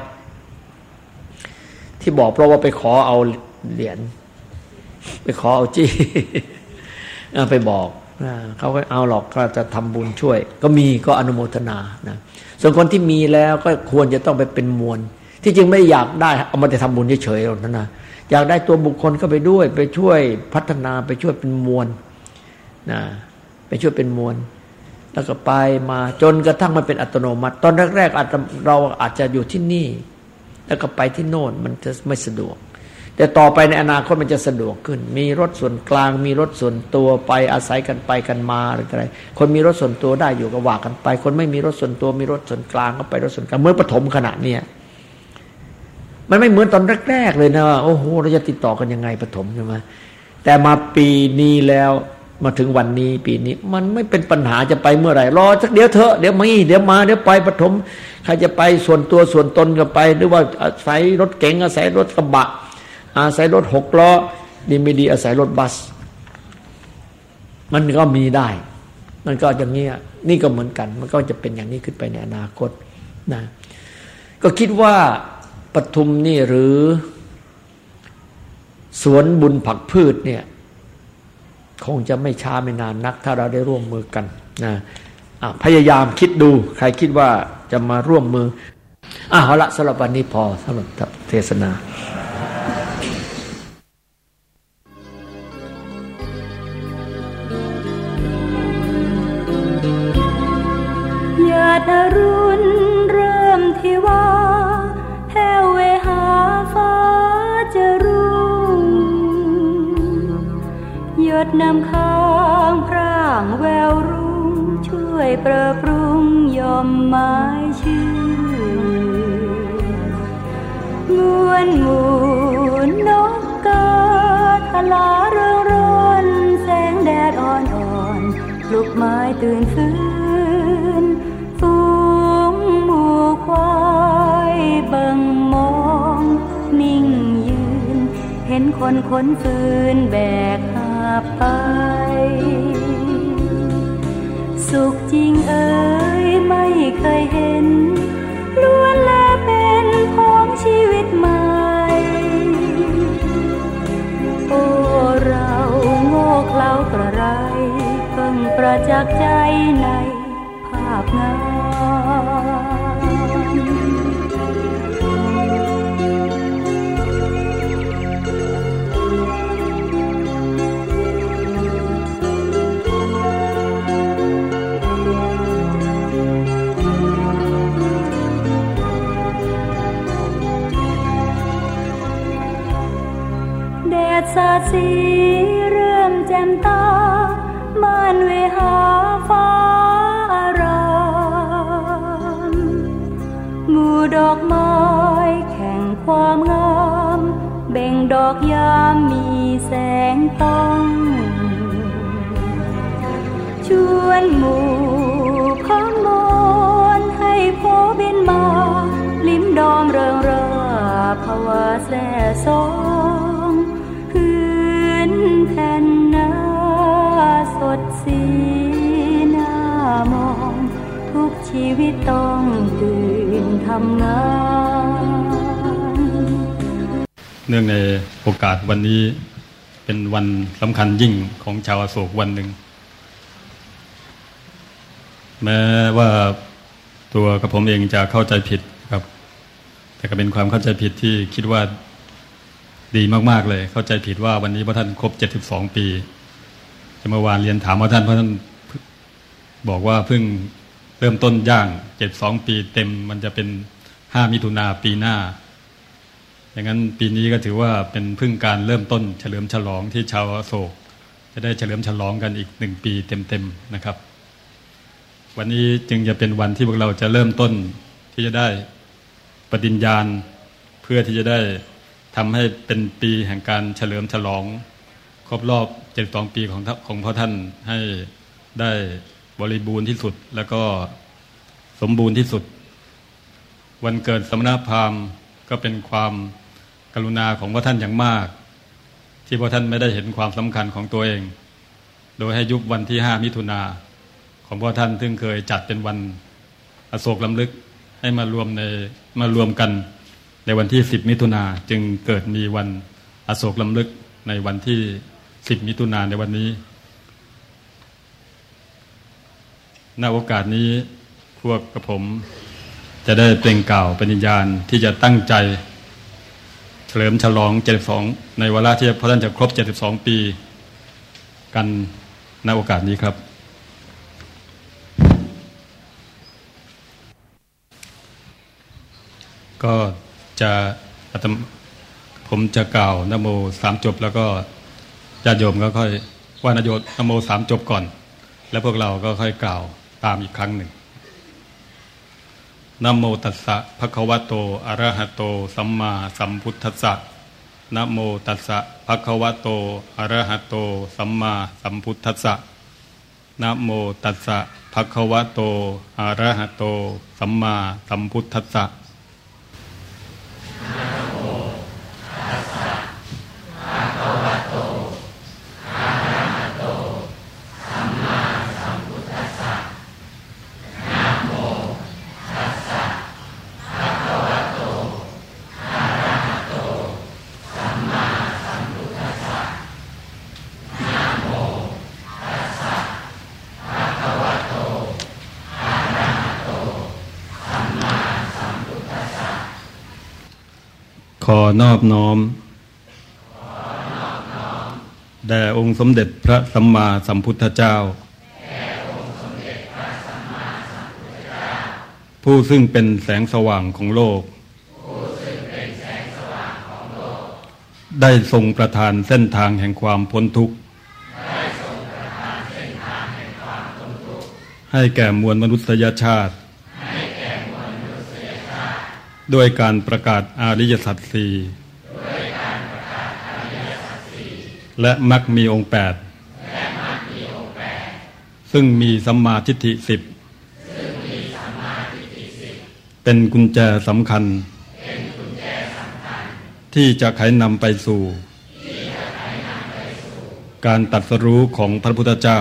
ที่บอกเพราะว่าไปขอเอาเหรียญไปขอเอาจี้ไปบอกเขาก็เอาหรอกก็จะทำบุญช่วยก็มีก็อนุโมทนานะส่วนคนที่มีแล้วก็ควรจะต้องไปเป็นมวลที่จริงไม่อยากได้เอามาแต่ทำบุญเฉยๆหรอกนะอยากได้ตัวบุคคลก็ไปด้วยไปช่วยพัฒนาไปช่วยเป็นมวลนะไปช่วยเป็นมวลแล้วก็ไปมาจนกระทั่งมันเป็นอัตโนมัติตอนแรกๆเราอาจจะอยู่ที่นี่แล้วก็ไปที่โน่นมันจะไม่สะดวกแต่ต่อไปในอนาคตมันจะสะดวกขึ้นมีรถส่วนกลางมีรถส่วนตัวไปอาศัยกันไปกันมาอะไรคนมีรถส่วนตัวได้อยู่ก็ว่ากันไปคนไม่มีรถส่วนตัวมีรถส่วนกลางก็ไปรถส่วนกลางเมื่อปฐมขณะเนี้ยมันไม่เหมือนตอนแรกๆเลยนะโอ้โหเราจะติดต่อกันยังไงปฐมใช่ไหมแต่มาปีนี้แล้วมาถึงวันนี้ปีนี้มันไม่เป็นปัญหาจะไปเมื่อไหร่รอสักเดี๋ยวเถอะเดี๋ยวมาเดี๋ยวไปปฐมใครจะไปส่วนตัวส่วนตนก็ไปหรือว่าอาศัยรถเก๋งอาศัยรถกระบะอาศัยรถ6 ล้อดีไม่ดีอาศัยรถบัสมันก็มีได้มันก็อย่างนี้นี่ก็เหมือนกันมันก็จะเป็นอย่างนี้ขึ้นไปในอนาคตนะก็คิดว่าปทุมนี่หรือสวนบุญผักพืชเนี่ยคงจะไม่ช้าไม่นานนักถ้าเราได้ร่วมมือกันนะพยายามคิดดูใครคิดว่าจะมาร่วมมือเอาละสำหรับวันนี้พอสำหรับเทศนาญาติอรุณเริ่มที่ว่าแผ่วเวหาฟ้าจะรุ่งดน้ำค้างพร่างแววรุ่งช่วยเปรอะปรุงยอมหมายชื่องวนหมู่นกกาทลาเรืองร้อนแสงแดดอ่อนๆปลุกไม้ตื่นฟื้นฝูงหมู่ควายเบิ่งมองนิ่งยืนเห็นคนขนฟืนแบกหาไปสุขจริงเอ่ยไม่เคยเห็นล้วนแล้วเป็นของชีวิตใหม่โอ้เราโง่เขลากระไรเพิ่งประจักษ์ใจในภาพงามสาดสีเริ่มแจ่มตาม่านเวหาฟ้าอารามหมู่ดอกไม้แข่งความงามเบ่งดอกยามมีแสงต้องชวนหมู่พังมนให้โผบินมาลิ้มดอมเริงร่าภาวะแส่สองแผ่นหน้าสดสีหน้ามองทุกชีวิตต้องตื่นทำงานเนื่องในโอกาสวันนี้เป็นวันสำคัญยิ่งของชาวอโศกวันหนึ่งแม้ว่าตัวกับผมเองจะเข้าใจผิดครับแต่ก็เป็นความเข้าใจผิดที่คิดว่าดีมากๆเลยเข้าใจผิดว่าวันนี้พระท่านครบ72ปีเมื่อวานเรียนถามพระท่านบอกว่าเพิ่งเริ่มต้นย่าง72ปีเต็มมันจะเป็น5มิถุนาปีหน้าอย่างนั้นปีนี้ก็ถือว่าเป็นเพิ่งการเริ่มต้นเฉลิมฉลองที่ชาวอโศกจะได้เฉลิมฉลองกันอีก1ปีเต็มๆนะครับวันนี้จึงจะเป็นวันที่พวกเราจะเริ่มต้นที่จะได้ปฏิญญาณเพื่อที่จะได้ทำให้เป็นปีแห่งการเฉลิมฉลองครบรอบ72ปีของพ่อท่านให้ได้บริบูรณ์ที่สุดแล้วก็สมบูรณ์ที่สุดวันเกิดสมณพราหมณ์ก็เป็นความกรุณาของพ่อท่านอย่างมากที่พ่อท่านไม่ได้เห็นความสำคัญของตัวเองโดยให้ยุบวันที่5มิถุนาของพ่อท่านซึ่งเคยจัดเป็นวันอโศกรำลึกให้มารวมกันในวันที่10มิถุนาจึงเกิดมีวันอโศกรำลึกในวันที่10มิถุนาในวันนี้ณโอกาสนี้พวกกระผมจะได้เปล่งกล่าวปฏิญญาณที่จะตั้งใจเฉลิมฉลอง72ในวาระที่พระท่านจะครบ72ปีกันณโอกาสนี้ครับก็ผมจะกล่าวนะโม3จบแล้วก็ญาติโยมก็ค่อยว่านะโม3จบก่อนแล้วพวกเราก็ค่อยกล่าวตามอีกครั้งหนึ่งนะโมตัสสะภะคะวะโตอะระหะโตสัมมาสัมพุทธัสสะนะโมตัสสะภะคะวะโตอะระหะโตสัมมาสัมพุทธัสสะนะโมตัสสะภะคะวะโตอะระหะโตสัมมาสัมพุทธัสสะขอนอบน้อมแด่องค์สมเด็จพระสัมมาสัมพุทธเจ้าผู้ซึ่งเป็นแสงสว่างของโลกได้ทรงประทานเส้นทางแห่งความพ้นทุกข์ ได้ให้แก่มวลมนุษยชาติด้วยการประกาศอริยสัจสี่และมรรคมีองค์ 8ซึ่งมีสัมมาทิฏฐิ10เป็นกุญแจสำคัญที่จะไขนำไปสู่การตรัสรู้ของพระพุทธเจ้า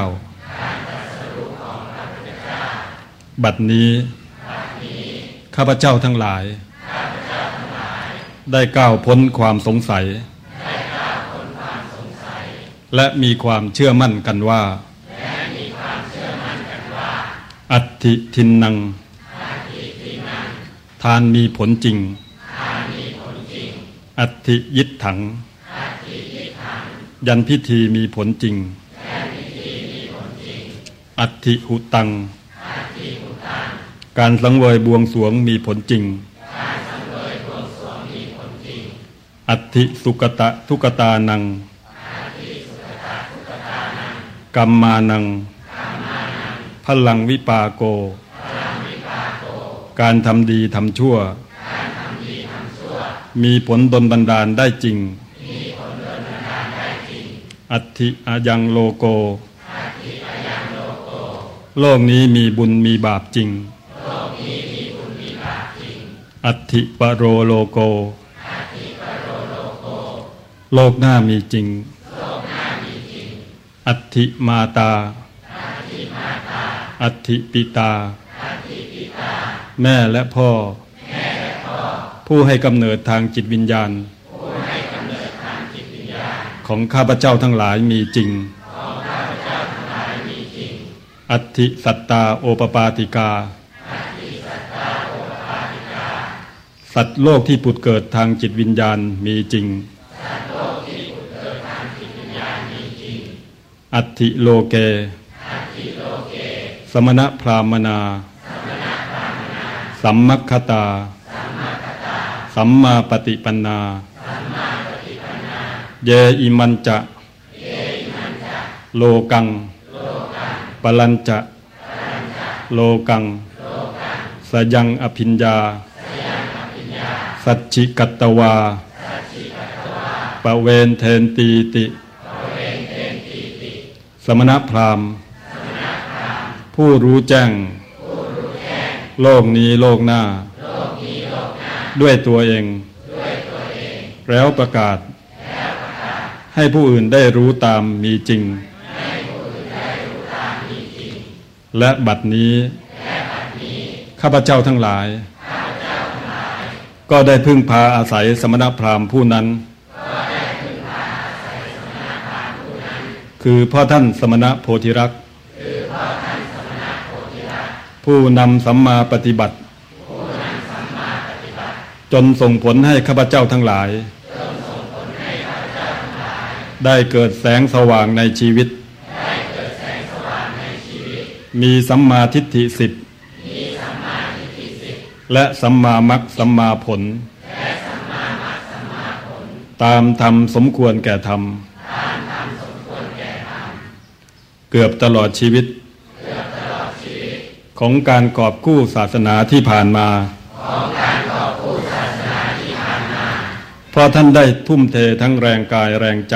บัดนี้ข้าพเจ้าทั้งหลายได้ก้าวพ้นความสงสัยและมีความเชื่อมั่นกันว่าอัตถิทินนังทานมีผลจริงอัตถิยิตถังยันพิธีมีผลจริงอัตถิหุตังการสังเวยบวงสรวงมีผลจริงอัตถิสุกตะทุกตานังกัมมานังพลังวิปาโกการทำดีทำชั่วมีผลดลบันดาลได้จริงอัตถิอายังโลโกโลกนี้มีบุญมีบาปจริงอัตถิปโรโลโกโลกหน้ามีจริงอัตถิมาตาอัตถิปิตาแม่และพ่อผู้ให้กำเนิดทางจิตวิญญาณของข้าพเจ้าทั้งหลายมีจริงอัตถิสัตตาโอปปาติกาสัตว์โลกที่ผุดเกิดทางจิตวิญญาณมีจริงอัตถิโลเกสมณพราหมนาสัมมัคคตาสัมมาปฏิปันนาเยอิมันจะโลกังปลัญจะโลกังสยังอภิญญาสัจฉิกัตตวาปเวนเทนตีติสมณพราหมณ์ผู้รู้แจ้งโลกนี้โลกหน้าด้วยตัวเองแล้วประกาศให้ผู้อื่นได้รู้ตามมีจริงและบัดนี้ข้าพเจ้าทั้งหลายก็ได้พึ่งพาอาศัยสมณพราหมณ์ผู้นั้นคือพ่อท่านสมณโพธิรักษ์ผู้นำสัมมาปฏิบัติจนส่งผลให้ข้าพเจ้าทั้งหลายได้เกิดแสงสว่างในชีวิตมีสัมมาทิฏฐิ10และสัมมามรรคสัมมาผลตามธรรมสมควรแก่ธรรมเกือบตลอดชีวิตของการกอบกู้ศาสนาที่ผ่านมาเพราะท่านได้ทุ่มเททั้งแรงกายแรงใจ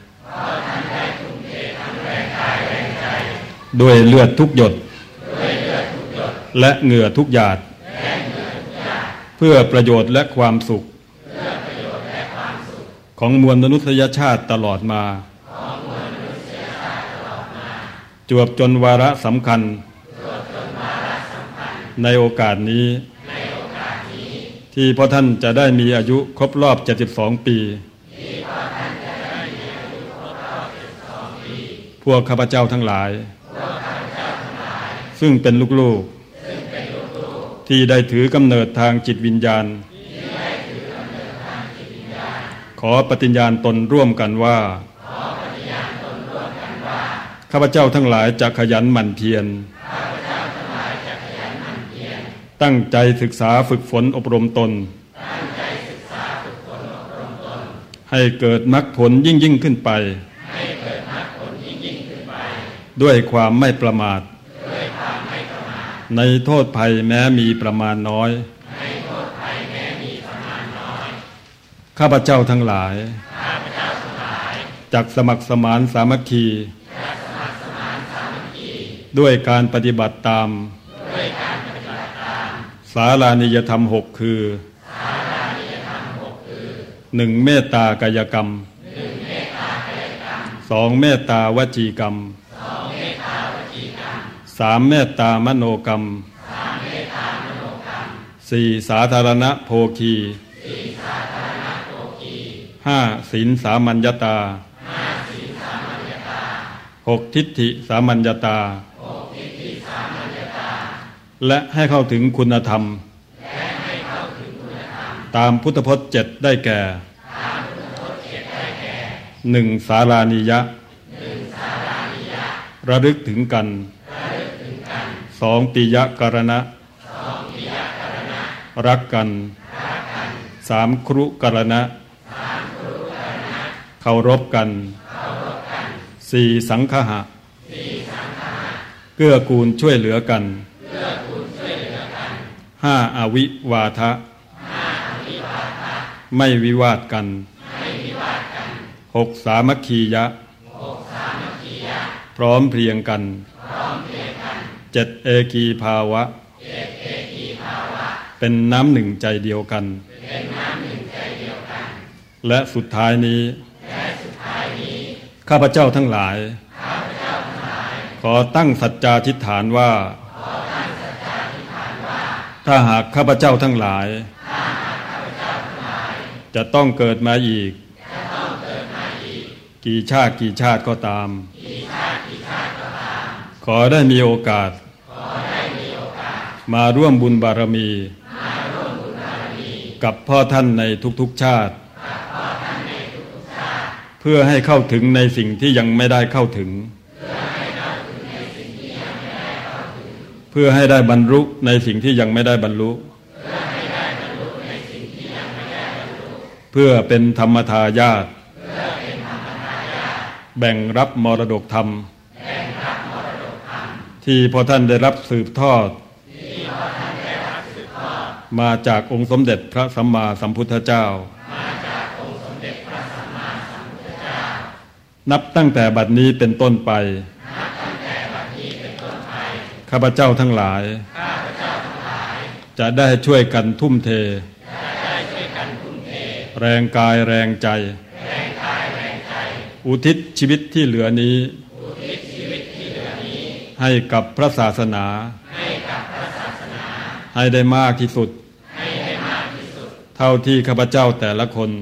ด้วยเลือดทุกหยดและเหงื่อทุกหยาดเพื่อประโยชน์และความสุขของมวลมนุษยชาติตลอดมาจวบจนวาระสำคัญในโอกาสนี้ที่พ่อท่านจะได้มีอายุครบรอบ72ปีพวกข้าพเจ้าทั้งหลายซึ่งเป็นลูกๆที่ได้ถือกำเนิดทางจิตวิญญาณขอปฏิญาณตนร่วมกันว่าข้าพเจ้าทั้งหลายจะขยันหมั่นเพียรตั้งใจศึกษาฝึกฝนอบรมตนให้เกิดมรรคผลยิ่งขึ้นไปด้วยความไม่ประมาทในโทษภัยแม้มีประมาณน้อยข้าพเจ้าทั้งหลายจักสมัครสมานสามัคคีด้วยการปฏิบัติตามสารานิยธรรม6คือ 1. เมตตากายกรรม 2. เมตตาวจีกรรม 3. เมตตามโนกรรม 4. สาธารณโภคี 5. ศีลสามัญญตา 6. ทิฏฐิสามัญญตาและให้เข้าถึงคุณธรรมตามพุทธพจน์7ได้แก่ 1. สารานิยะระลึกถึงกัน 2. ปิยกรณะรักกัน 3. ครุกรณะเคารพกัน 4. สังฆะเกื้อกูลช่วยเหลือกัน 5. อวิวาทะไม่วิวาทกัน 6. สามัคคียะพร้อมเพรียงกัน 7. เอกีภาวะเป็นน้ำหนึ่งใจเดียวกันและสุดท้ายนี้ข้าพเจ้าทั้งหลายขอตั้งสัจจาธิษฐานว่าถ้าหากข้าพเจ้าทั้งหลายจะต้องเกิดมาอีกกี่ชาติก็ตามขอได้มีโอกาสมาร่วมบุญบารมีกับพ่อท่านในทุกๆชาติเพื่อให้เข้าถึงในสิ่งที่ยังไม่ได้เข้าถึงเพื่อให้ได้บรรลุในสิ่งที่ยังไม่ได้บรรลุเพื่อเป็นธรรมทายาทแบ่งรับมรดกธรรมที่พ่อท่านได้รับสืบทอดมาจากองค์สมเด็จพระสัมมาสัมพุทธเจ้านับตั้งแต่บัดนี้เป็นต้นไปข้าพเจ้าทั้งหลายจะได้ช่วยกันทุ่มเทแรงกายแรงใจอุทิศชีวิตที่เหลือนี้ให้กับพระศาสนาให้ได้มากที่สุดเท่าที่ข้าพเจ้าแต่ละคน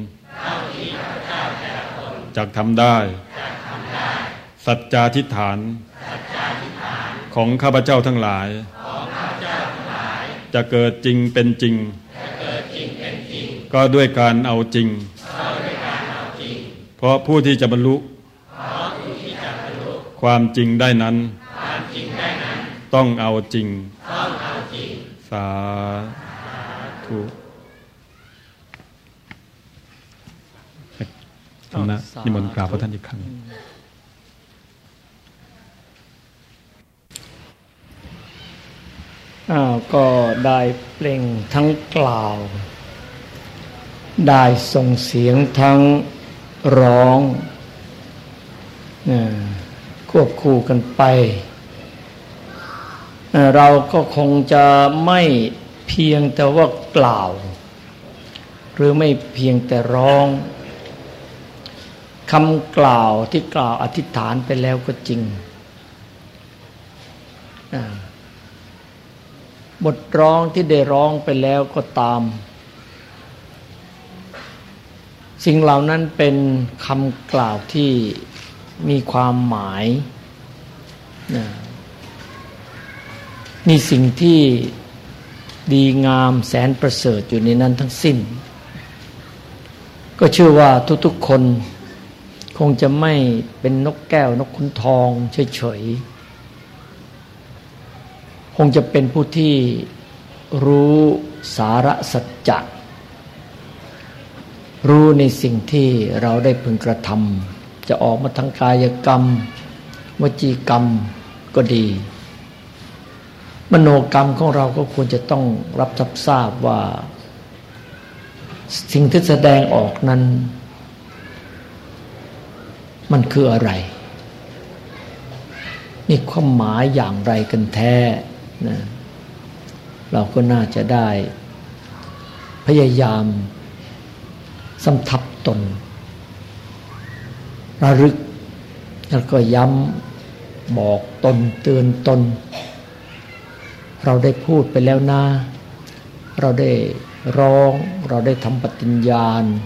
จะทำได้สัจจาธิษฐานของข้าพเจ้าทั้งหลายจะเกิดจริงเป็นจริงก็ด้วยการเอาจริงเพราะผู้ที่จะบรรลุความจริงได้นั้นต้องเอาจริงสาธุนะนิมนต์กราบพระท่านอีกครั้งก็ได้เปล่งทั้งกล่าวได้ส่งเสียงทั้งร้องควบคู่กันไปเราก็คงจะไม่เพียงแต่ว่ากล่าวหรือไม่เพียงแต่ร้องคำกล่าวที่กล่าวอธิษฐานไปแล้วก็จริงบทร้องที่ได้ร้องไปแล้วก็ตามสิ่งเหล่านั้นเป็นคำกล่าวที่มีความหมายมีสิ่งที่ดีงามแสนประเสริฐอยู่ในนั้นทั้งสิ้นก็เชื่อว่าทุกๆคนคงจะไม่เป็นนกแก้วนกขุนทองเฉยๆคงจะเป็นผู้ที่รู้สาระสัจจะรู้ในสิ่งที่เราได้พึงกระทำจะออกมาทางกายกรรมวจีกรรมก็ดีมโนกรรมของเราก็ควรจะต้องรับทราบว่าสิ่งที่แสดงออกนั้นมันคืออะไรมีความหมายอย่างไรกันแท้นะเราก็น่าจะได้พยายามสำทับตนระลึกแล้วก็ย้ำบอกตนเตือนตนเราได้พูดไปแล้วนะเราได้ร้องเราได้ทำปฏิญญาณ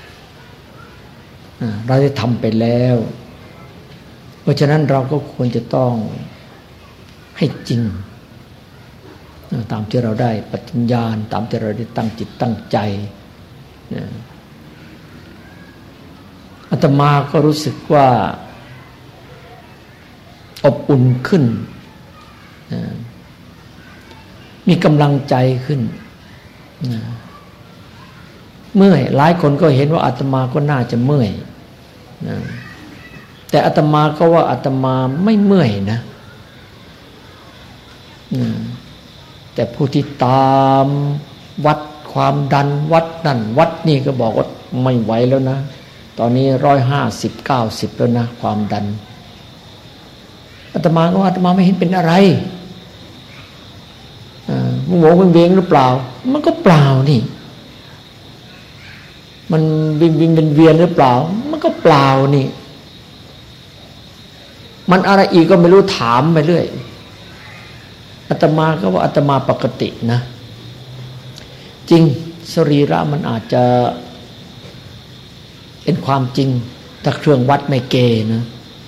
เราได้ทำไปแล้วเพราะฉะนั้นเราก็ควรจะต้องให้จริงตามที่เราได้ปฏิญญาณตามที่เราได้ตั้งจิตตั้งใจอาตมาก็รู้สึกว่าอบอุ่นขึ้นมีกำลังใจขึ้นเมื่อยหลายคนก็เห็นว่าอาตมาก็น่าจะเมื่อยแต่อาตมาก็ว่าอาตมาไม่เมื่อยนะแต่ผู้ที่ตามวัดความดันวัดนั่นวัดนี่ก็บอกว่าไม่ไหวแล้วนะตอนนี้150 90แล้วนะความดันอาตมาก็ว่าอาตมาไม่เห็นเป็นอะไรมึงโง่เวงหรือเปล่ามันก็เปล่านี่มันวิ่งเวียนหรือเปล่ามันก็เปล่านี่มันอะไรอีกก็ไม่รู้ถามไปเรื่อยอาตมาก็ว่าอาตมาปกตินะจริงสรีระมันอาจจะเป็นความจริงถ้าเครื่องวัดไม่เกนะ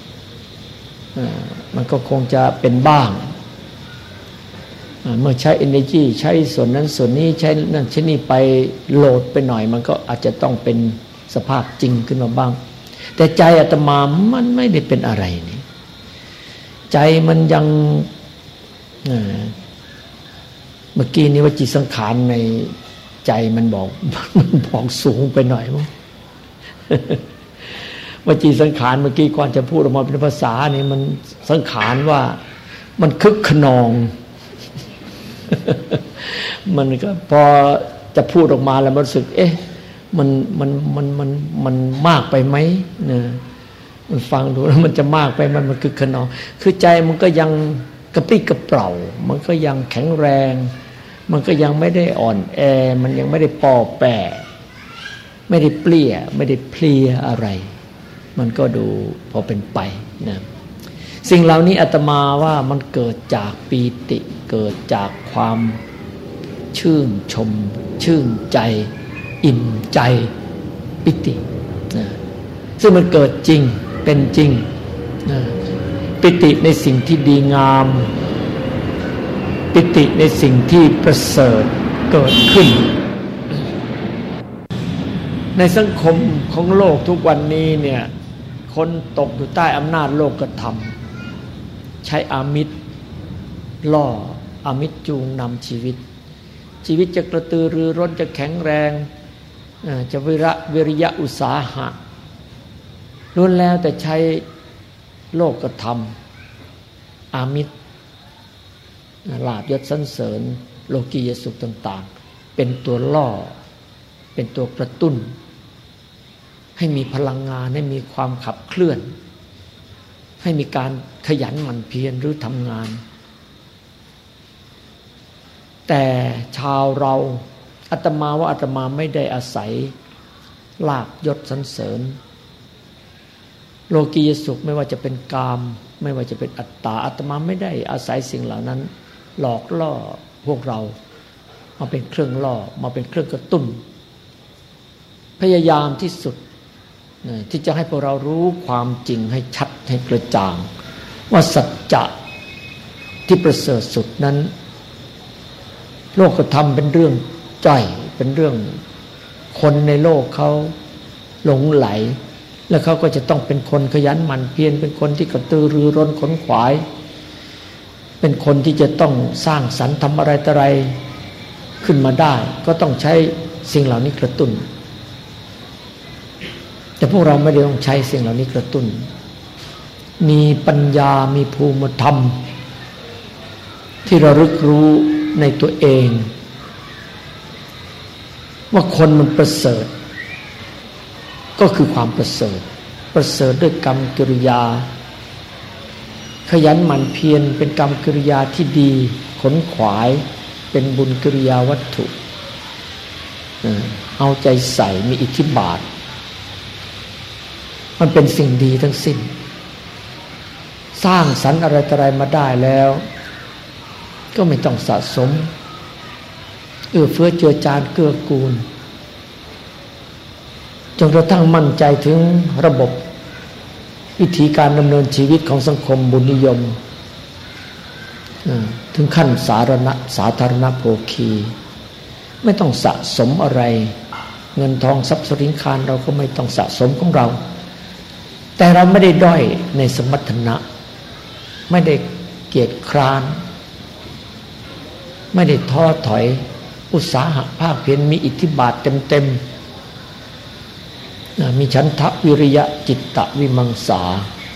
มันก็คงจะเป็นบ้างเมื่อใช้ energy ใช้ส่วนนั้นส่วนนี้ใช้นั่นใช้นี่ไปโหลดไปหน่อยมันก็อาจจะต้องเป็นสภาพจริงขึ้นมาบ้างแต่ใจอาตมามันไม่ได้เป็นอะไรนี่ใจมันยังเมื่อกี้นี้ว่าจิตสังขารในใจมันบอกสูงไปหน่อยมั้งว่าจิตสังขารเมื่อกี้ก่อนจะพูดออกมาเป็นภาษานี่มันสังขารว่ามันคึกขนองมันก็พอจะพูดออกมาแล้วมันรู้สึกมันมากไปไหมเนี่ยมันฟังดูแล้วมันจะมากไปมันคึกขนองคือใจมันก็ยังกระปรี้กระเปร่ามันก็ยังแข็งแรงมันก็ยังไม่ได้อ่อนแอมันยังไม่ได้ป่อแปะไม่ได้เปลี่ยไม่ได้เพลียอะไรมันก็ดูพอเป็นไปนะสิ่งเหล่านี้อาตมาว่ามันเกิดจากปีติเกิดจากความชื่นชมชื่นใจอิ่มใจปิตินะซึ่งมันเกิดจริงเป็นจริงนะปิติในสิ่งที่ดีงามปิติในสิ่งที่ประเสริฐเกิดขึ้นในสังคมของโลกทุกวันนี้เนี่ยคนตกอยู่ใต้อำนาจโลกธรรมใช้อามิตรล่ออามิตรจูงนำชีวิตจะกระตือรือร้นจะแข็งแรงจะวิริยะอุตสาหะล้วนแล้วแต่ใช้โลกธรรมอามิตรลาภยศสรรเสริญโลกียสุขต่างๆเป็นตัวล่อเป็นตัวกระตุ้นให้มีพลังงานให้มีความขับเคลื่อนให้มีการขยันหมั่นเพียรหรือทำงานแต่ชาวเราอาตมาว่าอาตมาไม่ได้อาศัยลาภยศสรรเสริญโลกียสุขไม่ว่าจะเป็นกามไม่ว่าจะเป็นอัตตาอาตมาไม่ได้อาศัยสิ่งเหล่านั้นหลอกล่อพวกเรามาเป็นเครื่องล่อมาเป็นเครื่องกระตุ้นพยายามที่สุดที่จะให้พวกเรารู้ความจริงให้ชัดให้กระจ่างว่าสัจจะที่ประเสริฐสุดนั้นโลกธรรมเป็นเรื่องจ้อยเป็นเรื่องคนในโลกเขาหลงไหลแล้วเขาก็จะต้องเป็นคนขยันหมั่นเพียรเป็นคนที่กระตือรือร้นขนขวายเป็นคนที่จะต้องสร้างสรรค์ทำอะไรต่ออะไรขึ้นมาได้ก็ต้องใช้สิ่งเหล่านี้กระตุ้นแต่พวกเราไม่ได้ต้องใช้สิ่งเหล่านี้กระตุ้นมีปัญญามีภูมิธรรมที่ระลึกรู้ในตัวเองว่าคนมันประเสริฐก็คือความประเสริฐด้วยกรรมกิริยาขยันหมั่นเพียรเป็นกรรมกิริยาที่ดีขนขวายเป็นบุญกิริยาวัตถุเอาใจใส่มีอิทธิบาทมันเป็นสิ่งดีทั้งสิ้นสร้างสรรค์อะไรต่ออะไรมาได้แล้วก็ไม่ต้องสะสมเฟื้อเจือจานเกื้อกูลจนกระทั่งมั่นใจถึงระบบวิธีการดำเนินชีวิตของสังคมบุญนิยมถึงขั้นสาธารณโภคีไม่ต้องสะสมอะไรเงินทองทรัพย์สินคารเราก็ไม่ต้องสะสมของเราแต่เราไม่ได้ด้อยในสมรรถนะไม่ได้เกียจคร้านไม่ได้ท้อถอยอุตสาหะภาคเพียรมีอิทธิบาทเต็มมีฉันทะวิริยะจิตตะวิมังสา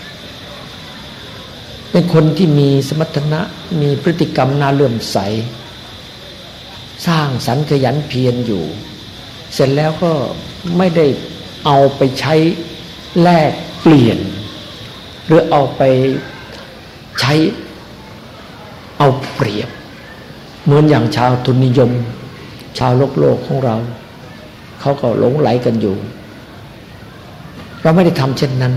เป็นคนที่มีสมรรถนะมีพฤติกรรมน่าเลื่อมใสสร้างสรรค์ขยันเพียรอยู่เสร็จแล้วก็ไม่ได้เอาไปใช้แลกเปลี่ยนหรือเอาไปใช้เอาเปรียบเหมือนอย่างชาวทุนนิยมชาวโลกของเราเขาก็หลงไหลกันอยู่เราไม่ได้ทำเช่นนั้น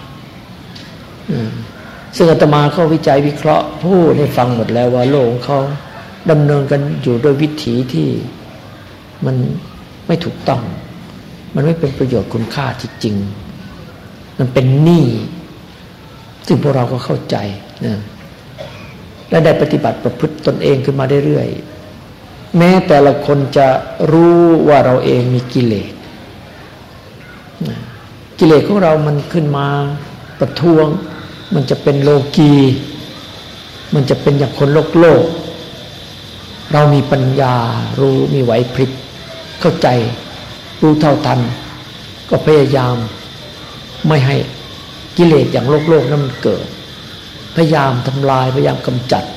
ซึ่งอาตมาก็วิจัยวิเคราะห์พูดให้ฟังหมดแล้วว่าโลกของเขาดำเนินกันอยู่โดยวิถีที่มันไม่ถูกต้องมันไม่เป็นประโยชน์คุณค่าที่จริงมันเป็นหนี้ซึ่งพวกเราก็เข้าใจนะและได้ปฏิบัติประพฤติตนเองขึ้นมาเรื่อยๆแม้แต่ละคนจะรู้ว่าเราเองมีกิเลสกิเลสของเรามันขึ้นมาประท้วงมันจะเป็นโลกีมันจะเป็นอย่างคนโลกเรามีปัญญารู้มีไหวพริบเข้าใจรู้เท่าทันก็พยายามไม่ให้กิเลสอย่างโลกนั้นมันเกิดพยายามทำลายพยายามกำจัด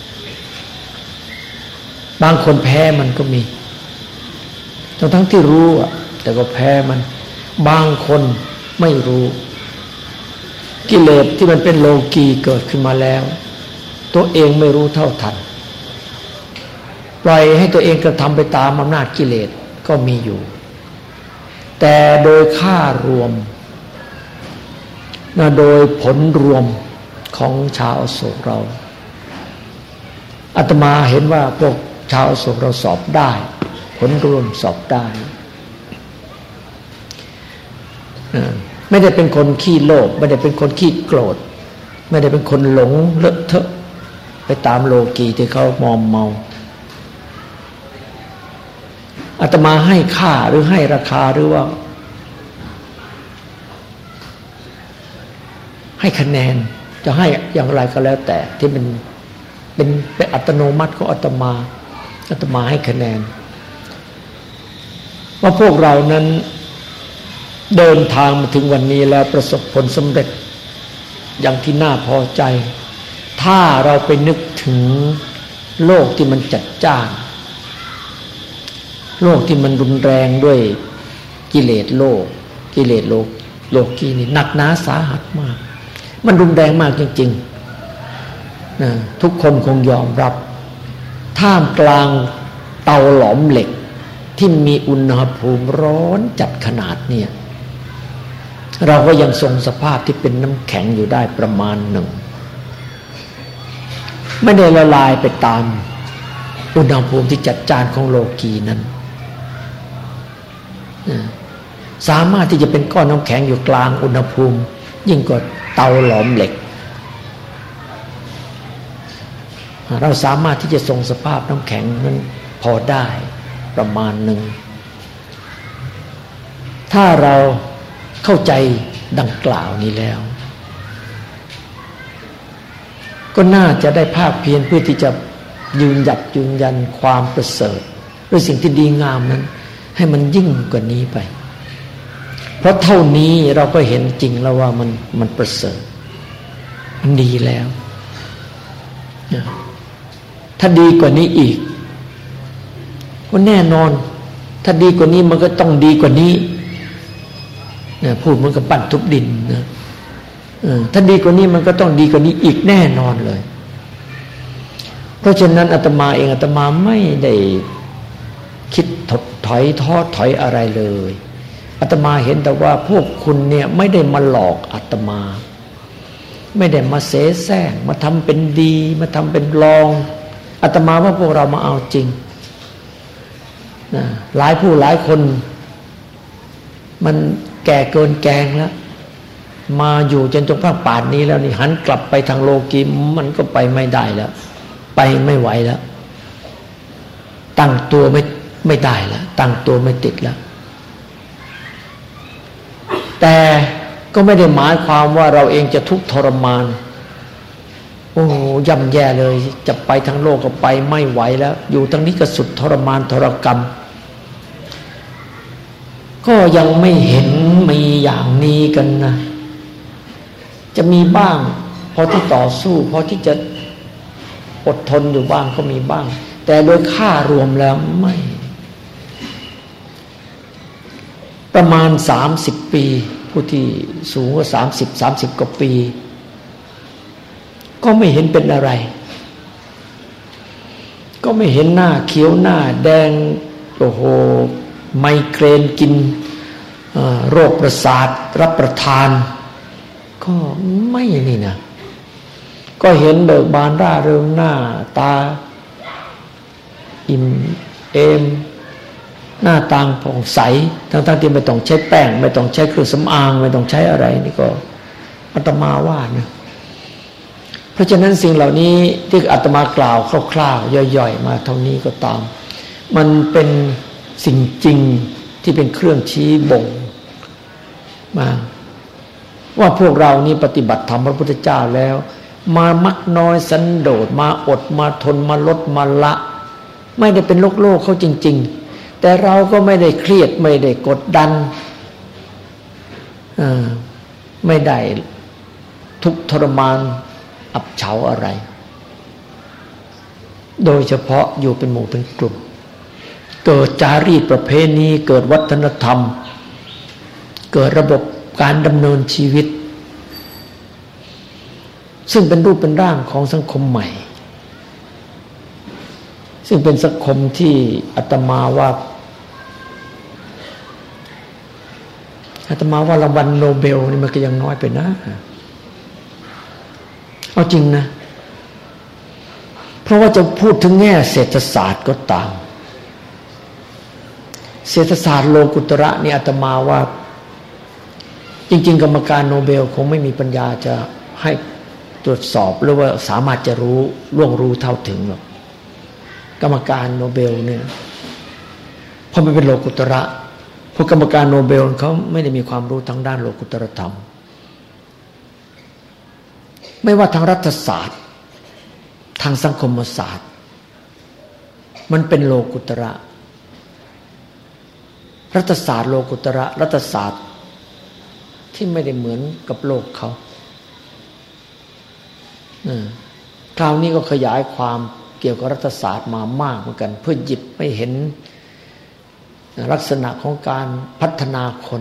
บางคนแพ้มันก็มีทั้งที่รู้แต่ก็แพ้มันบางคนไม่รู้กิเลสที่มันเป็นโลกีเกิดขึ้นมาแล้วตัวเองไม่รู้เท่าทันปล่อยให้ตัวเองกระทำไปตามอำนาจกิเลสก็มีอยู่แต่โดยค่ารวมโดยผลรวมของชาวอโศกเราอาตมาเห็นว่าพวกชาวอโศกเราสอบได้ผลรวมสอบได้ไม่ได้เป็นคนขี้โลภไม่ได้เป็นคนขี้โกรธไม่ได้เป็นคนหลงเลอะเทอะไปตามโลกีที่เขามอมเมาอาตมาให้ค่าหรือให้ราคาหรือว่าให้คะแนนจะให้อย่างไรก็แล้วแต่ที่มันเป็นอัตโนมัติของอาตมาให้คะแนนว่าพวกเรานั้นเดินทางมาถึงวันนี้แล้วประสบผลสำเร็จอย่างที่น่าพอใจถ้าเราไปนึกถึงโลกที่มันจัดจ้านโลกที่มันรุนแรงด้วยกิเลสโลกโลกีนี่หนักหนาสาหัสมากมันรุนแรงมากจริงๆนะทุกคนคงยอมรับท่ามกลางเตาหลอมเหล็กที่มีอุณหภูมิร้อนจัดขนาดเนี่ยเราก็ยังทรงสภาพที่เป็นน้ำแข็งอยู่ได้ประมาณหนึ่งไม่ได้ละลายไปตามอุณหภูมิที่จัดจ้านของโลกีนั้นสามารถที่จะเป็นก้อนน้ำแข็งอยู่กลางอุณหภูมิยิ่งกว่าเตาหลอมเหล็กเราสามารถที่จะทรงสภาพน้ำแข็งนั้นพอได้ประมาณหนึ่งถ้าเราเข้าใจดังกล่าวนี้แล้วก็น่าจะได้ภาคเพียรเพื่อที่จะยืนยันความประเสริฐหรือสิ่งที่ดีงามนั้นให้มันยิ่งกว่านี้ไปเพราะเท่านี้เราก็เห็นจริงแล้วว่ามันประเสริฐมันดีแล้วถ้าดีกว่านี้อีกก็แน่นอนถ้าดีกว่านี้มันก็ต้องดีกว่านี้เนี่ยพูดเหมือนกับปั้นทุบดินนะถ้าดีกว่านี้มันก็ต้องดีกว่านี้อีกแน่นอนเลยเพราะฉะนั้นอาตมาเองอาตมาไม่ได้คิดถดถอยท้อถอยอะไรเลยอาตมาเห็นแต่ว่าพวกคุณเนี่ยไม่ได้มาหลอกอาตมาไม่ได้มาเสแสร้งมาทำเป็นดีมาทำเป็นลองอาตมาว่าพวกเรามาเอาจริงนะหลายผู้หลายคนมันแก่เกินแกงแล้วมาอยู่จนภาคป่านนี้แล้วนี่หันกลับไปทางโลกีมันก็ไปไม่ได้แล้วไปไม่ไหวแล้วตั้งตัวไม่ได้แล้วตั้งตัวไม่ติดแล้วแต่ก็ไม่ได้หมายความว่าเราเองจะทุกข์ทรมานโอ้ย่ำแย่เลยจะไปทางโลกก็ไปไม่ไหวแล้วอยู่ทางนี้ก็สุดทรมานทรกรรมก็ยังไม่เห็นมีอย่างนี้กันนะจะมีบ้างพอที่ต่อสู้พอที่จะอดทนอยู่บ้างก็มีบ้างแต่โดยค่ารวมแล้วไม่ประมาณ30 ปีผู้ที่สูงกว่า30 กว่าปีก็ไม่เห็นเป็นอะไรก็ไม่เห็นหน้าเขียวหน้าแดงโอ้โหไมเกรนกินโรคประสาทรับประทานก็ไม่นี่นะก็เห็นเบิกบานร่าเริงหน้าตาอิ่มเอมหน้าตาผ่องใสทั้งที่ไม่ต้องใช้แป้งไม่ต้องใช้เครื่องสำอางไม่ต้องใช้อะไรนี่ก็อาตมาว่านะเพราะฉะนั้นสิ่งเหล่านี้ที่อาตมากล่าวคร่าวๆย่อยๆมาเท่านี้ก็ตามมันเป็นสิ่งจริงที่เป็นเครื่องชี้บ่งมาว่าพวกเรานี่ปฏิบัติธรรมพระพุทธเจ้าแล้วมามักน้อยสันโดษมาอดมาทนมาลดมาละไม่ได้เป็นโลกเขาจริงๆแต่เราก็ไม่ได้เครียดไม่ได้กดดันไม่ได้ทุกข์ทรมานอับเฉาอะไรโดยเฉพาะอยู่เป็นหมู่เป็นกลุ่มเกิดจารีตประเพณีเกิดวัฒนธรรมเกิดระบบการดำเนินชีวิตซึ่งเป็นรูปเป็นร่างของสังคมใหม่ซึ่งเป็นสังคมที่อาตมาว่ารางวัลโนเบลนี่มันก็ยังน้อยไปนะเอาจริงนะเพราะว่าจะพูดถึงแง่เศรษฐศาสตร์ก็ตามเศรษฐศาสตร์โลกุตระนี่อาตมาว่าจริงๆกรรมการโนเบลคงไม่มีปัญญาจะให้ตรวจสอบหรือว่าสามารถจะรู้ล่วงรู้เท่าถึงหรอกกรรมการโนเบลเนี่ยเพราะมันเป็นโลกุตระพวกกรรมการโนเบลเขาไม่ได้มีความรู้ทางด้านโลกุตรธรรมไม่ว่าทางรัฐศาสตร์ทางสังคมศาสตร์มันเป็นโลกุตระรัฐศาสตร์โลกุตระรัฐศาสตร์ที่ไม่ได้เหมือนกับโลกเขาคราวนี้ก็ขยายความเกี่ยวกับรัฐศาสตร์มามากเหมือนกันเพื่อหยิบให้เห็นลักษณะของการพัฒนาคน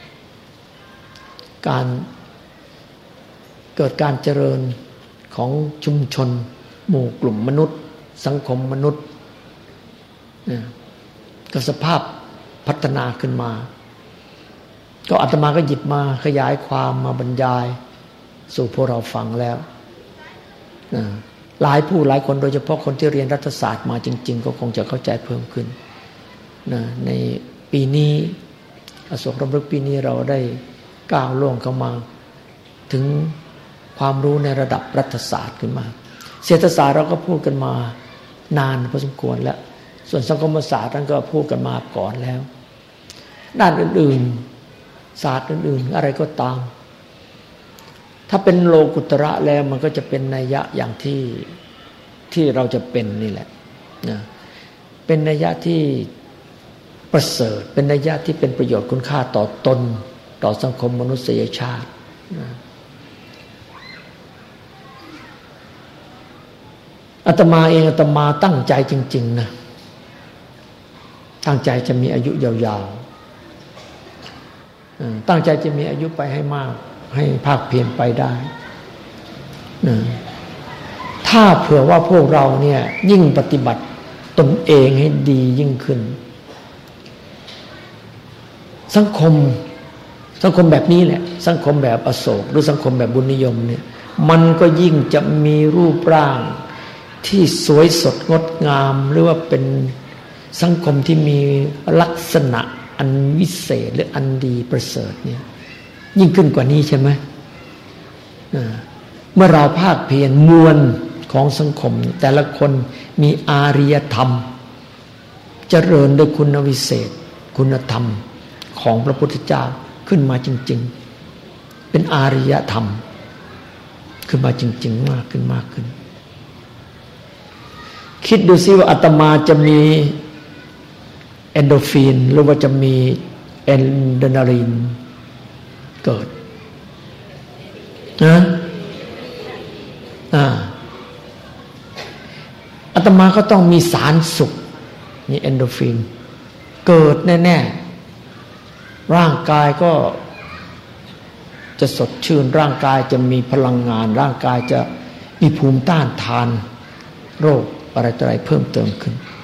การเกิดการเจริญของชุมชนหมู่กลุ่มมนุษย์สังคมมนุษย์ก็สภาพพัฒนาขึ้นมาก็อาตมาก็หยิบมาขยายความมาบรรยายสู่พวกเราฟังแล้วหลายผู้หลายคนโดยเฉพาะคนที่เรียนรัฐศาสตร์มาจริงๆก็คงจะเข้าใจเพิ่มขึ้นในปีนี้อโศกรำลึกปีนี้เราได้ก้าวล่วงเข้ามาถึงความรู้ในระดับรัฐศาสตร์ขึ้นมาเศรษฐศาสตร์เราก็พูดกันมานานพอสมควรแล้วส่วนสังคมศาสตร์ท่านก็พูดกันมาก่อนแล้วด้านอื่นๆศาสตร์อื่นๆอะไรก็ตามถ้าเป็นโลกุตระแล้วมันก็จะเป็นนัยยะอย่างที่เราจะเป็นนี่แหละนะเป็นนัยยะที่ประเสริฐเป็นนัยยะที่เป็นประโยชน์คุณค่าต่อตนต่อสังคมมนุษยชาตินะอาตมาเองอาตมาตั้งใจจริงๆนะตั้งใจจะมีอายุยาวๆตั้งใจจะมีอายุไปให้มากให้ภาคเพียรไปได้ถ้าเผื่อว่าพวกเราเนี่ยยิ่งปฏิบัติตนเองให้ดียิ่งขึ้นสังคมแบบนี้แหละสังคมแบบอโศกหรือสังคมแบบบุญนิยมเนี่ยมันก็ยิ่งจะมีรูปร่างที่สวยสดงดงามหรือว่าเป็นสังคมที่มีลักษณะอันวิเศษหรืออันดีประเสริฐเนี่ยยิ่งขึ้นกว่านี้ใช่ไหมเมื่อเราภาคเพียรมวลของสังคมแต่ละคนมีอารียธรรมเจริญด้วยคุณวิเศษคุณธรรมของพระพุทธเจ้าขึ้นมาจริงๆเป็นอารียธรรมขึ้นมาจริงๆมากขึ้นคิดดูซิว่าอาตมาจะมีเอนโดฟินหรือว่าจะมีเอนโดนารินเกิดนะอาตมาก็ต้องมีสารสุขนี่เอนโดฟินเกิดแน่ๆร่างกายก็จะสดชื่นร่างกายจะมีพลังงานร่างกายจะมีภูมิต้านทานโรคอะไรต่ออะไรเพิ่มเติมขึ้น